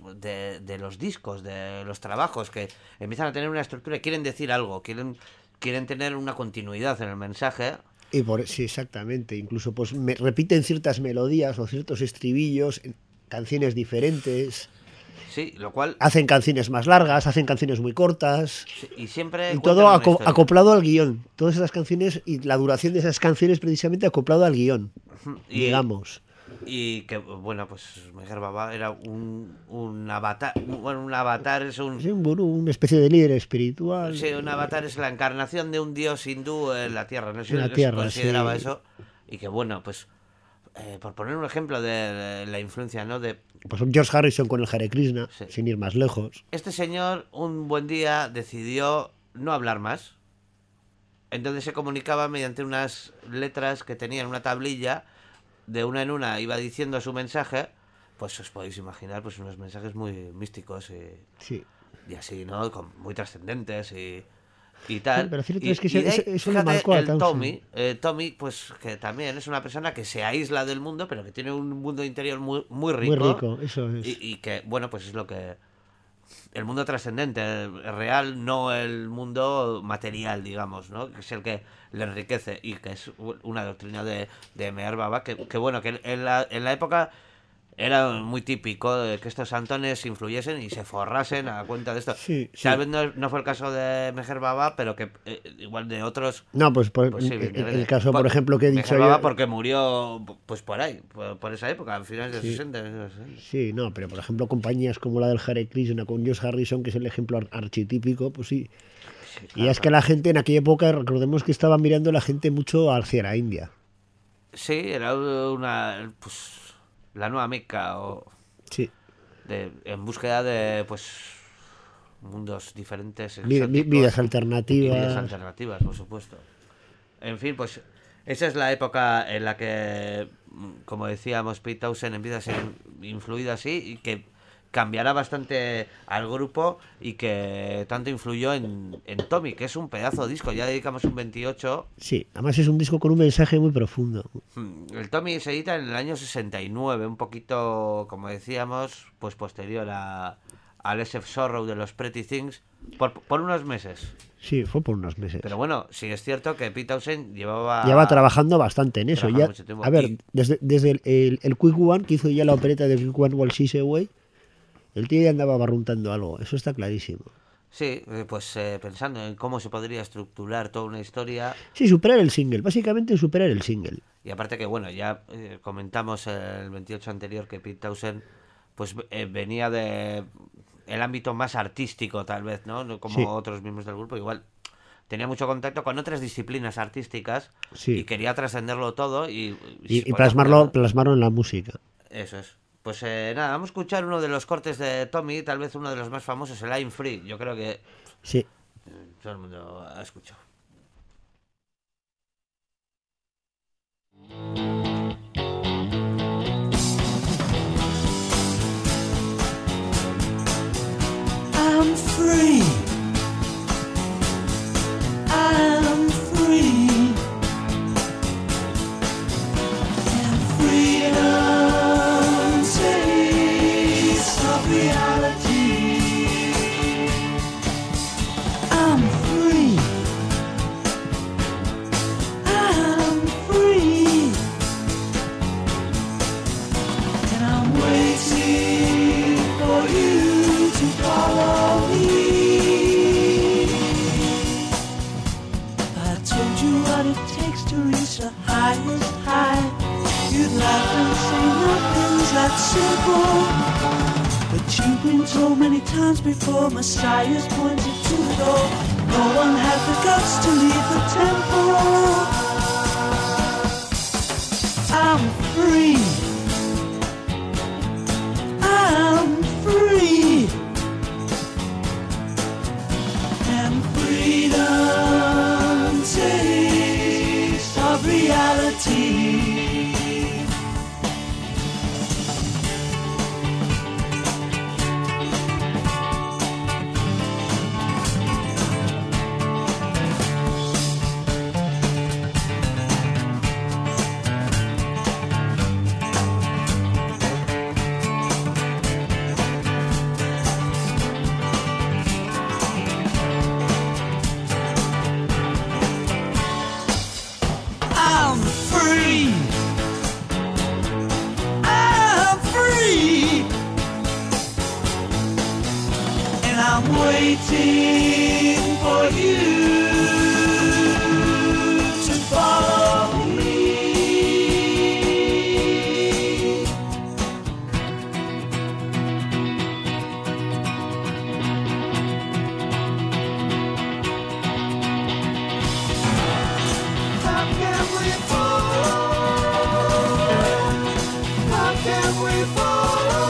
de los discos, de los trabajos, que empiezan a tener una estructura y quieren decir algo, quieren tener una continuidad en el mensaje. Y sí, exactamente. Incluso pues repiten ciertas melodías o ciertos estribillos en canciones diferentes. Sí, lo cual... Hacen canciones más largas, hacen canciones muy cortas. Sí, y siempre... Y todo acoplado al guión. Todas esas canciones y la duración de esas canciones precisamente acoplado al guión, digamos. Y que, bueno, pues Meher Baba era un avatar. Bueno, un avatar es un... Sí, un gurú, una especie de líder espiritual. Sí, un avatar es la encarnación de un dios hindú en la Tierra. No sé si se consideraba eso. Y que, bueno, pues... por poner un ejemplo de la influencia, ¿no? Pues George Harrison con el Hare Krishna, sin ir más lejos. Este señor un buen día decidió no hablar más. Entonces se comunicaba mediante unas letras que tenían una tablilla, de una en una iba diciendo su mensaje. Pues os podéis imaginar pues unos mensajes muy místicos y así, ¿no? Muy trascendentes y tal. Sí, pero cierto es que eso le marcó a Tommy, pues que también es una persona que se aísla del mundo, pero que tiene un mundo interior muy rico. Muy rico, eso es. Y que, bueno, pues es lo que... El mundo trascendente, el real, no el mundo material, digamos, ¿no? Que es el que le enriquece y que es una doctrina de Meher Baba, que bueno, que en la época... Era muy típico de que estos santones influyesen y se forrasen a cuenta de esto. Sí. Tal vez no fue el caso de Meher Baba, pero que igual de otros... No, pues el caso, por ejemplo, que he dicho Meher Baba porque murió pues por ahí, por esa época, a finales de los 60. Sí, no, pero por ejemplo compañías como la del Hare Krishna con George Harrison, que es el ejemplo archetípico, pues sí. Claro, y es que la gente en aquella época, recordemos que estaba mirando la gente mucho hacia la India. Sí, era una... pues la nueva Meca en búsqueda de pues mundos diferentes, vidas alternativas. Vidas alternativas, por supuesto. En fin, pues esa es la época en la que, como decíamos, Pete Townshend empieza a ser influido así y que cambiará bastante al grupo y que tanto influyó en Tommy, que es un pedazo de disco. Ya dedicamos un 28. Sí, además es un disco con un mensaje muy profundo. El Tommy se edita en el año 69, un poquito, como decíamos, pues posterior al SF Sorrow de los Pretty Things, por unos meses. Sí, fue por unos meses. Pero bueno, sí es cierto que Pete Townshend lleva trabajando bastante en eso. Ya, a ver, desde el Quick One, que hizo ya la opereta de Quick One Walk She's Away, el tío ya andaba barruntando algo, eso está clarísimo. Sí, pues pensando en cómo se podría estructurar toda una historia. Sí, superar el single, básicamente superar el single. Y aparte que, bueno, ya comentamos el 28 anterior que Pete Townshend pues venía de el ámbito más artístico, tal vez, ¿no? Como otros miembros del grupo, igual tenía mucho contacto con otras disciplinas artísticas y quería trascenderlo todo y plasmarlo en la música. Eso es. Pues nada, vamos a escuchar uno de los cortes de Tommy, tal vez uno de los más famosos, el I'm Free. Yo creo que todo el mundo ha escuchado. I'm free. I'm free. And freedom takes of reality. I'm free. I'm free. And I'm waiting for you to follow me. I told you what it takes to reach the highest high. You'd laugh and say nothing's that simple. But you've been told many times before, Messiah's pointed to the door. No one had the guts to leave the temple. I'm free. I'm free. And freedom takes of reality. reality. Waiting for you to follow me. How can we follow? How can we follow?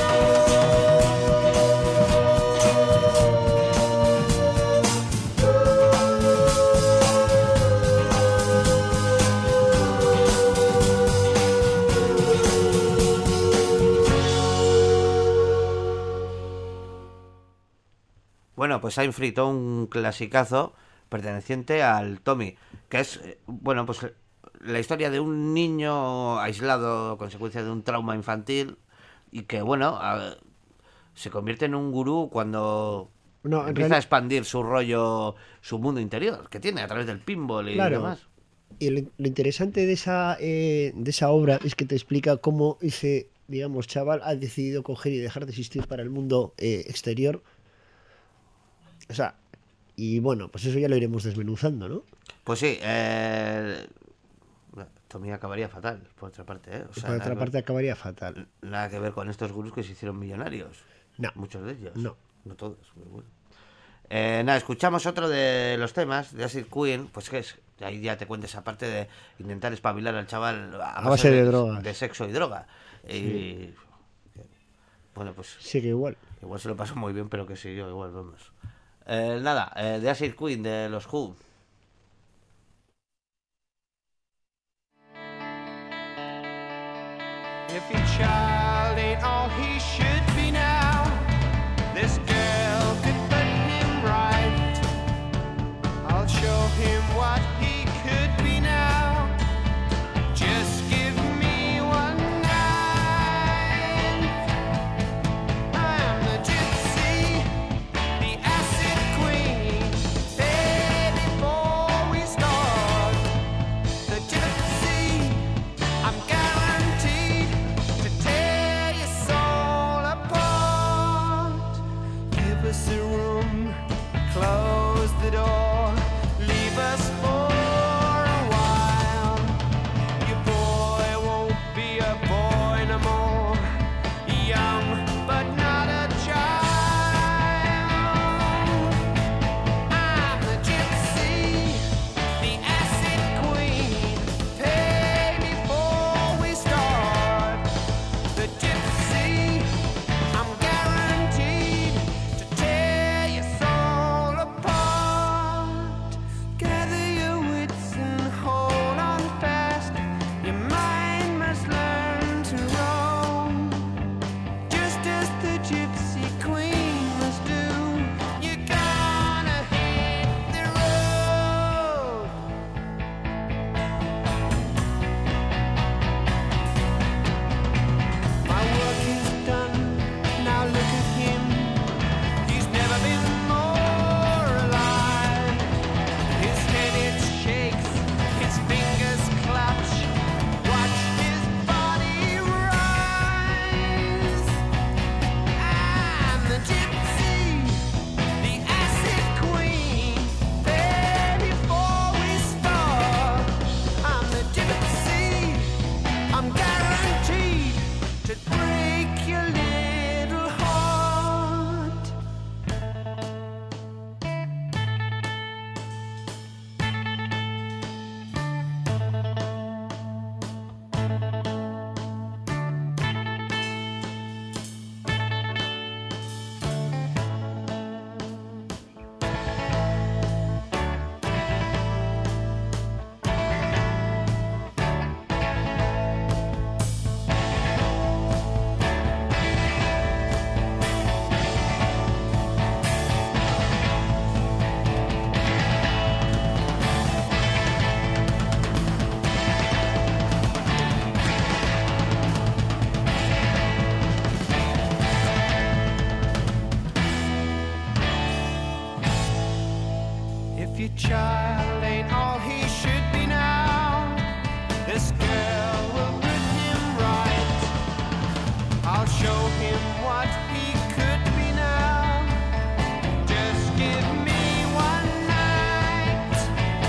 Bueno, pues I'm Free, todo un clasicazo perteneciente al Tommy, que es, bueno, pues la historia de un niño aislado a consecuencia de un trauma infantil y que, bueno, se convierte en un gurú cuando empieza a expandir su rollo, su mundo interior, que tiene a través del pinball y demás. Y lo interesante de esa obra es que te explica cómo ese, digamos, chaval ha decidido coger y dejar de existir para el mundo exterior. O sea, y bueno, pues eso ya lo iremos desmenuzando, ¿no? Pues sí, Tommy acabaría fatal, por otra parte, ¿eh? O sea, por otra parte acabaría fatal. Nada que ver con estos gurús que se hicieron millonarios. No. Muchos de ellos. No. No todos, muy bueno. Nada, escuchamos otro de los temas de Acid Queen, pues que es, ahí ya te cuentes aparte de intentar espabilar al chaval a base de drogas. De sexo y droga. Sí. Y bueno, pues sí, que igual se lo pasó muy bien, pero que sí, yo igual, vamos. Nada, de Acid Queen, de los Who. If your child ain't all he should be now, this girl could put him right. I'll show him what he could be now. Just give me one night. I'm the gypsy, the acid queen. Say before we start, the gypsy, I'm guaranteed to take child ain't all he should be now. This girl will put him right. I'll show him what he could be now. Just give me one night.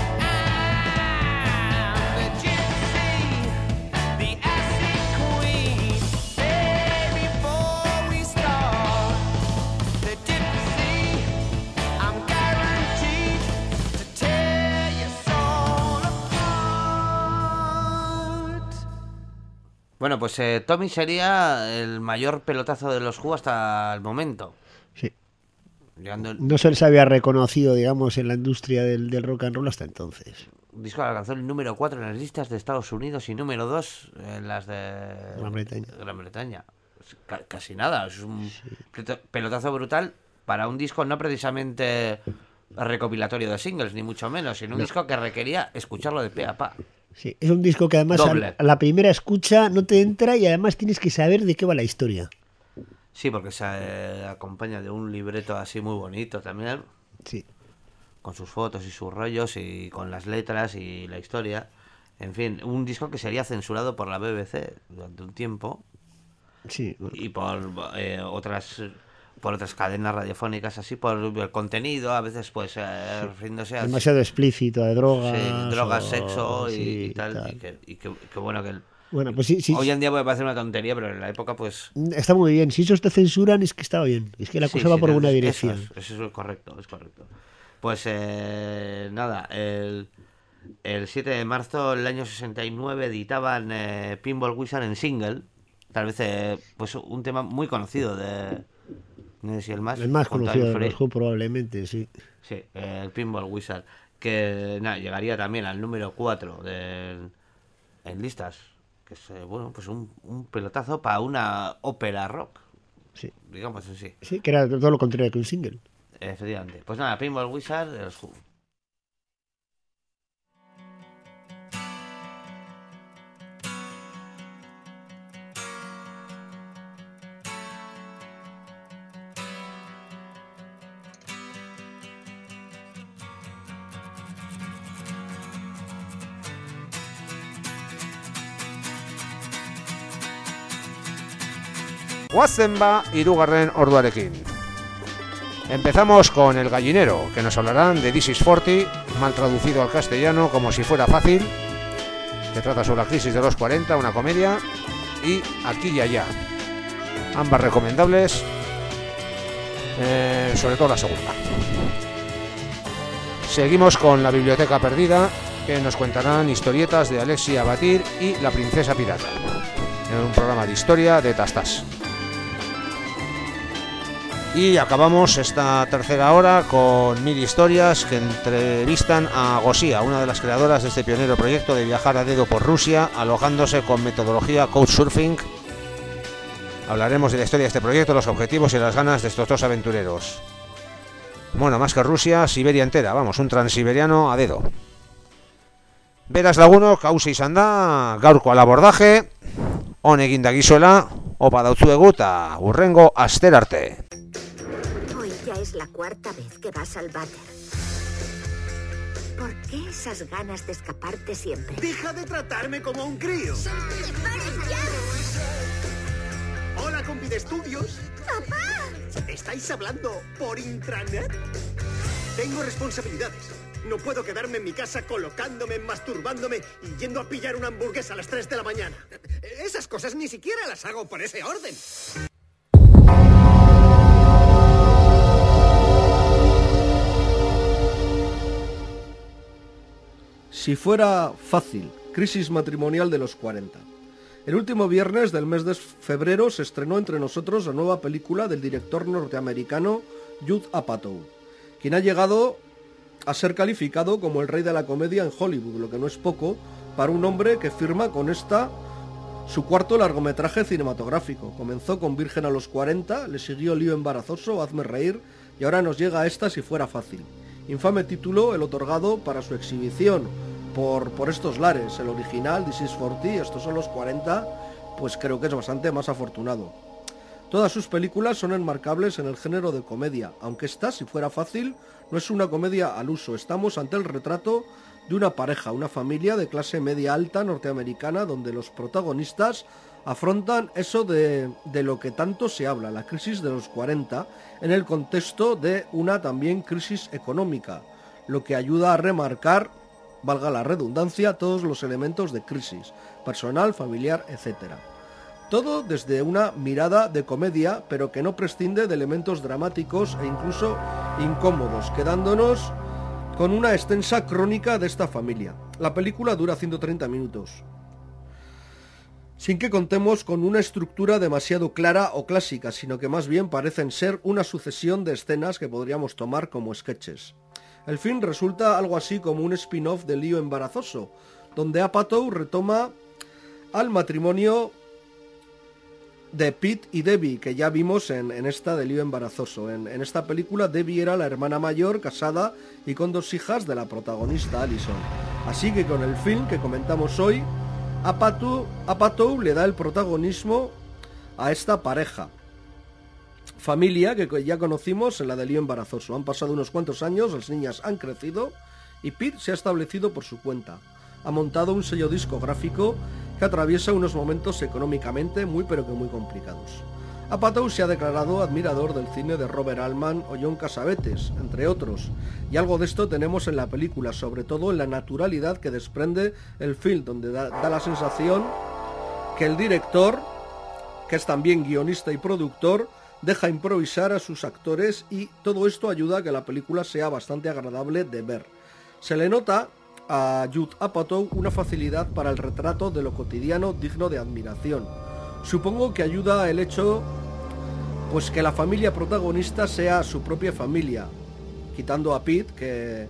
I'm the gypsy, the acid queen. Baby, before we start the gypsy, I'm guaranteed to tear your soul apart. Bueno, pues Tommy sería el mayor pelotazo de los Who hasta el momento. Sí. Llegando el No se les había reconocido, digamos, en la industria del rock and roll hasta entonces. disco alcanzó el número 4 en las listas de Estados Unidos y número 2 en las de Gran Bretaña. Casi nada, es un pelotazo brutal para un disco no precisamente recopilatorio de singles, ni mucho menos, sino un disco que requería escucharlo de pe a pa. Sí, es un disco que además a la primera escucha no te entra y además tienes que saber de qué va la historia. Sí, porque se acompaña de un libreto así muy bonito también. Sí. Con sus fotos y sus rollos y con las letras y la historia. En fin, un disco que sería censurado por la BBC durante un tiempo. Sí. Y por otras cadenas radiofónicas así, por el contenido, a veces pues refiriéndose a... Demasiado explícito, de drogas. Sí, drogas, sexo sí, y tal. Y que bueno, que bueno, pues sí, hoy en día puede parecer una tontería, pero en la época pues... Está muy bien. Si eso te censuran es que está bien. Es que la cosa va por buena dirección. Eso es correcto, Pues nada, el 7 de marzo del año 69 editaban Pinball Wizard en single. Tal vez pues un tema muy conocido de... No sé si el más conocido de los Who, probablemente, sí. Sí, el Pinball Wizard, que llegaría también al número 4 en listas, que es bueno, pues un pelotazo para una ópera rock. Sí. Digamos así. Sí, que era todo lo contrario que un single. Efectivamente. Pues nada, Pinball Wizard de los Who. Guazen ba hirugarren orduarekin. Empezamos con El Gallinero, que nos hablarán de This is 40, mal traducido al castellano como Si fuera fácil, que trata sobre la crisis de los 40, una comedia, y Aquí y Allá. Ambas recomendables, sobre todo la segunda. Seguimos con La Biblioteca Perdida, que nos contarán historietas de Alexia Batir y La Princesa Pirata, en un programa de historia de Tastas. Y acabamos esta tercera hora con 1000 historias que entrevistan a Gosia, una de las creadoras de este pionero proyecto de viajar a dedo por Rusia, alojándose con metodología Couchsurfing. Hablaremos de la historia de este proyecto, los objetivos y las ganas de estos dos aventureros. Bueno, más que Rusia, Siberia entera, vamos, un transiberiano a dedo. Beraz lagunok, hauze izan da, gaurko al abordaje, honek indagizuela, opa dautzuegu eta hurrengo asterarte. Hoy ya es la cuarta vez que vas al váter. ¿Por qué esas ganas de escaparte siempre? ¡Deja de tratarme como un crío! ¡Hola, compi de estudios! ¡Papá! ¿Estáis hablando por intranet? Tengo responsabilidades. No puedo quedarme en mi casa colocándome, masturbándome y yendo a pillar una hamburguesa a las 3 de la mañana. Esas cosas ni siquiera las hago por ese orden. Si fuera fácil, crisis matrimonial de los 40. El último viernes del mes de febrero se estrenó entre nosotros la nueva película del director norteamericano Judd Apatow, quien ha llegado a ser calificado como el rey de la comedia en Hollywood, lo que no es poco para un hombre que firma con esta su cuarto largometraje cinematográfico. Comenzó con Virgen a los 40, le siguió Lío embarazoso, Hazme reír y ahora nos llega esta Si fuera fácil. Infame título el otorgado para su exhibición por estos lares. El original, This is 40, estos son los 40, pues creo que es bastante más afortunado. Todas sus películas son enmarcables en el género de comedia, aunque esta, si fuera fácil, no es una comedia al uso. Estamos ante el retrato de una pareja, una familia de clase media alta norteamericana, donde los protagonistas afrontan eso de lo que tanto se habla, la crisis de los 40, en el contexto de una también crisis económica, lo que ayuda a remarcar, valga la redundancia, todos los elementos de crisis, personal, familiar, etc. Todo desde una mirada de comedia, pero que no prescinde de elementos dramáticos e incluso incómodos, quedándonos con una extensa crónica de esta familia. La película dura 130 minutos, sin que contemos con una estructura demasiado clara o clásica, sino que más bien parecen ser una sucesión de escenas que podríamos tomar como sketches. El film resulta algo así como un spin-off de Lío embarazoso, donde Apatow retoma al matrimonio de Pete y Debbie, que ya vimos en esta de Lío embarazoso. En esta película Debbie era la hermana mayor, casada y con 2 hijas de la protagonista Allison. Así que con el film que comentamos hoy, Apatow le da el protagonismo a esta pareja. Familia que ya conocimos en la de Lío embarazoso. Han pasado unos cuantos años, las niñas han crecido y Pete se ha establecido por su cuenta. Ha montado un sello discográfico que atraviesa unos momentos económicamente muy pero que muy complicados. Apatow se ha declarado admirador del cine de Robert Altman o John Cassavetes, entre otros, y algo de esto tenemos en la película, sobre todo en la naturalidad que desprende el film, donde da la sensación que el director, que es también guionista y productor, deja improvisar a sus actores, y todo esto ayuda a que la película sea bastante agradable de ver. Se le nota a Judd Apatow una facilidad para el retrato de lo cotidiano digno de admiración. Supongo que ayuda el hecho, pues, que la familia protagonista sea su propia familia, quitando a Pete, que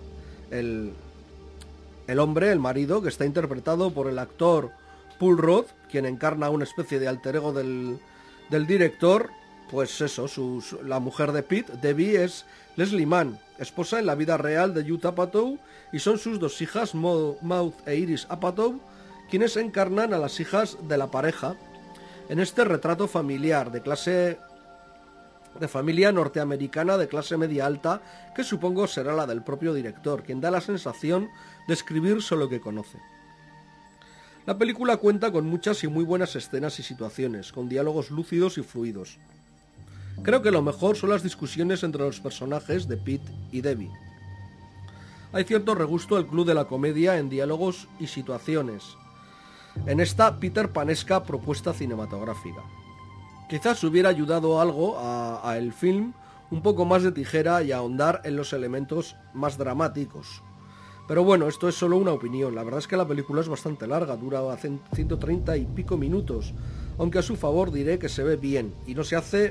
el hombre, el marido, que está interpretado por el actor Paul Rudd, quien encarna una especie de alter ego del director. Pues eso, la mujer de Pete, Debbie, es Leslie Mann, esposa en la vida real de Judd Apatow, y son sus 2 hijas, Maud e Iris Apatow, quienes encarnan a las hijas de la pareja en este retrato familiar de familia norteamericana de clase media alta, que supongo será la del propio director, quien da la sensación de escribir solo que conoce. La película cuenta con muchas y muy buenas escenas y situaciones, con diálogos lúcidos y fluidos. Creo que lo mejor son las discusiones entre los personajes de Pete y Debbie. Hay cierto regusto al club de la comedia en diálogos y situaciones, en esta Peter Panesca propuesta cinematográfica. Quizás hubiera ayudado algo a el film un poco más de tijera y ahondar en los elementos más dramáticos. Pero bueno, esto es solo una opinión. La verdad es que la película es bastante larga, dura 130 y pico minutos, aunque a su favor diré que se ve bien y no se hace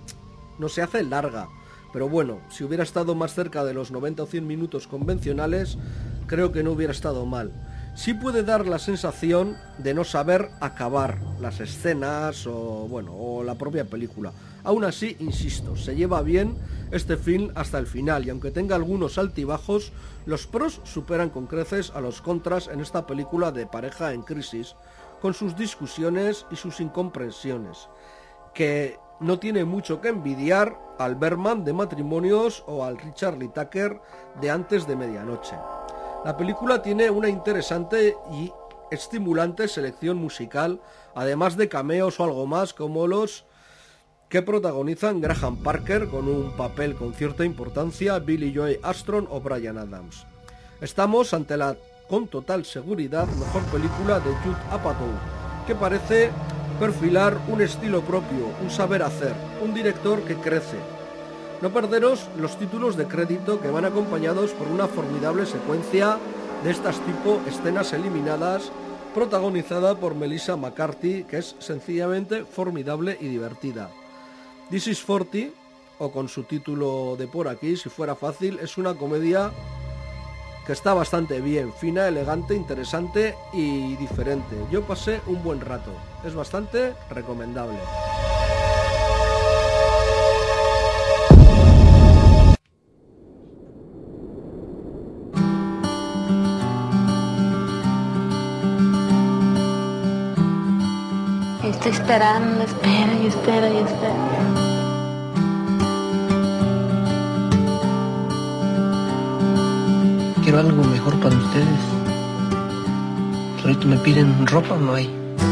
larga. Pero bueno, si hubiera estado más cerca de los 90 o 100 minutos convencionales, creo que no hubiera estado mal. Sí puede dar la sensación de no saber acabar las escenas o la propia película. Aún así, insisto, se lleva bien este film hasta el final, y aunque tenga algunos altibajos, los pros superan con creces a los contras en esta película de pareja en crisis, con sus discusiones y sus incomprensiones, que no tiene mucho que envidiar al Berman de Matrimonios o al Richard Lee Tucker de Antes de Medianoche. La película tiene una interesante y estimulante selección musical, además de cameos o algo más como los que protagonizan Graham Parker con un papel con cierta importancia, Billy Joe Armstrong o Bryan Adams. Estamos ante la, con total seguridad, mejor película de Judd Apatow, que parece perfilar un estilo propio, un saber hacer, un director que crece. No perderos los títulos de crédito, que van acompañados por una formidable secuencia de estas tipo escenas eliminadas, protagonizada por Melissa McCarthy, que es sencillamente formidable y divertida. This is 40, o con su título de por aquí, si fuera fácil, es una comedia que está bastante bien, fina, elegante, interesante y diferente. Yo pasé un buen rato, es bastante recomendable. estoy esperando, espera y espera y espera. Quiero algo mejor para ustedes. Ahorita me piden ropa, no hay.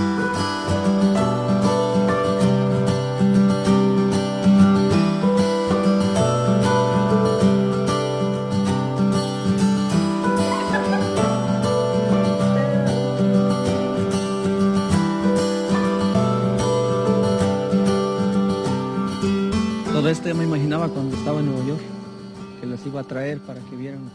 Todo esto ya me imaginaba cuando estaba en Nueva York, que los iba a traer para que vieran.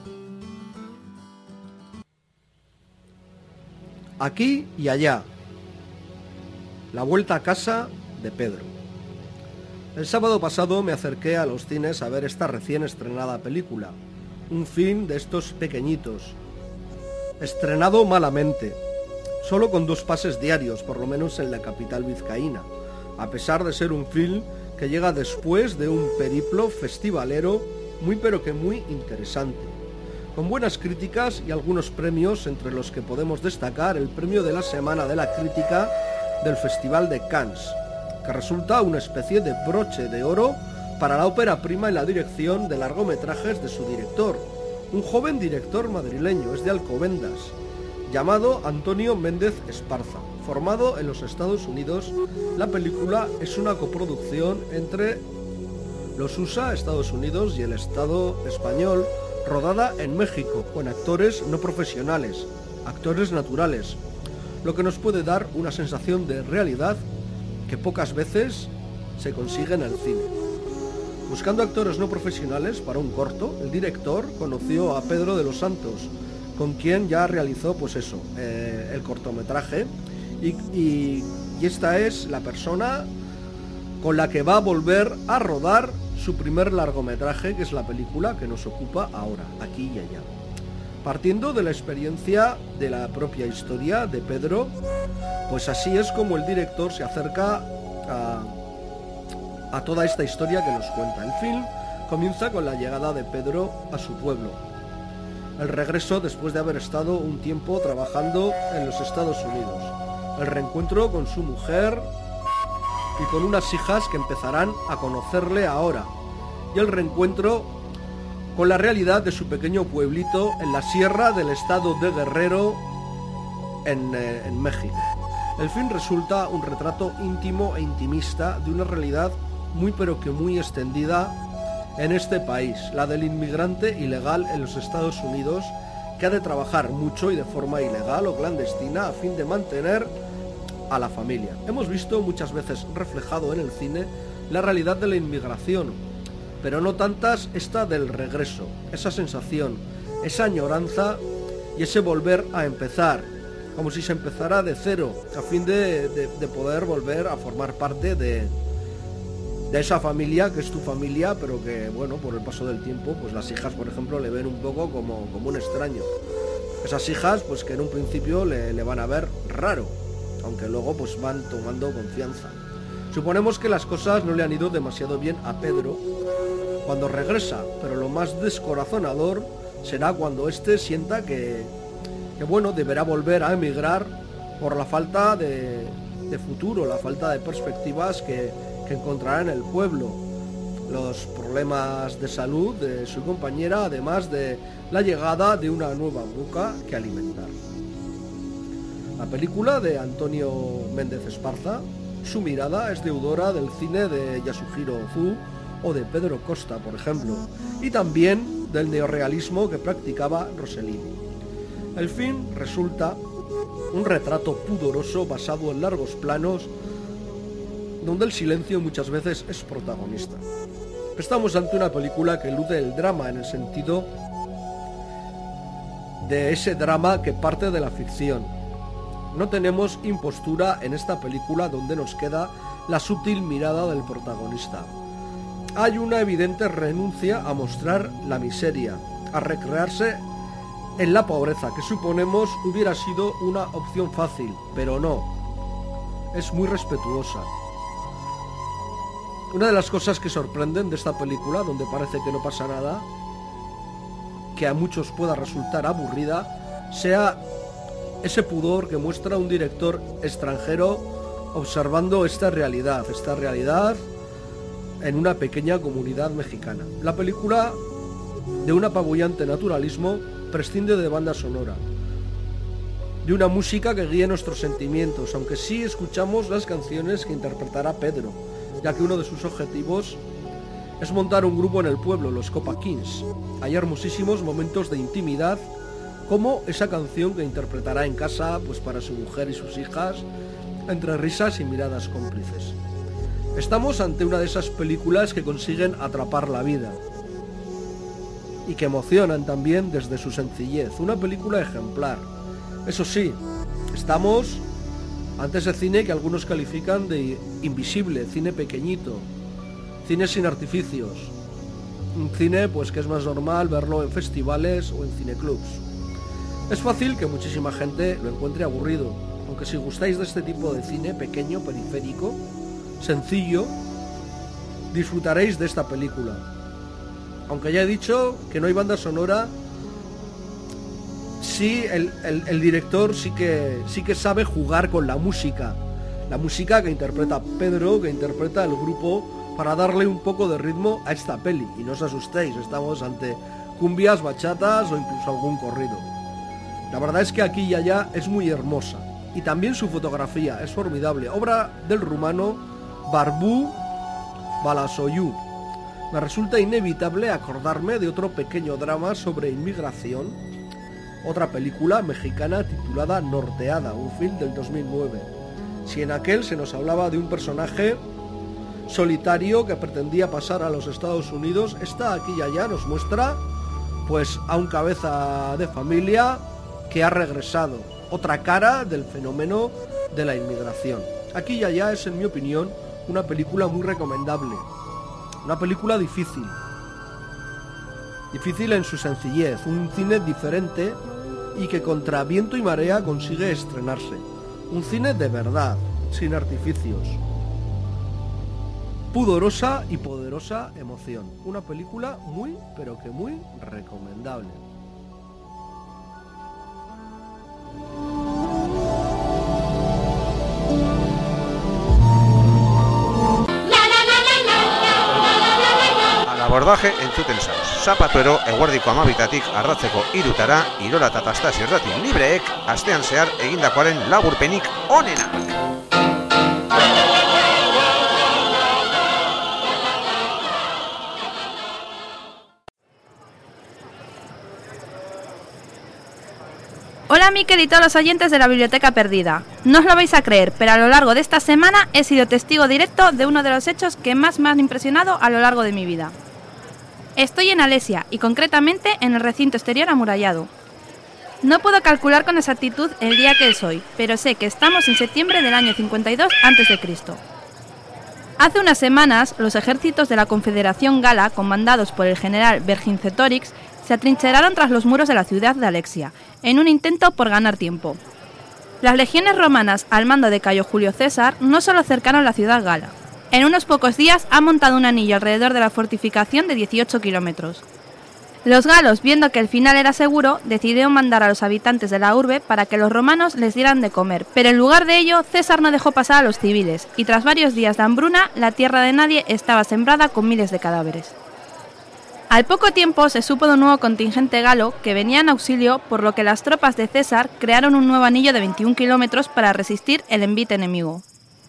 Aquí y allá. La vuelta a casa de Pedro. El sábado pasado me acerqué a los cines a ver esta recién estrenada película. Un film de estos pequeñitos. Estrenado malamente. Solo con 2 pases diarios, por lo menos en la capital vizcaína. A pesar de ser un film que llega después de un periplo festivalero muy pero que muy interesante. Con buenas críticas y algunos premios, entre los que podemos destacar el premio de la Semana de la Crítica del Festival de Cannes, que resulta una especie de broche de oro para la ópera prima y la dirección de largometrajes de su director, un joven director madrileño, es de Alcobendas, llamado Antonio Méndez Esparza. Formado en los Estados Unidos, la película es una coproducción entre los USA, Estados Unidos, y el Estado español, rodada en México, con actores no profesionales, actores naturales, lo que nos puede dar una sensación de realidad que pocas veces se consigue en el cine. Buscando actores no profesionales para un corto, el director conoció a Pedro de los Santos, con quien ya realizó el cortometraje, y esta es la persona con la que va a volver a rodar su primer largometraje, que es la película que nos ocupa ahora, Aquí y Allá. Partiendo de la experiencia de la propia historia de Pedro, pues así es como el director se acerca a toda esta historia que nos cuenta. El film comienza con la llegada de Pedro a su pueblo, el regreso después de haber estado un tiempo trabajando en los Estados Unidos, el reencuentro con su mujer y con unas hijas que empezarán a conocerle ahora, y el reencuentro con la realidad de su pequeño pueblito en la sierra del estado de Guerrero, en México. El film resulta un retrato íntimo e intimista de una realidad muy pero que muy extendida en este país, la del inmigrante ilegal en los Estados Unidos, que ha de trabajar mucho y de forma ilegal o clandestina a fin de mantener a la familia. Hemos visto muchas veces reflejado en el cine la realidad de la inmigración, pero no tantas esta del regreso, esa sensación, esa añoranza y ese volver a empezar, como si se empezara de cero, a fin de poder volver a formar parte de esa familia que es tu familia, pero que, bueno, por el paso del tiempo, pues las hijas, por ejemplo, le ven un poco como un extraño. Esas hijas, pues que en un principio le van a ver raro, aunque luego pues van tomando confianza. Suponemos que las cosas no le han ido demasiado bien a Pedro cuando regresa, pero lo más descorazonador será cuando éste sienta que bueno, deberá volver a emigrar por la falta de futuro, la falta de perspectivas que encontrará en el pueblo, los problemas de salud de su compañera, además de la llegada de una nueva boca que alimentar. La película de Antonio Méndez Esparza, su mirada es deudora del cine de Yasuhiro Ozu o de Pedro Costa, por ejemplo, y también del neorrealismo que practicaba Rossellini. El film resulta un retrato pudoroso basado en largos planos, donde el silencio muchas veces es protagonista. Estamos ante una película que elude el drama en el sentido de ese drama que parte de la ficción. No tenemos impostura en esta película, donde nos queda la sutil mirada del protagonista. Hay una evidente renuncia a mostrar la miseria, a recrearse en la pobreza, que suponemos hubiera sido una opción fácil, pero no. Es muy respetuosa. Una de las cosas que sorprenden de esta película, donde parece que no pasa nada, que a muchos pueda resultar aburrida, sea ese pudor que muestra un director extranjero observando esta realidad en una pequeña comunidad mexicana. La película, de un apabullante naturalismo, prescinde de banda sonora, de una música que guíe nuestros sentimientos, aunque sí escuchamos las canciones que interpretará Pedro, ya que uno de sus objetivos es montar un grupo en el pueblo, los Copa Kings. Hay hermosísimos momentos de intimidad, como esa canción que interpretará en casa, pues para su mujer y sus hijas, entre risas y miradas cómplices. Estamos ante una de esas películas que consiguen atrapar la vida y que emocionan también desde su sencillez. Una película ejemplar. Eso sí, estamos ante ese cine que algunos califican de invisible, cine pequeñito, cine sin artificios, un cine pues que es más normal verlo en festivales o en cineclubs. Es fácil que muchísima gente lo encuentre aburrido, aunque si gustáis de este tipo de cine pequeño, periférico, sencillo, disfrutaréis de esta película. Aunque ya he dicho que no hay banda sonora, sí el director sí que sabe jugar con la música que interpreta Pedro, que interpreta el grupo, para darle un poco de ritmo a esta peli. Y no os asustéis, estamos ante cumbias, bachatas o incluso algún corrido. La verdad es que aquí y allá es muy hermosa, y también su fotografía es formidable, obra del rumano Barbu Balasoyu. Me resulta inevitable acordarme de otro pequeño drama sobre inmigración, otra película mexicana titulada Norteada, un film del 2009. Si en aquel se nos hablaba de un personaje solitario que pretendía pasar a los Estados Unidos, esta aquí y allá nos muestra pues a un cabeza de familia que ha regresado, otra cara del fenómeno de la inmigración. Aquí y allá es, en mi opinión, una película muy recomendable, una película difícil en su sencillez, un cine diferente y que contra viento y marea consigue estrenarse, un cine de verdad, sin artificios, pudorosa y poderosa emoción, una película muy, pero que muy recomendable. Abordaje entzuten zauz. Zapatuero eguerdiko 12 arratzeko 3 Irola eta Tastaz irrati libreek astean zehar egindakoaren laburpenik onenak. Hola Miquel y todos los oyentes de la Biblioteca Perdida. No os lo vais a creer, pero a lo largo de esta semana he sido testigo directo de uno de los hechos que más me han impresionado a lo largo de mi vida. Estoy en Alesia y concretamente en el recinto exterior amurallado. No puedo calcular con exactitud el día que es hoy, pero sé que estamos en septiembre del año 52 a.C. Hace unas semanas, los ejércitos de la Confederación Gala, comandados por el general Vercingetorix, se atrincheraron tras los muros de la ciudad de Alexia, en un intento por ganar tiempo. Las legiones romanas al mando de Cayo Julio César no solo cercaron la ciudad gala. En unos pocos días han montado un anillo alrededor de la fortificación de 18 kilómetros. Los galos, viendo que el final era seguro, decidieron mandar a los habitantes de la urbe para que los romanos les dieran de comer, pero en lugar de ello, César no dejó pasar a los civiles, y tras varios días de hambruna, la tierra de nadie estaba sembrada con miles de cadáveres. Al poco tiempo se supo de un nuevo contingente galo que venía en auxilio, por lo que las tropas de César crearon un nuevo anillo de 21 kilómetros para resistir el envite enemigo.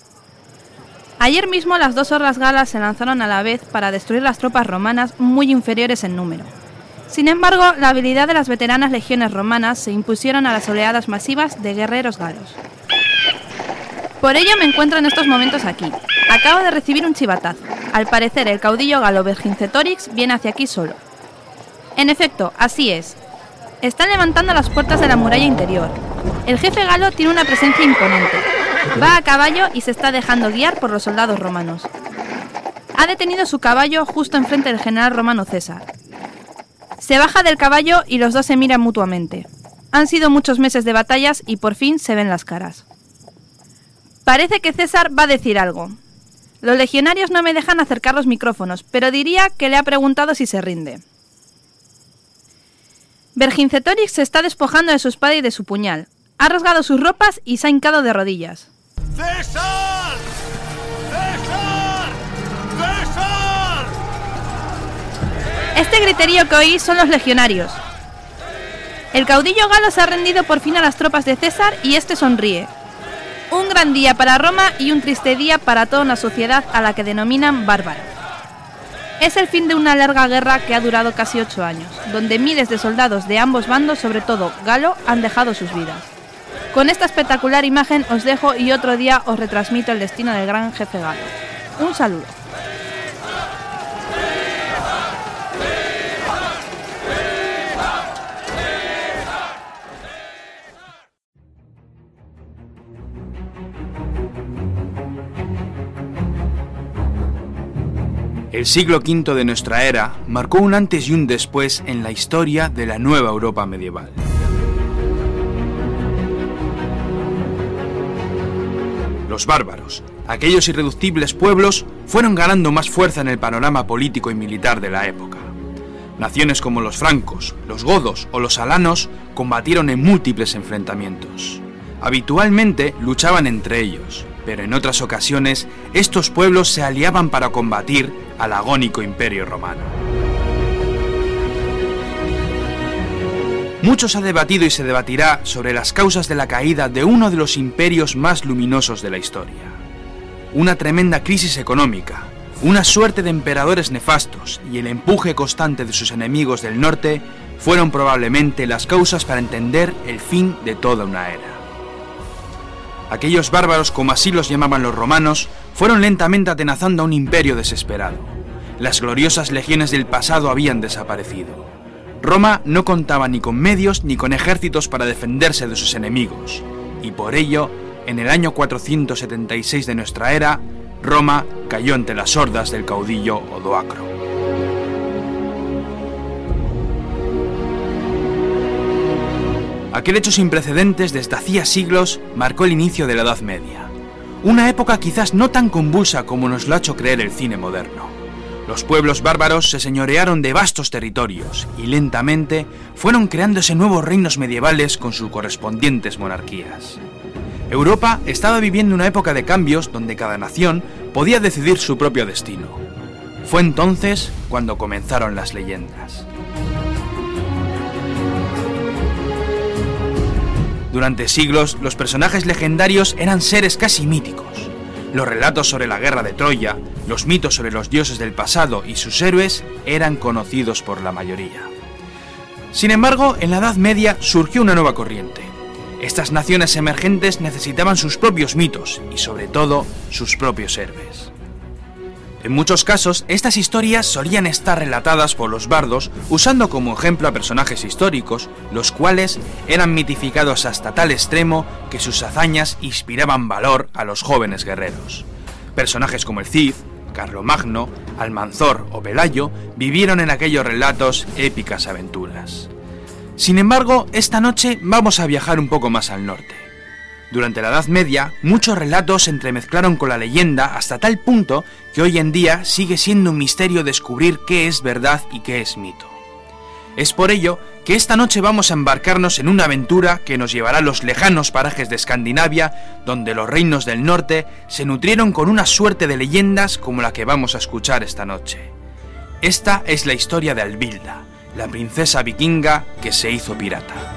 Ayer mismo las 2 hordas galas se lanzaron a la vez para destruir las tropas romanas muy inferiores en número. Sin embargo, la habilidad de las veteranas legiones romanas se impusieron a las oleadas masivas de guerreros galos. Por ello me encuentro en estos momentos aquí. Acabo de recibir un chivatazo. Al parecer el caudillo galo Vercingetorix viene hacia aquí solo. En efecto, así es. Están levantando las puertas de la muralla interior. El jefe galo tiene una presencia imponente. Va a caballo y se está dejando guiar por los soldados romanos. Ha detenido su caballo justo enfrente del general romano César. Se baja del caballo y los dos se miran mutuamente. Han sido muchos meses de batallas y por fin se ven las caras. Parece que César va a decir algo. Los legionarios no me dejan acercar los micrófonos, pero diría que le ha preguntado si se rinde. Vercingetorix se está despojando de su espada y de su puñal. Ha rasgado sus ropas y se ha hincado de rodillas. ¡César! Este griterío que oís son los legionarios. El caudillo galo se ha rendido por fin a las tropas de César y este sonríe. Un gran día para Roma y un triste día para toda una sociedad a la que denominan bárbaro. Es el fin de una larga guerra que ha durado casi 8 años, donde miles de soldados de ambos bandos, sobre todo galo, han dejado sus vidas. Con esta espectacular imagen os dejo y otro día os retransmito el destino del gran jefe galo. Un saludo. El siglo V de nuestra era marcó un antes y un después en la historia de la nueva Europa medieval. Los bárbaros, aquellos irreductibles pueblos, fueron ganando más fuerza en el panorama político y militar de la época. Naciones como los francos, los godos o los alanos combatieron en múltiples enfrentamientos. Habitualmente luchaban entre ellos, pero en otras ocasiones estos pueblos se aliaban para combatir al agónico Imperio Romano. Mucho se ha debatido y se debatirá sobre las causas de la caída de uno de los imperios más luminosos de la historia. Una tremenda crisis económica, una suerte de emperadores nefastos y el empuje constante de sus enemigos del norte fueron probablemente las causas para entender el fin de toda una era. Aquellos bárbaros, como así los llamaban los romanos, fueron lentamente atenazando a un imperio desesperado. Las gloriosas legiones del pasado habían desaparecido. Roma no contaba ni con medios ni con ejércitos para defenderse de sus enemigos, y por ello, en el año 476 de nuestra era, Roma cayó ante las hordas del caudillo Odoacro. Aquel hecho sin precedentes desde hacía siglos marcó el inicio de la Edad Media. Una época quizás no tan convulsa como nos lo ha hecho creer el cine moderno. Los pueblos bárbaros se señorearon de vastos territorios y lentamente fueron creándose nuevos reinos medievales con sus correspondientes monarquías. Europa estaba viviendo una época de cambios donde cada nación podía decidir su propio destino. Fue entonces cuando comenzaron las leyendas. Durante siglos, los personajes legendarios eran seres casi míticos. Los relatos sobre la guerra de Troya, los mitos sobre los dioses del pasado y sus héroes eran conocidos por la mayoría. Sin embargo, en la Edad Media surgió una nueva corriente. Estas naciones emergentes necesitaban sus propios mitos y, sobre todo, sus propios héroes. En muchos casos, estas historias solían estar relatadas por los bardos usando como ejemplo a personajes históricos, los cuales eran mitificados hasta tal extremo que sus hazañas inspiraban valor a los jóvenes guerreros. Personajes como el Cid, Carlomagno, Almanzor o Pelayo vivieron en aquellos relatos épicas aventuras. Sin embargo, esta noche vamos a viajar un poco más al norte. Durante la Edad Media, muchos relatos se entremezclaron con la leyenda hasta tal punto que hoy en día sigue siendo un misterio descubrir qué es verdad y qué es mito. Es por ello que esta noche vamos a embarcarnos en una aventura que nos llevará a los lejanos parajes de Escandinavia, donde los reinos del norte se nutrieron con una suerte de leyendas como la que vamos a escuchar esta noche. Esta es la historia de Alvilda, la princesa vikinga que se hizo pirata.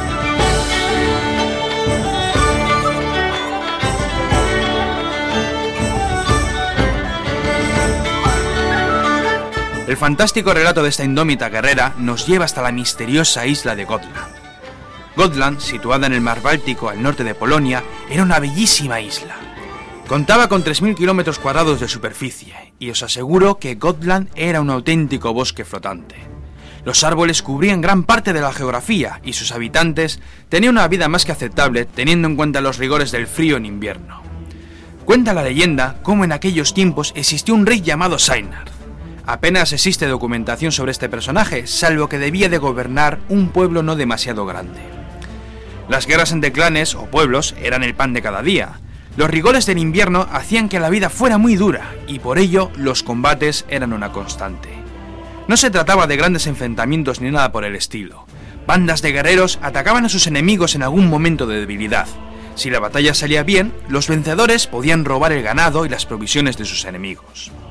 El fantástico relato de esta indómita guerrera nos lleva hasta la misteriosa isla de Gotland. Gotland, situada en el mar Báltico al norte de Polonia, era una bellísima isla. Contaba con 3.000 kilómetros cuadrados de superficie, y os aseguro que Gotland era un auténtico bosque flotante. Los árboles cubrían gran parte de la geografía, y sus habitantes tenían una vida más que aceptable teniendo en cuenta los rigores del frío en invierno. Cuenta la leyenda cómo en aquellos tiempos existió un rey llamado Sainard. Apenas existe documentación sobre este personaje, salvo que debía de gobernar un pueblo no demasiado grande. Las guerras entre clanes o pueblos eran el pan de cada día. Los rigores del invierno hacían que la vida fuera muy dura, y por ello los combates eran una constante. No se trataba de grandes enfrentamientos ni nada por el estilo. Bandas de guerreros atacaban a sus enemigos en algún momento de debilidad. Si la batalla salía bien, los vencedores podían robar el ganado y las provisiones de sus enemigos.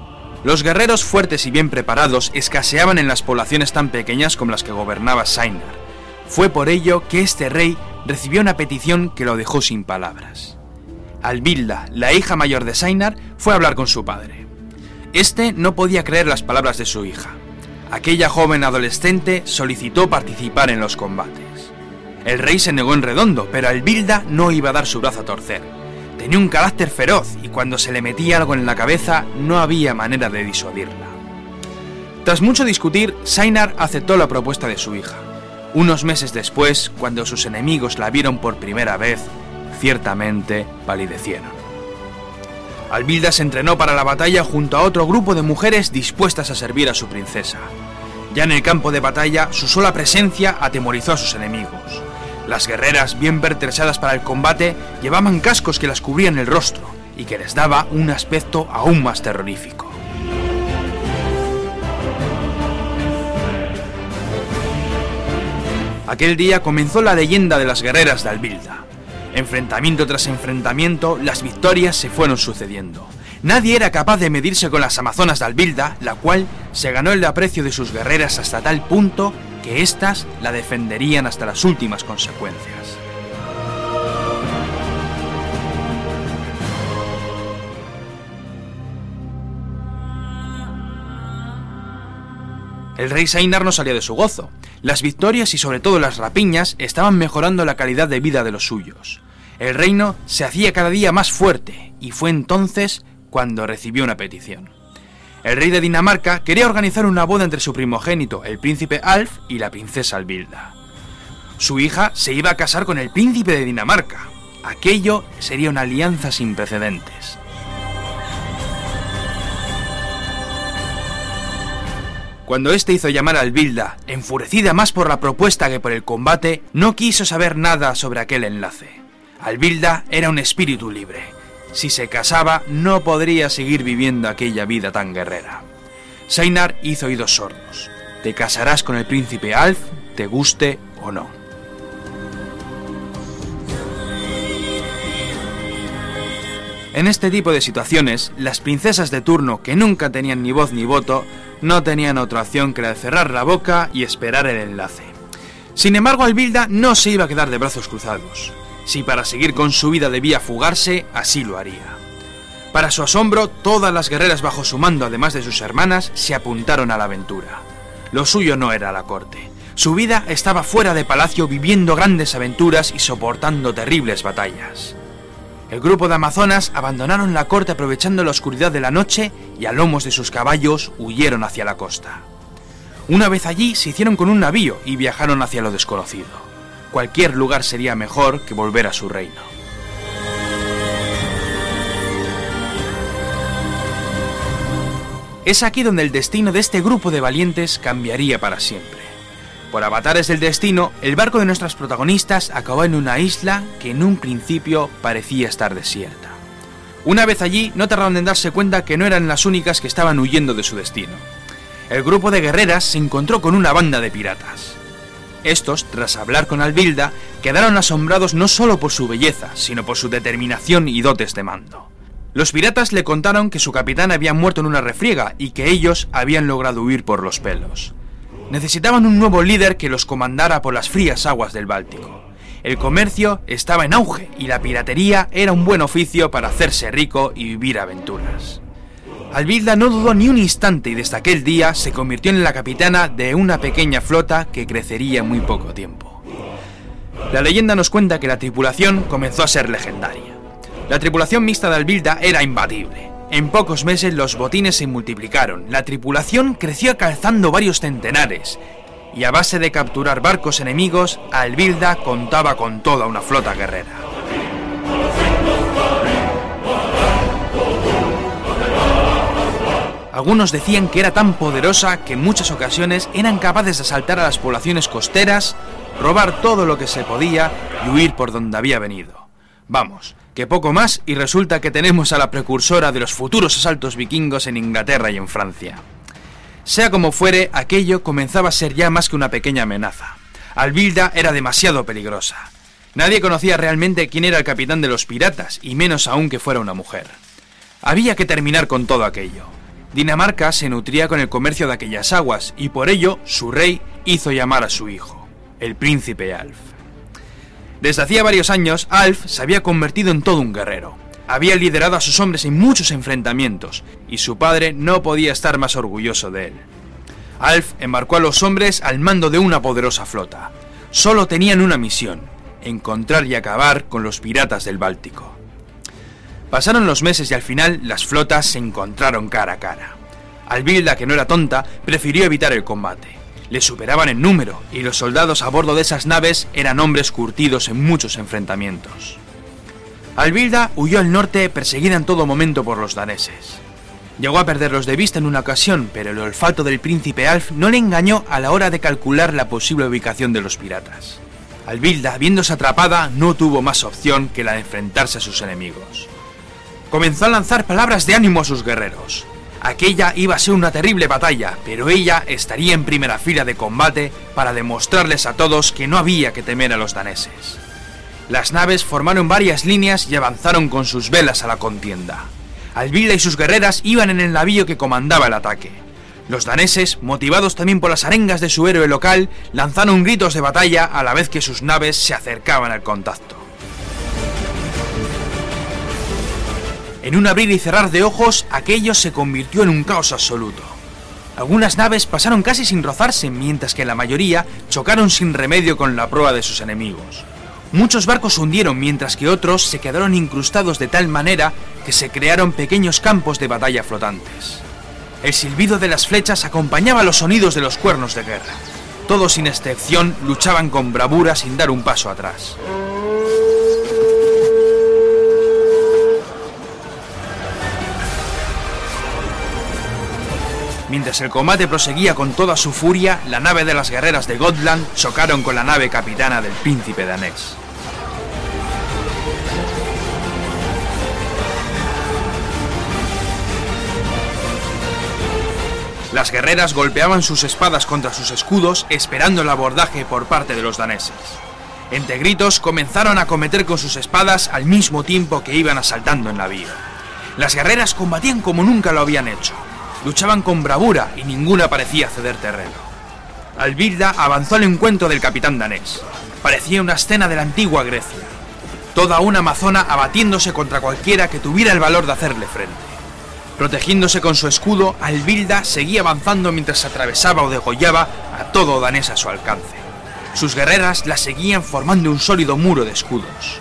Los guerreros fuertes y bien preparados escaseaban en las poblaciones tan pequeñas como las que gobernaba Sainar. Fue por ello que este rey recibió una petición que lo dejó sin palabras. Alvilda, la hija mayor de Sainar, fue a hablar con su padre. Este no podía creer las palabras de su hija. Aquella joven adolescente solicitó participar en los combates. El rey se negó en redondo, pero Alvilda no iba a dar su brazo a torcer. Tenía un carácter feroz y cuando se le metía algo en la cabeza no había manera de disuadirla. Tras mucho discutir, Sainar aceptó la propuesta de su hija. Unos meses después, cuando sus enemigos la vieron por primera vez, ciertamente palidecieron. Alvilda se entrenó para la batalla junto a otro grupo de mujeres dispuestas a servir a su princesa. Ya en el campo de batalla, su sola presencia atemorizó a sus enemigos. Las guerreras, bien pertrechadas para el combate, llevaban cascos que las cubrían el rostro y que les daba un aspecto aún más terrorífico. Aquel día comenzó la leyenda de las guerreras de Alvilda. Enfrentamiento tras enfrentamiento, las victorias se fueron sucediendo. Nadie era capaz de medirse con las amazonas de Alvilda, la cual se ganó el aprecio de sus guerreras hasta tal punto que éstas la defenderían hasta las últimas consecuencias. El rey Sainar no salía de su gozo. Las victorias y sobre todo las rapiñas estaban mejorando la calidad de vida de los suyos. El reino se hacía cada día más fuerte y fue entonces cuando recibió una petición. El rey de Dinamarca quería organizar una boda entre su primogénito, el príncipe Alf, y la princesa Alvilda. Su hija se iba a casar con el príncipe de Dinamarca. Aquello sería una alianza sin precedentes. Cuando éste hizo llamar a Alvilda, enfurecida más por la propuesta que por el combate, no quiso saber nada sobre aquel enlace. Alvilda era un espíritu libre. Si se casaba, no podría seguir viviendo aquella vida tan guerrera. Sainar hizo oídos sordos. Te casarás con el príncipe Alf, te guste o no. En este tipo de situaciones, las princesas de turno, que nunca tenían ni voz ni voto, no tenían otra opción que la de cerrar la boca y esperar el enlace. Sin embargo, Alvilda no se iba a quedar de brazos cruzados. Si para seguir con su vida debía fugarse, así lo haría. Para su asombro, todas las guerreras bajo su mando, además de sus hermanas, se apuntaron a la aventura. Lo suyo no era la corte. Su vida estaba fuera de palacio viviendo grandes aventuras y soportando terribles batallas. El grupo de amazonas abandonaron la corte aprovechando la oscuridad de la noche y a lomos de sus caballos huyeron hacia la costa. Una vez allí se hicieron con un navío y viajaron hacia lo desconocido. Cualquier lugar sería mejor que volver a su reino. Es aquí donde el destino de este grupo de valientes cambiaría para siempre. Por avatares del destino, el barco de nuestras protagonistas acabó en una isla que en un principio parecía estar desierta. Una vez allí, no tardaron en darse cuenta que no eran las únicas que estaban huyendo de su destino. El grupo de guerreras se encontró con una banda de piratas. Estos, tras hablar con Alvilda, quedaron asombrados no solo por su belleza, sino por su determinación y dotes de mando. Los piratas le contaron que su capitán había muerto en una refriega y que ellos habían logrado huir por los pelos. Necesitaban un nuevo líder que los comandara por las frías aguas del Báltico. El comercio estaba en auge y la piratería era un buen oficio para hacerse rico y vivir aventuras. Alvilda no dudó ni un instante y desde aquel día se convirtió en la capitana de una pequeña flota que crecería en muy poco tiempo. La leyenda nos cuenta que la tripulación comenzó a ser legendaria. La tripulación mixta de Alvilda era imbatible. En pocos meses los botines se multiplicaron, la tripulación creció alcanzando varios centenares, y a base de capturar barcos enemigos, Alvilda contaba con toda una flota guerrera. Algunos decían que era tan poderosa que en muchas ocasiones eran capaces de asaltar a las poblaciones costeras, robar todo lo que se podía y huir por donde había venido. Vamos, que poco más y resulta que tenemos a la precursora de los futuros asaltos vikingos en Inglaterra y en Francia. Sea como fuere, aquello comenzaba a ser ya más que una pequeña amenaza. Alvilda era demasiado peligrosa. Nadie conocía realmente quién era el capitán de los piratas, y menos aún que fuera una mujer. Había que terminar con todo aquello. Dinamarca se nutría con el comercio de aquellas aguas y por ello su rey hizo llamar a su hijo, el príncipe Alf. Desde hacía varios años, Alf se había convertido en todo un guerrero. Había liderado a sus hombres en muchos enfrentamientos y su padre no podía estar más orgulloso de él. Alf embarcó a los hombres al mando de una poderosa flota. Solo tenían una misión: encontrar y acabar con los piratas del Báltico. Pasaron los meses y al final las flotas se encontraron cara a cara. Alvilda, que no era tonta, prefirió evitar el combate. Le superaban en número y los soldados a bordo de esas naves eran hombres curtidos en muchos enfrentamientos. Alvilda huyó al norte perseguida en todo momento por los daneses. Llegó a perderlos de vista en una ocasión, pero el olfato del príncipe Alf no le engañó a la hora de calcular la posible ubicación de los piratas. Alvilda, viéndose atrapada, no tuvo más opción que la de enfrentarse a sus enemigos. Comenzó a lanzar palabras de ánimo a sus guerreros. Aquella iba a ser una terrible batalla, pero ella estaría en primera fila de combate para demostrarles a todos que no había que temer a los daneses. Las naves formaron varias líneas y avanzaron con sus velas a la contienda. Alvilda y sus guerreras iban en el navío que comandaba el ataque. Los daneses, motivados también por las arengas de su héroe local, lanzaron gritos de batalla a la vez que sus naves se acercaban al contacto. En un abrir y cerrar de ojos, aquello se convirtió en un caos absoluto. Algunas naves pasaron casi sin rozarse, mientras que la mayoría chocaron sin remedio con la proa de sus enemigos. Muchos barcos hundieron, mientras que otros se quedaron incrustados de tal manera que se crearon pequeños campos de batalla flotantes. El silbido de las flechas acompañaba los sonidos de los cuernos de guerra. Todos sin excepción luchaban con bravura sin dar un paso atrás. Mientras el combate proseguía con toda su furia, la nave de las guerreras de Gotland chocaron con la nave capitana del príncipe danés. Las guerreras golpeaban sus espadas contra sus escudos, esperando el abordaje por parte de los daneses. Entre gritos comenzaron a acometer con sus espadas al mismo tiempo que iban asaltando el navío. Las guerreras combatían como nunca lo habían hecho. Luchaban con bravura y ninguna parecía ceder terreno. Alvilda avanzó al encuentro del capitán danés. Parecía una escena de la antigua Grecia. Toda una amazona abatiéndose contra cualquiera que tuviera el valor de hacerle frente. Protegiéndose con su escudo, Alvilda seguía avanzando mientras atravesaba o degollaba a todo danés a su alcance. Sus guerreras la seguían formando un sólido muro de escudos.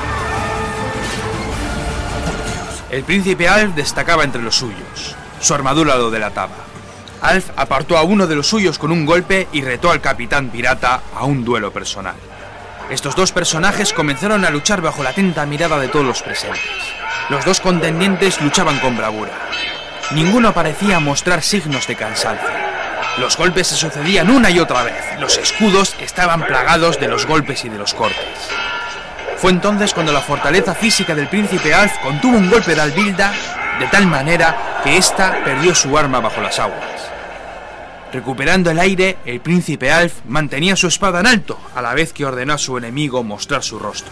El príncipe Alf destacaba entre los suyos. Su armadura lo delataba. Alf apartó a uno de los suyos con un golpe y retó al capitán pirata a un duelo personal. Estos dos personajes comenzaron a luchar bajo la atenta mirada de todos los presentes. Los dos contendientes luchaban con bravura. Ninguno parecía mostrar signos de cansancio. Los golpes se sucedían una y otra vez. Los escudos estaban plagados de los golpes y de los cortes. Fue entonces cuando la fortaleza física del príncipe Alf contuvo un golpe de Alvilda de tal manera que ésta perdió su arma bajo las aguas. Recuperando el aire, el príncipe Alf mantenía su espada en alto, a la vez que ordenó a su enemigo mostrar su rostro.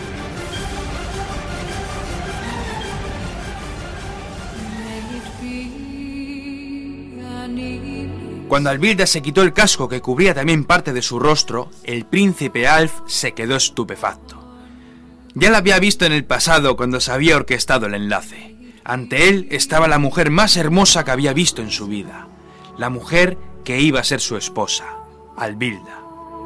Cuando Alvilda se quitó el casco que cubría también parte de su rostro, el príncipe Alf se quedó estupefacto. Ya la había visto en el pasado cuando se había orquestado el enlace. Ante él estaba la mujer más hermosa que había visto en su vida, la mujer que iba a ser su esposa, Alvilda.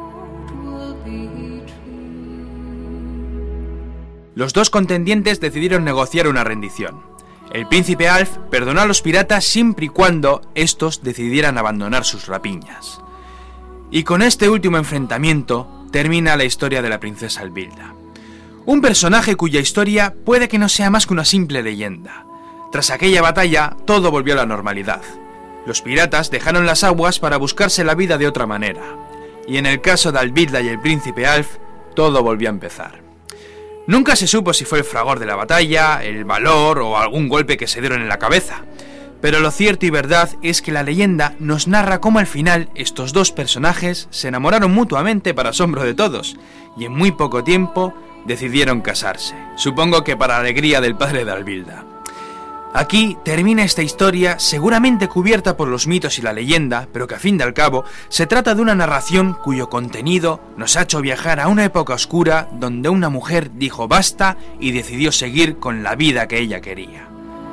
Los dos contendientes decidieron negociar una rendición. El príncipe Alf perdonó a los piratas siempre y cuando estos decidieran abandonar sus rapiñas. Y con este último enfrentamiento termina la historia de la princesa Alvilda. Un personaje cuya historia puede que no sea más que una simple leyenda. Tras aquella batalla, todo volvió a la normalidad. Los piratas dejaron las aguas para buscarse la vida de otra manera. Y en el caso de Alvilda y el príncipe Alf, todo volvió a empezar. Nunca se supo si fue el fragor de la batalla, el valor o algún golpe que se dieron en la cabeza. Pero lo cierto y verdad es que la leyenda nos narra cómo al final estos dos personajes se enamoraron mutuamente para asombro de todos, y en muy poco tiempo decidieron casarse. Supongo que para alegría del padre de Alvilda. Aquí termina esta historia seguramente cubierta por los mitos y la leyenda, pero que a fin de al cabo se trata de una narración cuyo contenido nos ha hecho viajar a una época oscura donde una mujer dijo basta y decidió seguir con la vida que ella quería.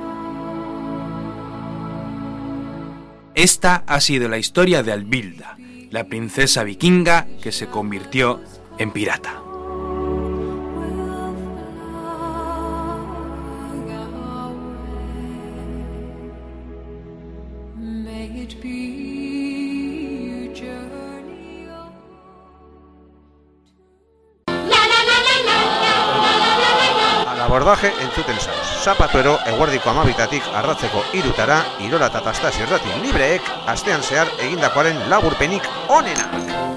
Esta ha sido la historia de Alvilda, la princesa vikinga que se convirtió en pirata. Abordaje entzuten zauz. Zapatuero eguerdiko 12 arratzeko 3 Irola eta Tastaz irrati libreek astean zehar egindakoaren laburpenik onena.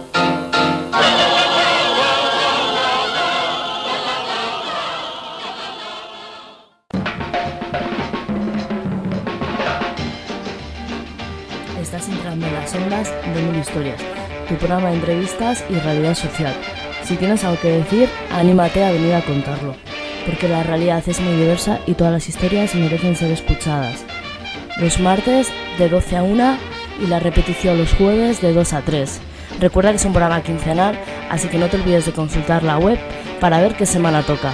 Estás entrando en las ondas de Mil Historias, tu programa de entrevistas y realidad social. Si tienes algo que decir, anímate a venir a contarlo, porque la realidad es muy diversa y todas las historias merecen ser escuchadas. Los martes de 12 a 1 y la repetición los jueves de 2 a 3. Recuerda que es un programa quincenal, así que no te olvides de consultar la web para ver qué semana toca.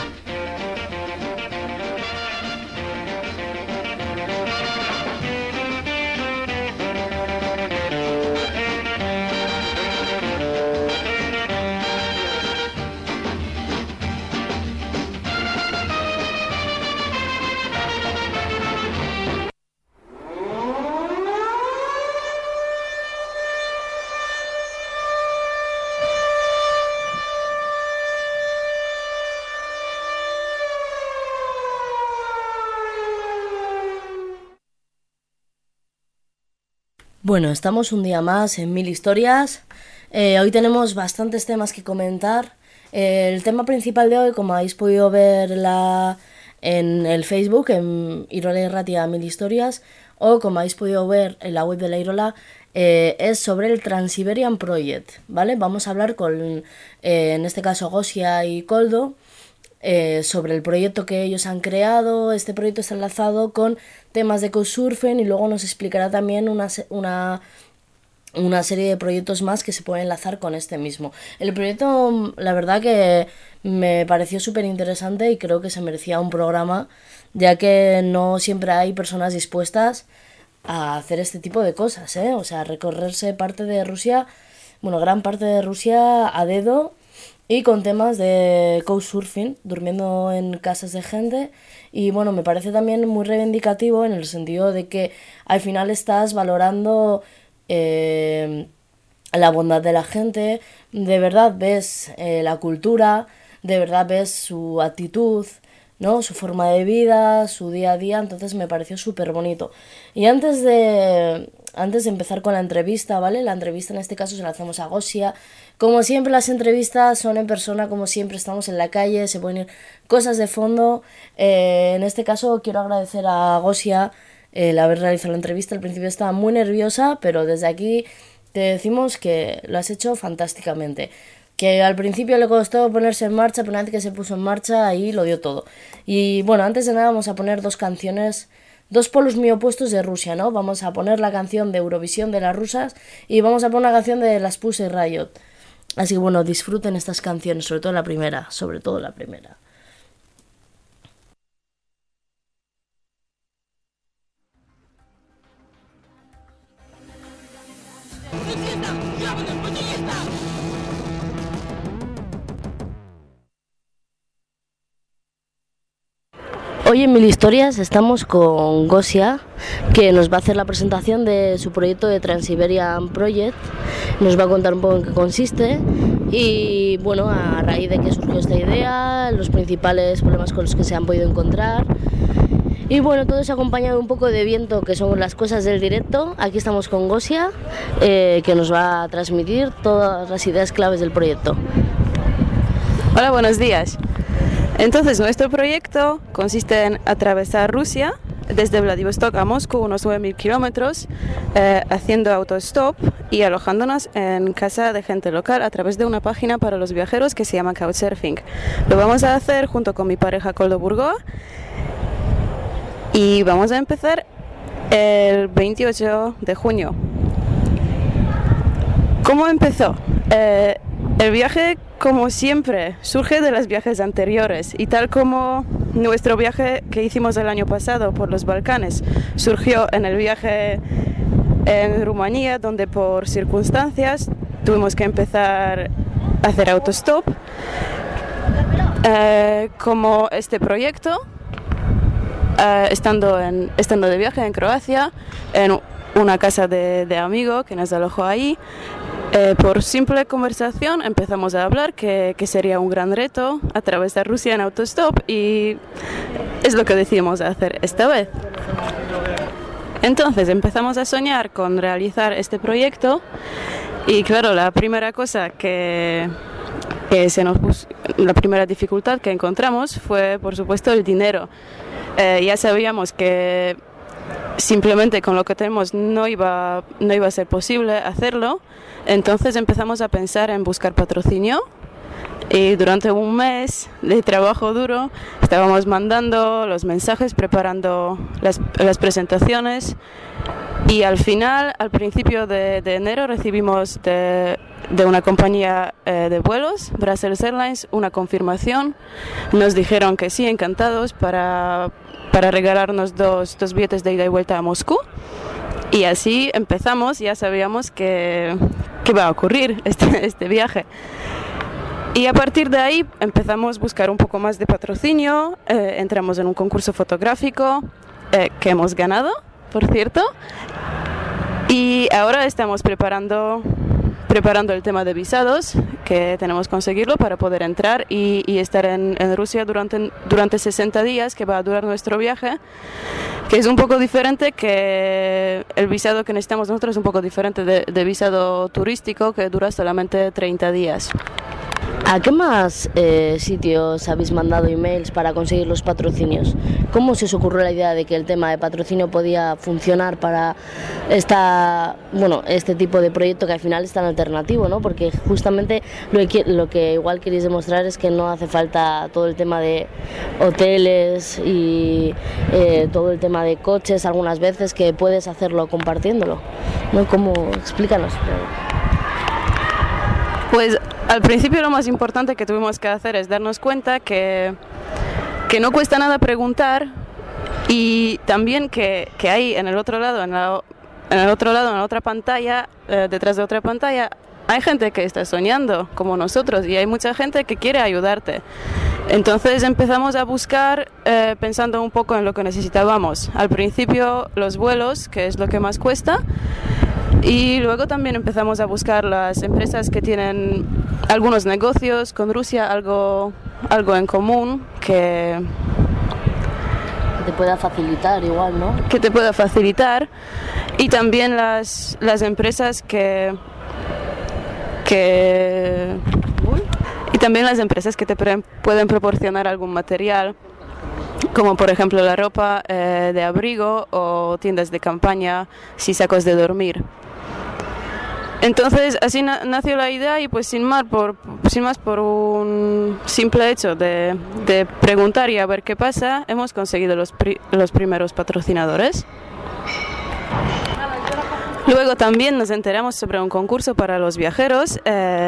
Bueno, estamos un día más en Mil Historias. Hoy tenemos bastantes temas que comentar. El tema principal de hoy, como habéis podido ver en el Facebook, en Irola Irratia Mil Historias, o como habéis podido ver en la web de la Irola, es sobre el Trans-Siberian Project, ¿vale? Vamos a hablar con, en este caso, Gosia y Koldo, sobre el proyecto que ellos han creado. Este proyecto está enlazado con temas de Couchsurfing y luego nos explicará también una serie de proyectos más que se pueden enlazar con este mismo. El proyecto, la verdad que me pareció súper interesante y creo que se merecía un programa, ya que no siempre hay personas dispuestas a hacer este tipo de cosas, ¿eh? O sea, recorrerse parte de Rusia, bueno, gran parte de Rusia a dedo, y con temas de couchsurfing, durmiendo en casas de gente. Y bueno, me parece también muy reivindicativo en el sentido de que al final estás valorando la bondad de la gente, de verdad ves la cultura, de verdad ves su actitud, ¿no? Su forma de vida, su día a día. Entonces me pareció súper bonito. Y antes de empezar con la entrevista, ¿vale? La entrevista en este caso se la hacemos a Gosia. Como siempre, las entrevistas son en persona, como siempre estamos en la calle, se pueden ir cosas de fondo. En este caso quiero agradecer a Gosia el haber realizado la entrevista. Al principio estaba muy nerviosa, pero desde aquí te decimos que lo has hecho fantásticamente. Que al principio le costó ponerse en marcha, pero una vez que se puso en marcha, ahí lo dio todo. Y bueno, antes de nada vamos a poner dos canciones, dos polos muy opuestos de Rusia, ¿no? Vamos a poner la canción de Eurovisión de las rusas y vamos a poner una canción de las Pussy Riot. Así que bueno, disfruten estas canciones, sobre todo la primera, Hoy en Mil Historias estamos con Gosia, que nos va a hacer la presentación de su proyecto de Trans-Siberian Project. Nos va a contar un poco en qué consiste y bueno, a raíz de que surgió esta idea, los principales problemas con los que se han podido encontrar. Y bueno, todo eso acompañado de un poco de viento, que son las cosas del directo. Aquí estamos con Gosia, que nos va a transmitir todas las ideas claves del proyecto. Hola, buenos días. Entonces, nuestro proyecto consiste en atravesar Rusia desde Vladivostok a Moscú, unos 9.000 kilómetros, haciendo autostop y alojándonos en casa de gente local a través de una página para los viajeros que se llama Couchsurfing. Lo vamos a hacer junto con mi pareja Koldo Burgoa. y vamos a empezar el 28 de junio. ¿Cómo empezó? El viaje, como siempre, surge de los viajes anteriores y tal como nuestro viaje que hicimos el año pasado por los Balcanes surgió en el viaje en Rumanía, donde por circunstancias tuvimos que empezar a hacer autostop. Como este proyecto, estando de viaje en Croacia, en una casa de amigo que nos alojó ahí, por simple conversación empezamos a hablar que sería un gran reto atravesar Rusia en autostop y es lo que decidimos hacer esta vez. Entonces empezamos a soñar con realizar este proyecto y claro, la primera cosa la primera dificultad que encontramos fue por supuesto el dinero. Ya sabíamos que simplemente con lo que tenemos no iba a ser posible hacerlo, entonces empezamos a pensar en buscar patrocinio y durante un mes de trabajo duro estábamos mandando los mensajes, preparando las presentaciones y al principio de enero recibimos de una compañía de vuelos, Brussels Airlines, una confirmación. Nos dijeron que sí, encantados para regalarnos dos billetes de ida y vuelta a Moscú. Y así empezamos, ya sabíamos que iba a ocurrir este viaje. Y a partir de ahí empezamos a buscar un poco más de patrocinio, entramos en un concurso fotográfico que hemos ganado, por cierto, y ahora estamos preparando el tema de visados, que tenemos que conseguirlo para poder entrar y estar en Rusia durante 60 días, que va a durar nuestro viaje, que es un poco diferente que el visado que necesitamos nosotros, es un poco diferente de visado turístico, que dura solamente 30 días. ¿A qué más sitios habéis mandado emails para conseguir los patrocinios? ¿Cómo se os ocurrió la idea de que el tema de patrocinio podía funcionar para este tipo de proyecto que al final es tan alternativo, ¿no? Porque justamente lo que igual queréis demostrar es que no hace falta todo el tema de hoteles y todo el tema de coches algunas veces, que puedes hacerlo compartiéndolo, ¿no? ¿Cómo? Explícanos. Pues al principio lo más importante que tuvimos que hacer es darnos cuenta que no cuesta nada preguntar y también que hay en el otro lado, en la otra pantalla, detrás de otra pantalla, hay gente que está soñando como nosotros y hay mucha gente que quiere ayudarte. Entonces empezamos a buscar pensando un poco en lo que necesitábamos. Al principio los vuelos, que es lo que más cuesta. Y luego también empezamos a buscar las empresas que tienen algunos negocios con Rusia, algo en común que te pueda facilitar igual, ¿no? Que te pueda facilitar. Y también las empresas que te pueden proporcionar algún material, como por ejemplo la ropa de abrigo o tiendas de campaña, y sacos de dormir. Entonces así nació la idea y pues sin más por un simple hecho de preguntar y a ver qué pasa, hemos conseguido los primeros patrocinadores. Luego también nos enteramos sobre un concurso para los viajeros,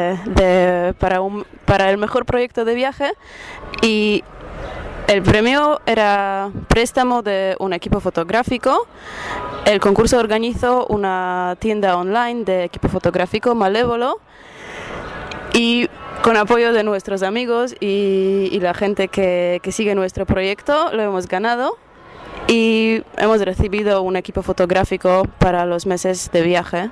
para el mejor proyecto de viaje, y el premio era préstamo de un equipo fotográfico. El concurso organizó una tienda online de equipo fotográfico, Malévolo, y con apoyo de nuestros amigos y la gente que sigue nuestro proyecto lo hemos ganado y hemos recibido un equipo fotográfico para los meses de viaje.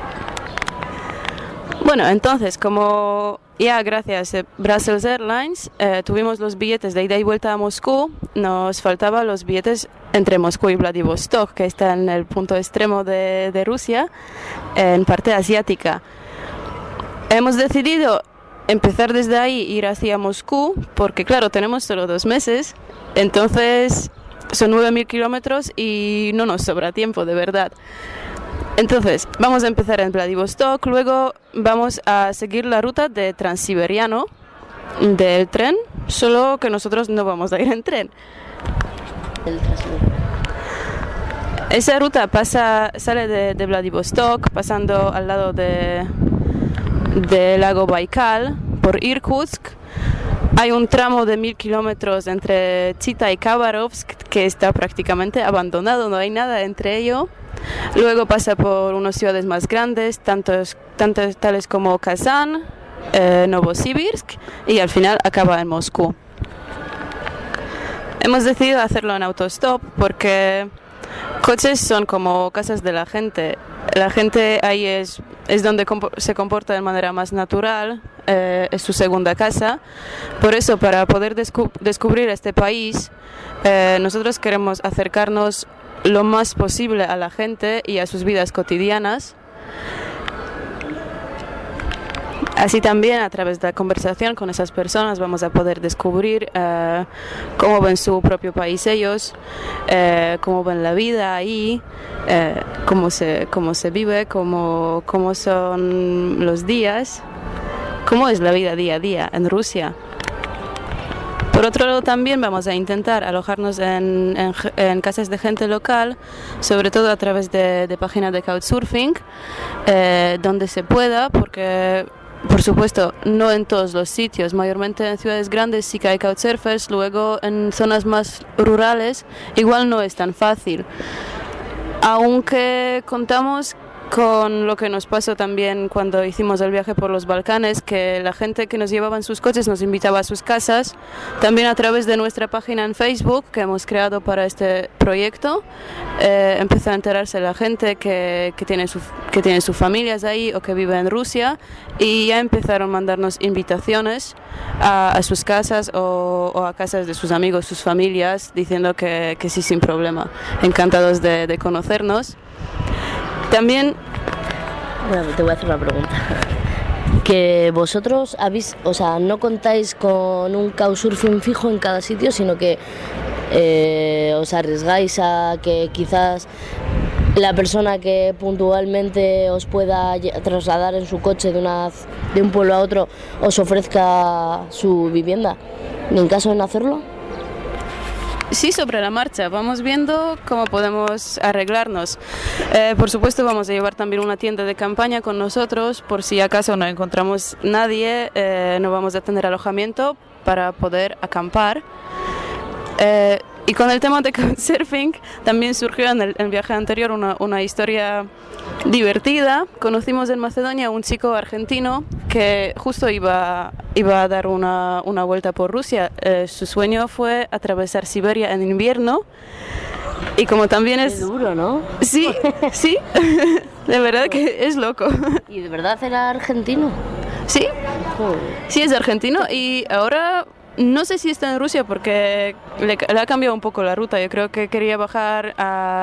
Bueno, entonces, como ya gracias a Brussels Airlines tuvimos los billetes de ida y vuelta a Moscú, nos faltaban los billetes entre Moscú y Vladivostok, que está en el punto extremo de Rusia, en parte asiática. Hemos decidido empezar desde ahí, ir hacia Moscú, porque claro, tenemos solo 2 meses, entonces son 9.000 kilómetros y no nos sobra tiempo, de verdad. Entonces, vamos a empezar en Vladivostok, luego vamos a seguir la ruta de Transiberiano del tren, solo que nosotros no vamos a ir en tren. Esa ruta sale de Vladivostok, pasando al lado del lago Baikal, por Irkutsk. Hay un tramo de 1000 kilómetros entre Chita y Khabarovsk que está prácticamente abandonado, no hay nada entre ello. Luego pasa por unas ciudades más grandes, tantas tales como Kazán, Novosibirsk, y al final acaba en Moscú. Hemos decidido hacerlo en autostop porque coches son como casas de la gente. La gente ahí es donde se comporta de manera más natural, es su segunda casa. Por eso, para poder descubrir este país, nosotros queremos acercarnos lo más posible a la gente y a sus vidas cotidianas. Así también, a través de la conversación con esas personas, vamos a poder descubrir cómo ven su propio país ellos, cómo ven la vida ahí, cómo se vive, cómo son los días, cómo es la vida día a día en Rusia. Por otro lado, también vamos a intentar alojarnos en casas de gente local, sobre todo a través de páginas de couchsurfing, donde se pueda, porque por supuesto, no en todos los sitios, mayormente en ciudades grandes sí que hay couchsurfers, luego en zonas más rurales igual no es tan fácil. Aunque contamos con lo que nos pasó también cuando hicimos el viaje por los Balcanes, que la gente que nos llevaba en sus coches nos invitaba a sus casas, también a través de nuestra página en Facebook que hemos creado para este proyecto, empezó a enterarse la gente que tiene sus familias ahí o que vive en Rusia, y ya empezaron a mandarnos invitaciones a sus casas o a casas de sus amigos, sus familias, diciendo que sí, sin problema, encantados de conocernos. También, bueno, te voy a hacer una pregunta. Que vosotros no contáis con un couchsurfing fijo en cada sitio, sino que os arriesgáis a que quizás la persona que puntualmente os pueda trasladar en su coche de un pueblo a otro os ofrezca su vivienda, en caso de no hacerlo. Sí, sobre la marcha, vamos viendo cómo podemos arreglarnos. Por supuesto, vamos a llevar también una tienda de campaña con nosotros, por si acaso no encontramos nadie, no vamos a tener alojamiento para poder acampar. Y con el tema de couchsurfing también surgió en el viaje anterior una historia divertida. Conocimos en Macedonia a un chico argentino que justo iba a dar una vuelta por Rusia. Su sueño fue atravesar Siberia en invierno. Y como también es... Qué duro, ¿no? Sí, sí, de verdad que es loco. ¿Y de verdad era argentino? Sí, sí es argentino, y ahora... No sé si está en Rusia porque le ha cambiado un poco la ruta. Yo creo que quería bajar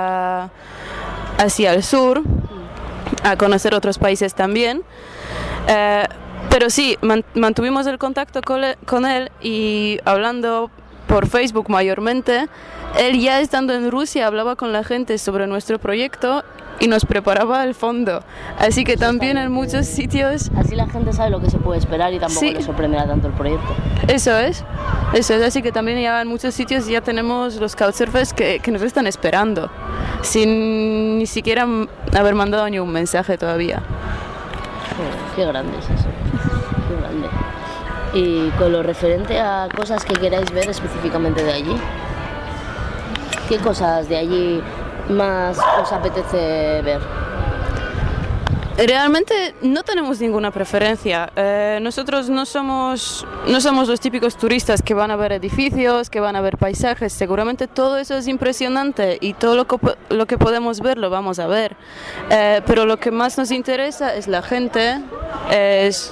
hacia el sur, a conocer otros países también. Pero sí, mantuvimos el contacto con él, y hablando por Facebook mayormente, él ya estando en Rusia hablaba con la gente sobre nuestro proyecto y nos preparaba el fondo. Así que también en muchos sitios... Así la gente sabe lo que se puede esperar y tampoco le sorprenderá tanto el proyecto. Eso es. Así que también ya en muchos sitios ya tenemos los couchsurfers que nos están esperando, sin ni siquiera haber mandado ni un mensaje todavía. Qué grande es eso. Qué grande. Y con lo referente a cosas que queráis ver específicamente de allí, ¿qué cosas de allí más os apetece ver? Realmente no tenemos ninguna preferencia. Nosotros no somos los típicos turistas que van a ver edificios, que van a ver paisajes. Seguramente todo eso es impresionante y todo lo que podemos ver lo vamos a ver. Pero lo que más nos interesa es la gente, es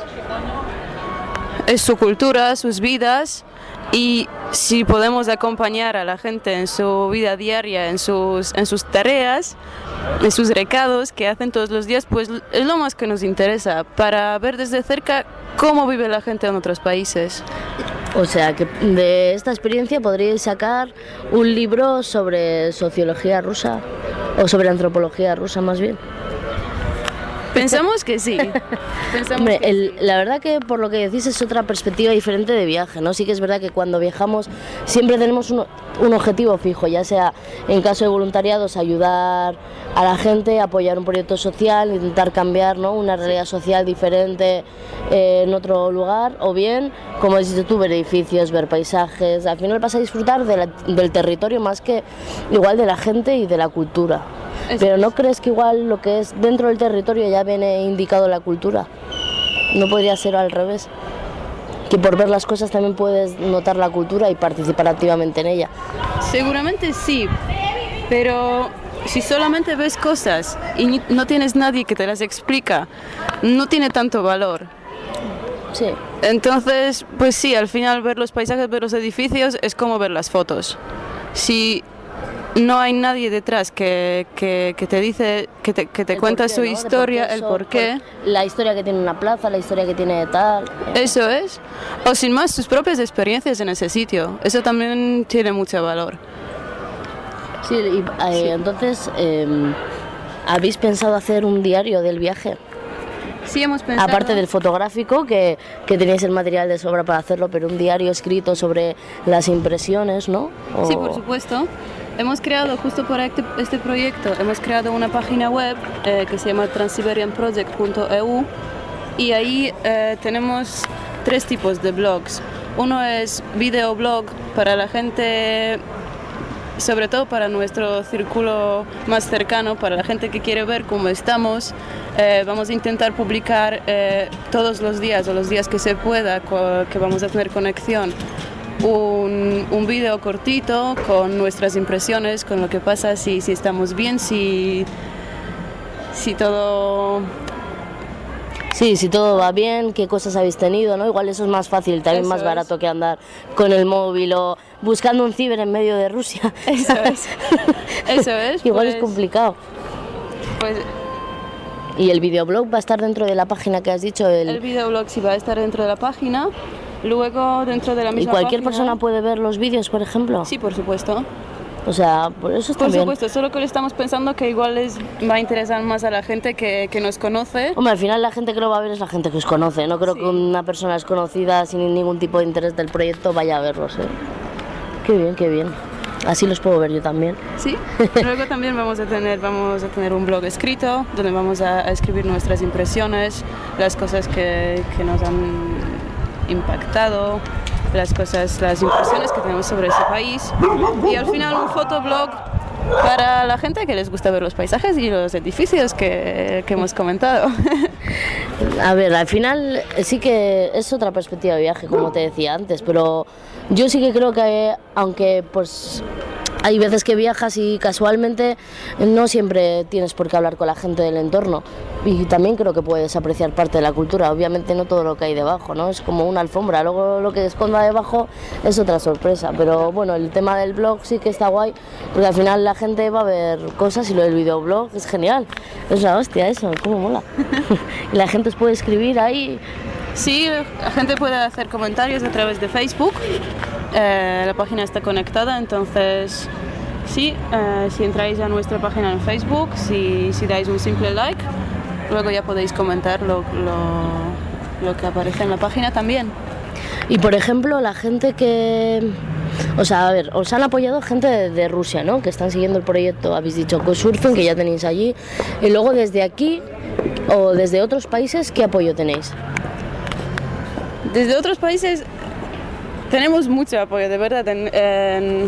su cultura, sus vidas. Y si podemos acompañar a la gente en su vida diaria, en sus tareas, en sus recados que hacen todos los días, pues es lo más que nos interesa, para ver desde cerca cómo vive la gente en otros países. O sea, que de esta experiencia podríais sacar un libro sobre sociología rusa, o sobre antropología rusa más bien. Pensamos que sí. Hombre, la verdad que por lo que decís es otra perspectiva diferente de viaje, ¿no? Sí que es verdad que cuando viajamos siempre tenemos un objetivo fijo, ya sea en caso de voluntariados ayudar a la gente, apoyar un proyecto social, intentar cambiar, ¿no?, una realidad social diferente en otro lugar, o bien, como has dicho tú, ver edificios, ver paisajes. Al final vas a disfrutar del territorio más que igual de la gente y de la cultura. Pero ¿no crees que igual lo que es dentro del territorio ya viene indicado la cultura? ¿No podría ser al revés? Que por ver las cosas también puedes notar la cultura y participar activamente en ella. Seguramente sí, pero si solamente ves cosas y no tienes nadie que te las explica, no tiene tanto valor. Sí. Entonces, pues sí, al final ver los paisajes, ver los edificios es como ver las fotos. Si no hay nadie detrás que te dice, que te cuenta su historia, el porqué. La historia que tiene una plaza, la historia que tiene tal. Eso es. O sin más, tus propias experiencias en ese sitio. Eso también tiene mucho valor. Sí, entonces, ¿habéis pensado hacer un diario del viaje? Sí, hemos pensado. Aparte del fotográfico, que tenéis el material de sobra para hacerlo, pero un diario escrito sobre las impresiones, ¿no? Sí, por supuesto. Hemos creado, justo para este proyecto, hemos creado una página web que se llama transiberianproject.eu y ahí tenemos 3 tipos de blogs. Uno es videoblog para la gente, sobre todo para nuestro círculo más cercano, para la gente que quiere ver cómo estamos. Vamos a intentar publicar todos los días o los días que se pueda, que vamos a tener conexión, un video cortito con nuestras impresiones, con lo que pasa, si estamos bien, si todo... Sí, si todo va bien, qué cosas habéis tenido, ¿no? Igual eso es más fácil, también más barato que andar con el móvil o buscando un ciber en medio de Rusia. Eso es. Eso es. Igual es complicado. Pues... ¿Y el videoblog va a estar dentro de la página que has dicho? El videoblog sí va a estar dentro de la página. Luego, dentro de la misma página... ¿Y cualquier página... persona puede ver los vídeos, por ejemplo? Sí, por supuesto. O sea, por eso está bien. Por supuesto, solo que le estamos pensando que igual les va a interesar más a la gente que nos conoce. Hombre, al final la gente que lo va a ver es la gente que os conoce. No creo que una persona desconocida sin ningún tipo de interés del proyecto vaya a verlos, ¿eh? Qué bien, qué bien. Así los puedo ver yo también. Sí. Luego también vamos a tener un blog escrito donde vamos a escribir nuestras impresiones, las cosas que nos han impactado, las impresiones que tenemos sobre ese país, y al final un fotoblog para la gente que les gusta ver los paisajes y los edificios que hemos comentado. A ver, al final sí que es otra perspectiva de viaje, como te decía antes, pero yo sí que creo que aunque pues hay veces que viajas y casualmente no siempre tienes por qué hablar con la gente del entorno, y también creo que puedes apreciar parte de la cultura. Obviamente no todo lo que hay debajo, ¿no? Es como una alfombra, luego lo que esconda debajo es otra sorpresa, pero bueno, el tema del blog sí que está guay, porque al final la gente va a ver cosas y lo del videoblog es genial, es la hostia eso, cómo mola. Y la gente os puede escribir ahí. Sí, la gente puede hacer comentarios a través de Facebook, la página está conectada, entonces sí, si entráis a nuestra página en Facebook, si dais un simple like, luego ya podéis comentar lo que aparece en la página también. Y por ejemplo, la gente que... O sea, a ver, os han apoyado gente de Rusia, ¿no? Que están siguiendo el proyecto, habéis dicho Couchsurfing, que ya tenéis allí. Y luego desde aquí o desde otros países, ¿qué apoyo tenéis? Desde otros países tenemos mucho apoyo, de verdad, en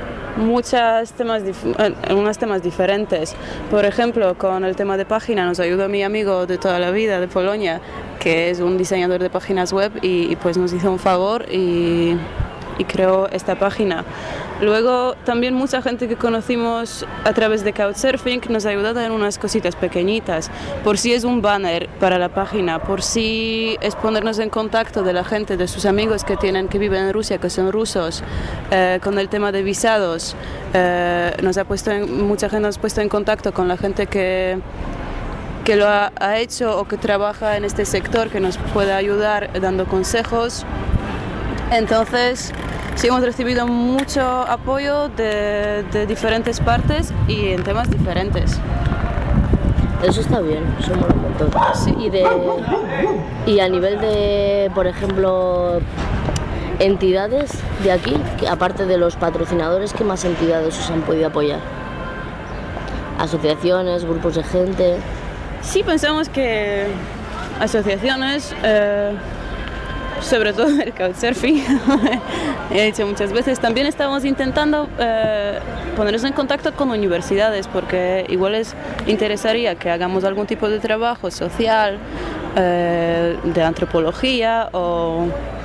unos temas diferentes. Por ejemplo, con el tema de página nos ayudó mi amigo de toda la vida de Polonia, que es un diseñador de páginas web, y pues nos hizo un favor y creó esta página. Luego también mucha gente que conocimos a través de Couchsurfing nos ha ayudado en unas cositas pequeñitas, por si es un banner para la página, por si es ponernos en contacto de la gente, de sus amigos que viven en Rusia, que son rusos, con el tema de visados. Mucha gente nos ha puesto en contacto con la gente que lo ha hecho o que trabaja en este sector, que nos puede ayudar dando consejos. Entonces, sí, hemos recibido mucho apoyo de diferentes partes y en temas diferentes. Eso está bien, eso mola un montón. Sí, y a nivel de, por ejemplo, entidades de aquí, aparte de los patrocinadores, ¿qué más entidades os han podido apoyar? ¿Asociaciones, grupos de gente? Sí, pensamos que asociaciones, sobre todo el Couchsurfing, he dicho muchas veces, también estamos intentando ponernos en contacto con universidades porque igual les interesaría que hagamos algún tipo de trabajo social, de antropología o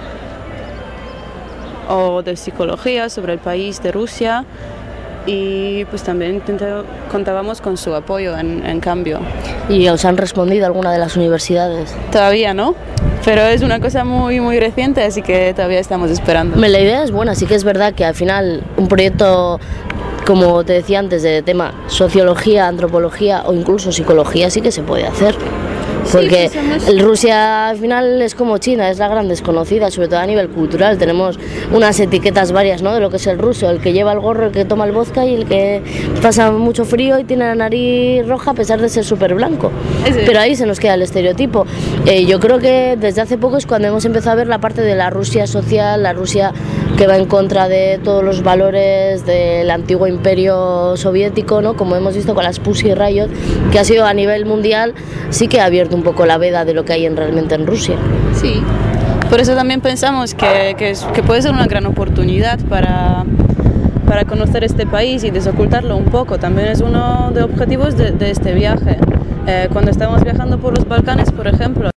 de psicología sobre el país de Rusia. Y pues también contábamos con su apoyo en cambio. ¿Y os han respondido alguna de las universidades? Todavía no, pero es una cosa muy muy reciente, así que todavía estamos esperando. La idea es buena, sí que es verdad que al final un proyecto, como te decía antes, de tema sociología, antropología o incluso psicología sí que se puede hacer. Porque Rusia al final es como China, es la gran desconocida, sobre todo a nivel cultural. Tenemos unas etiquetas varias, ¿no?, de lo que es el ruso: el que lleva el gorro, el que toma el vodka y el que pasa mucho frío y tiene la nariz roja a pesar de ser súper blanco. Pero ahí se nos queda el estereotipo. Yo creo que desde hace poco es cuando hemos empezado a ver la parte de la Rusia social, la Rusia que va en contra de todos los valores del antiguo imperio soviético, ¿no?, como hemos visto con las Pussy Riot, que ha sido a nivel mundial, sí que ha abierto un poco la veda de lo que hay realmente en Rusia. Sí, por eso también pensamos que puede ser una gran oportunidad para conocer este país y desocultarlo un poco. También es uno de los objetivos de este viaje. Cuando estamos viajando por los Balcanes, por ejemplo,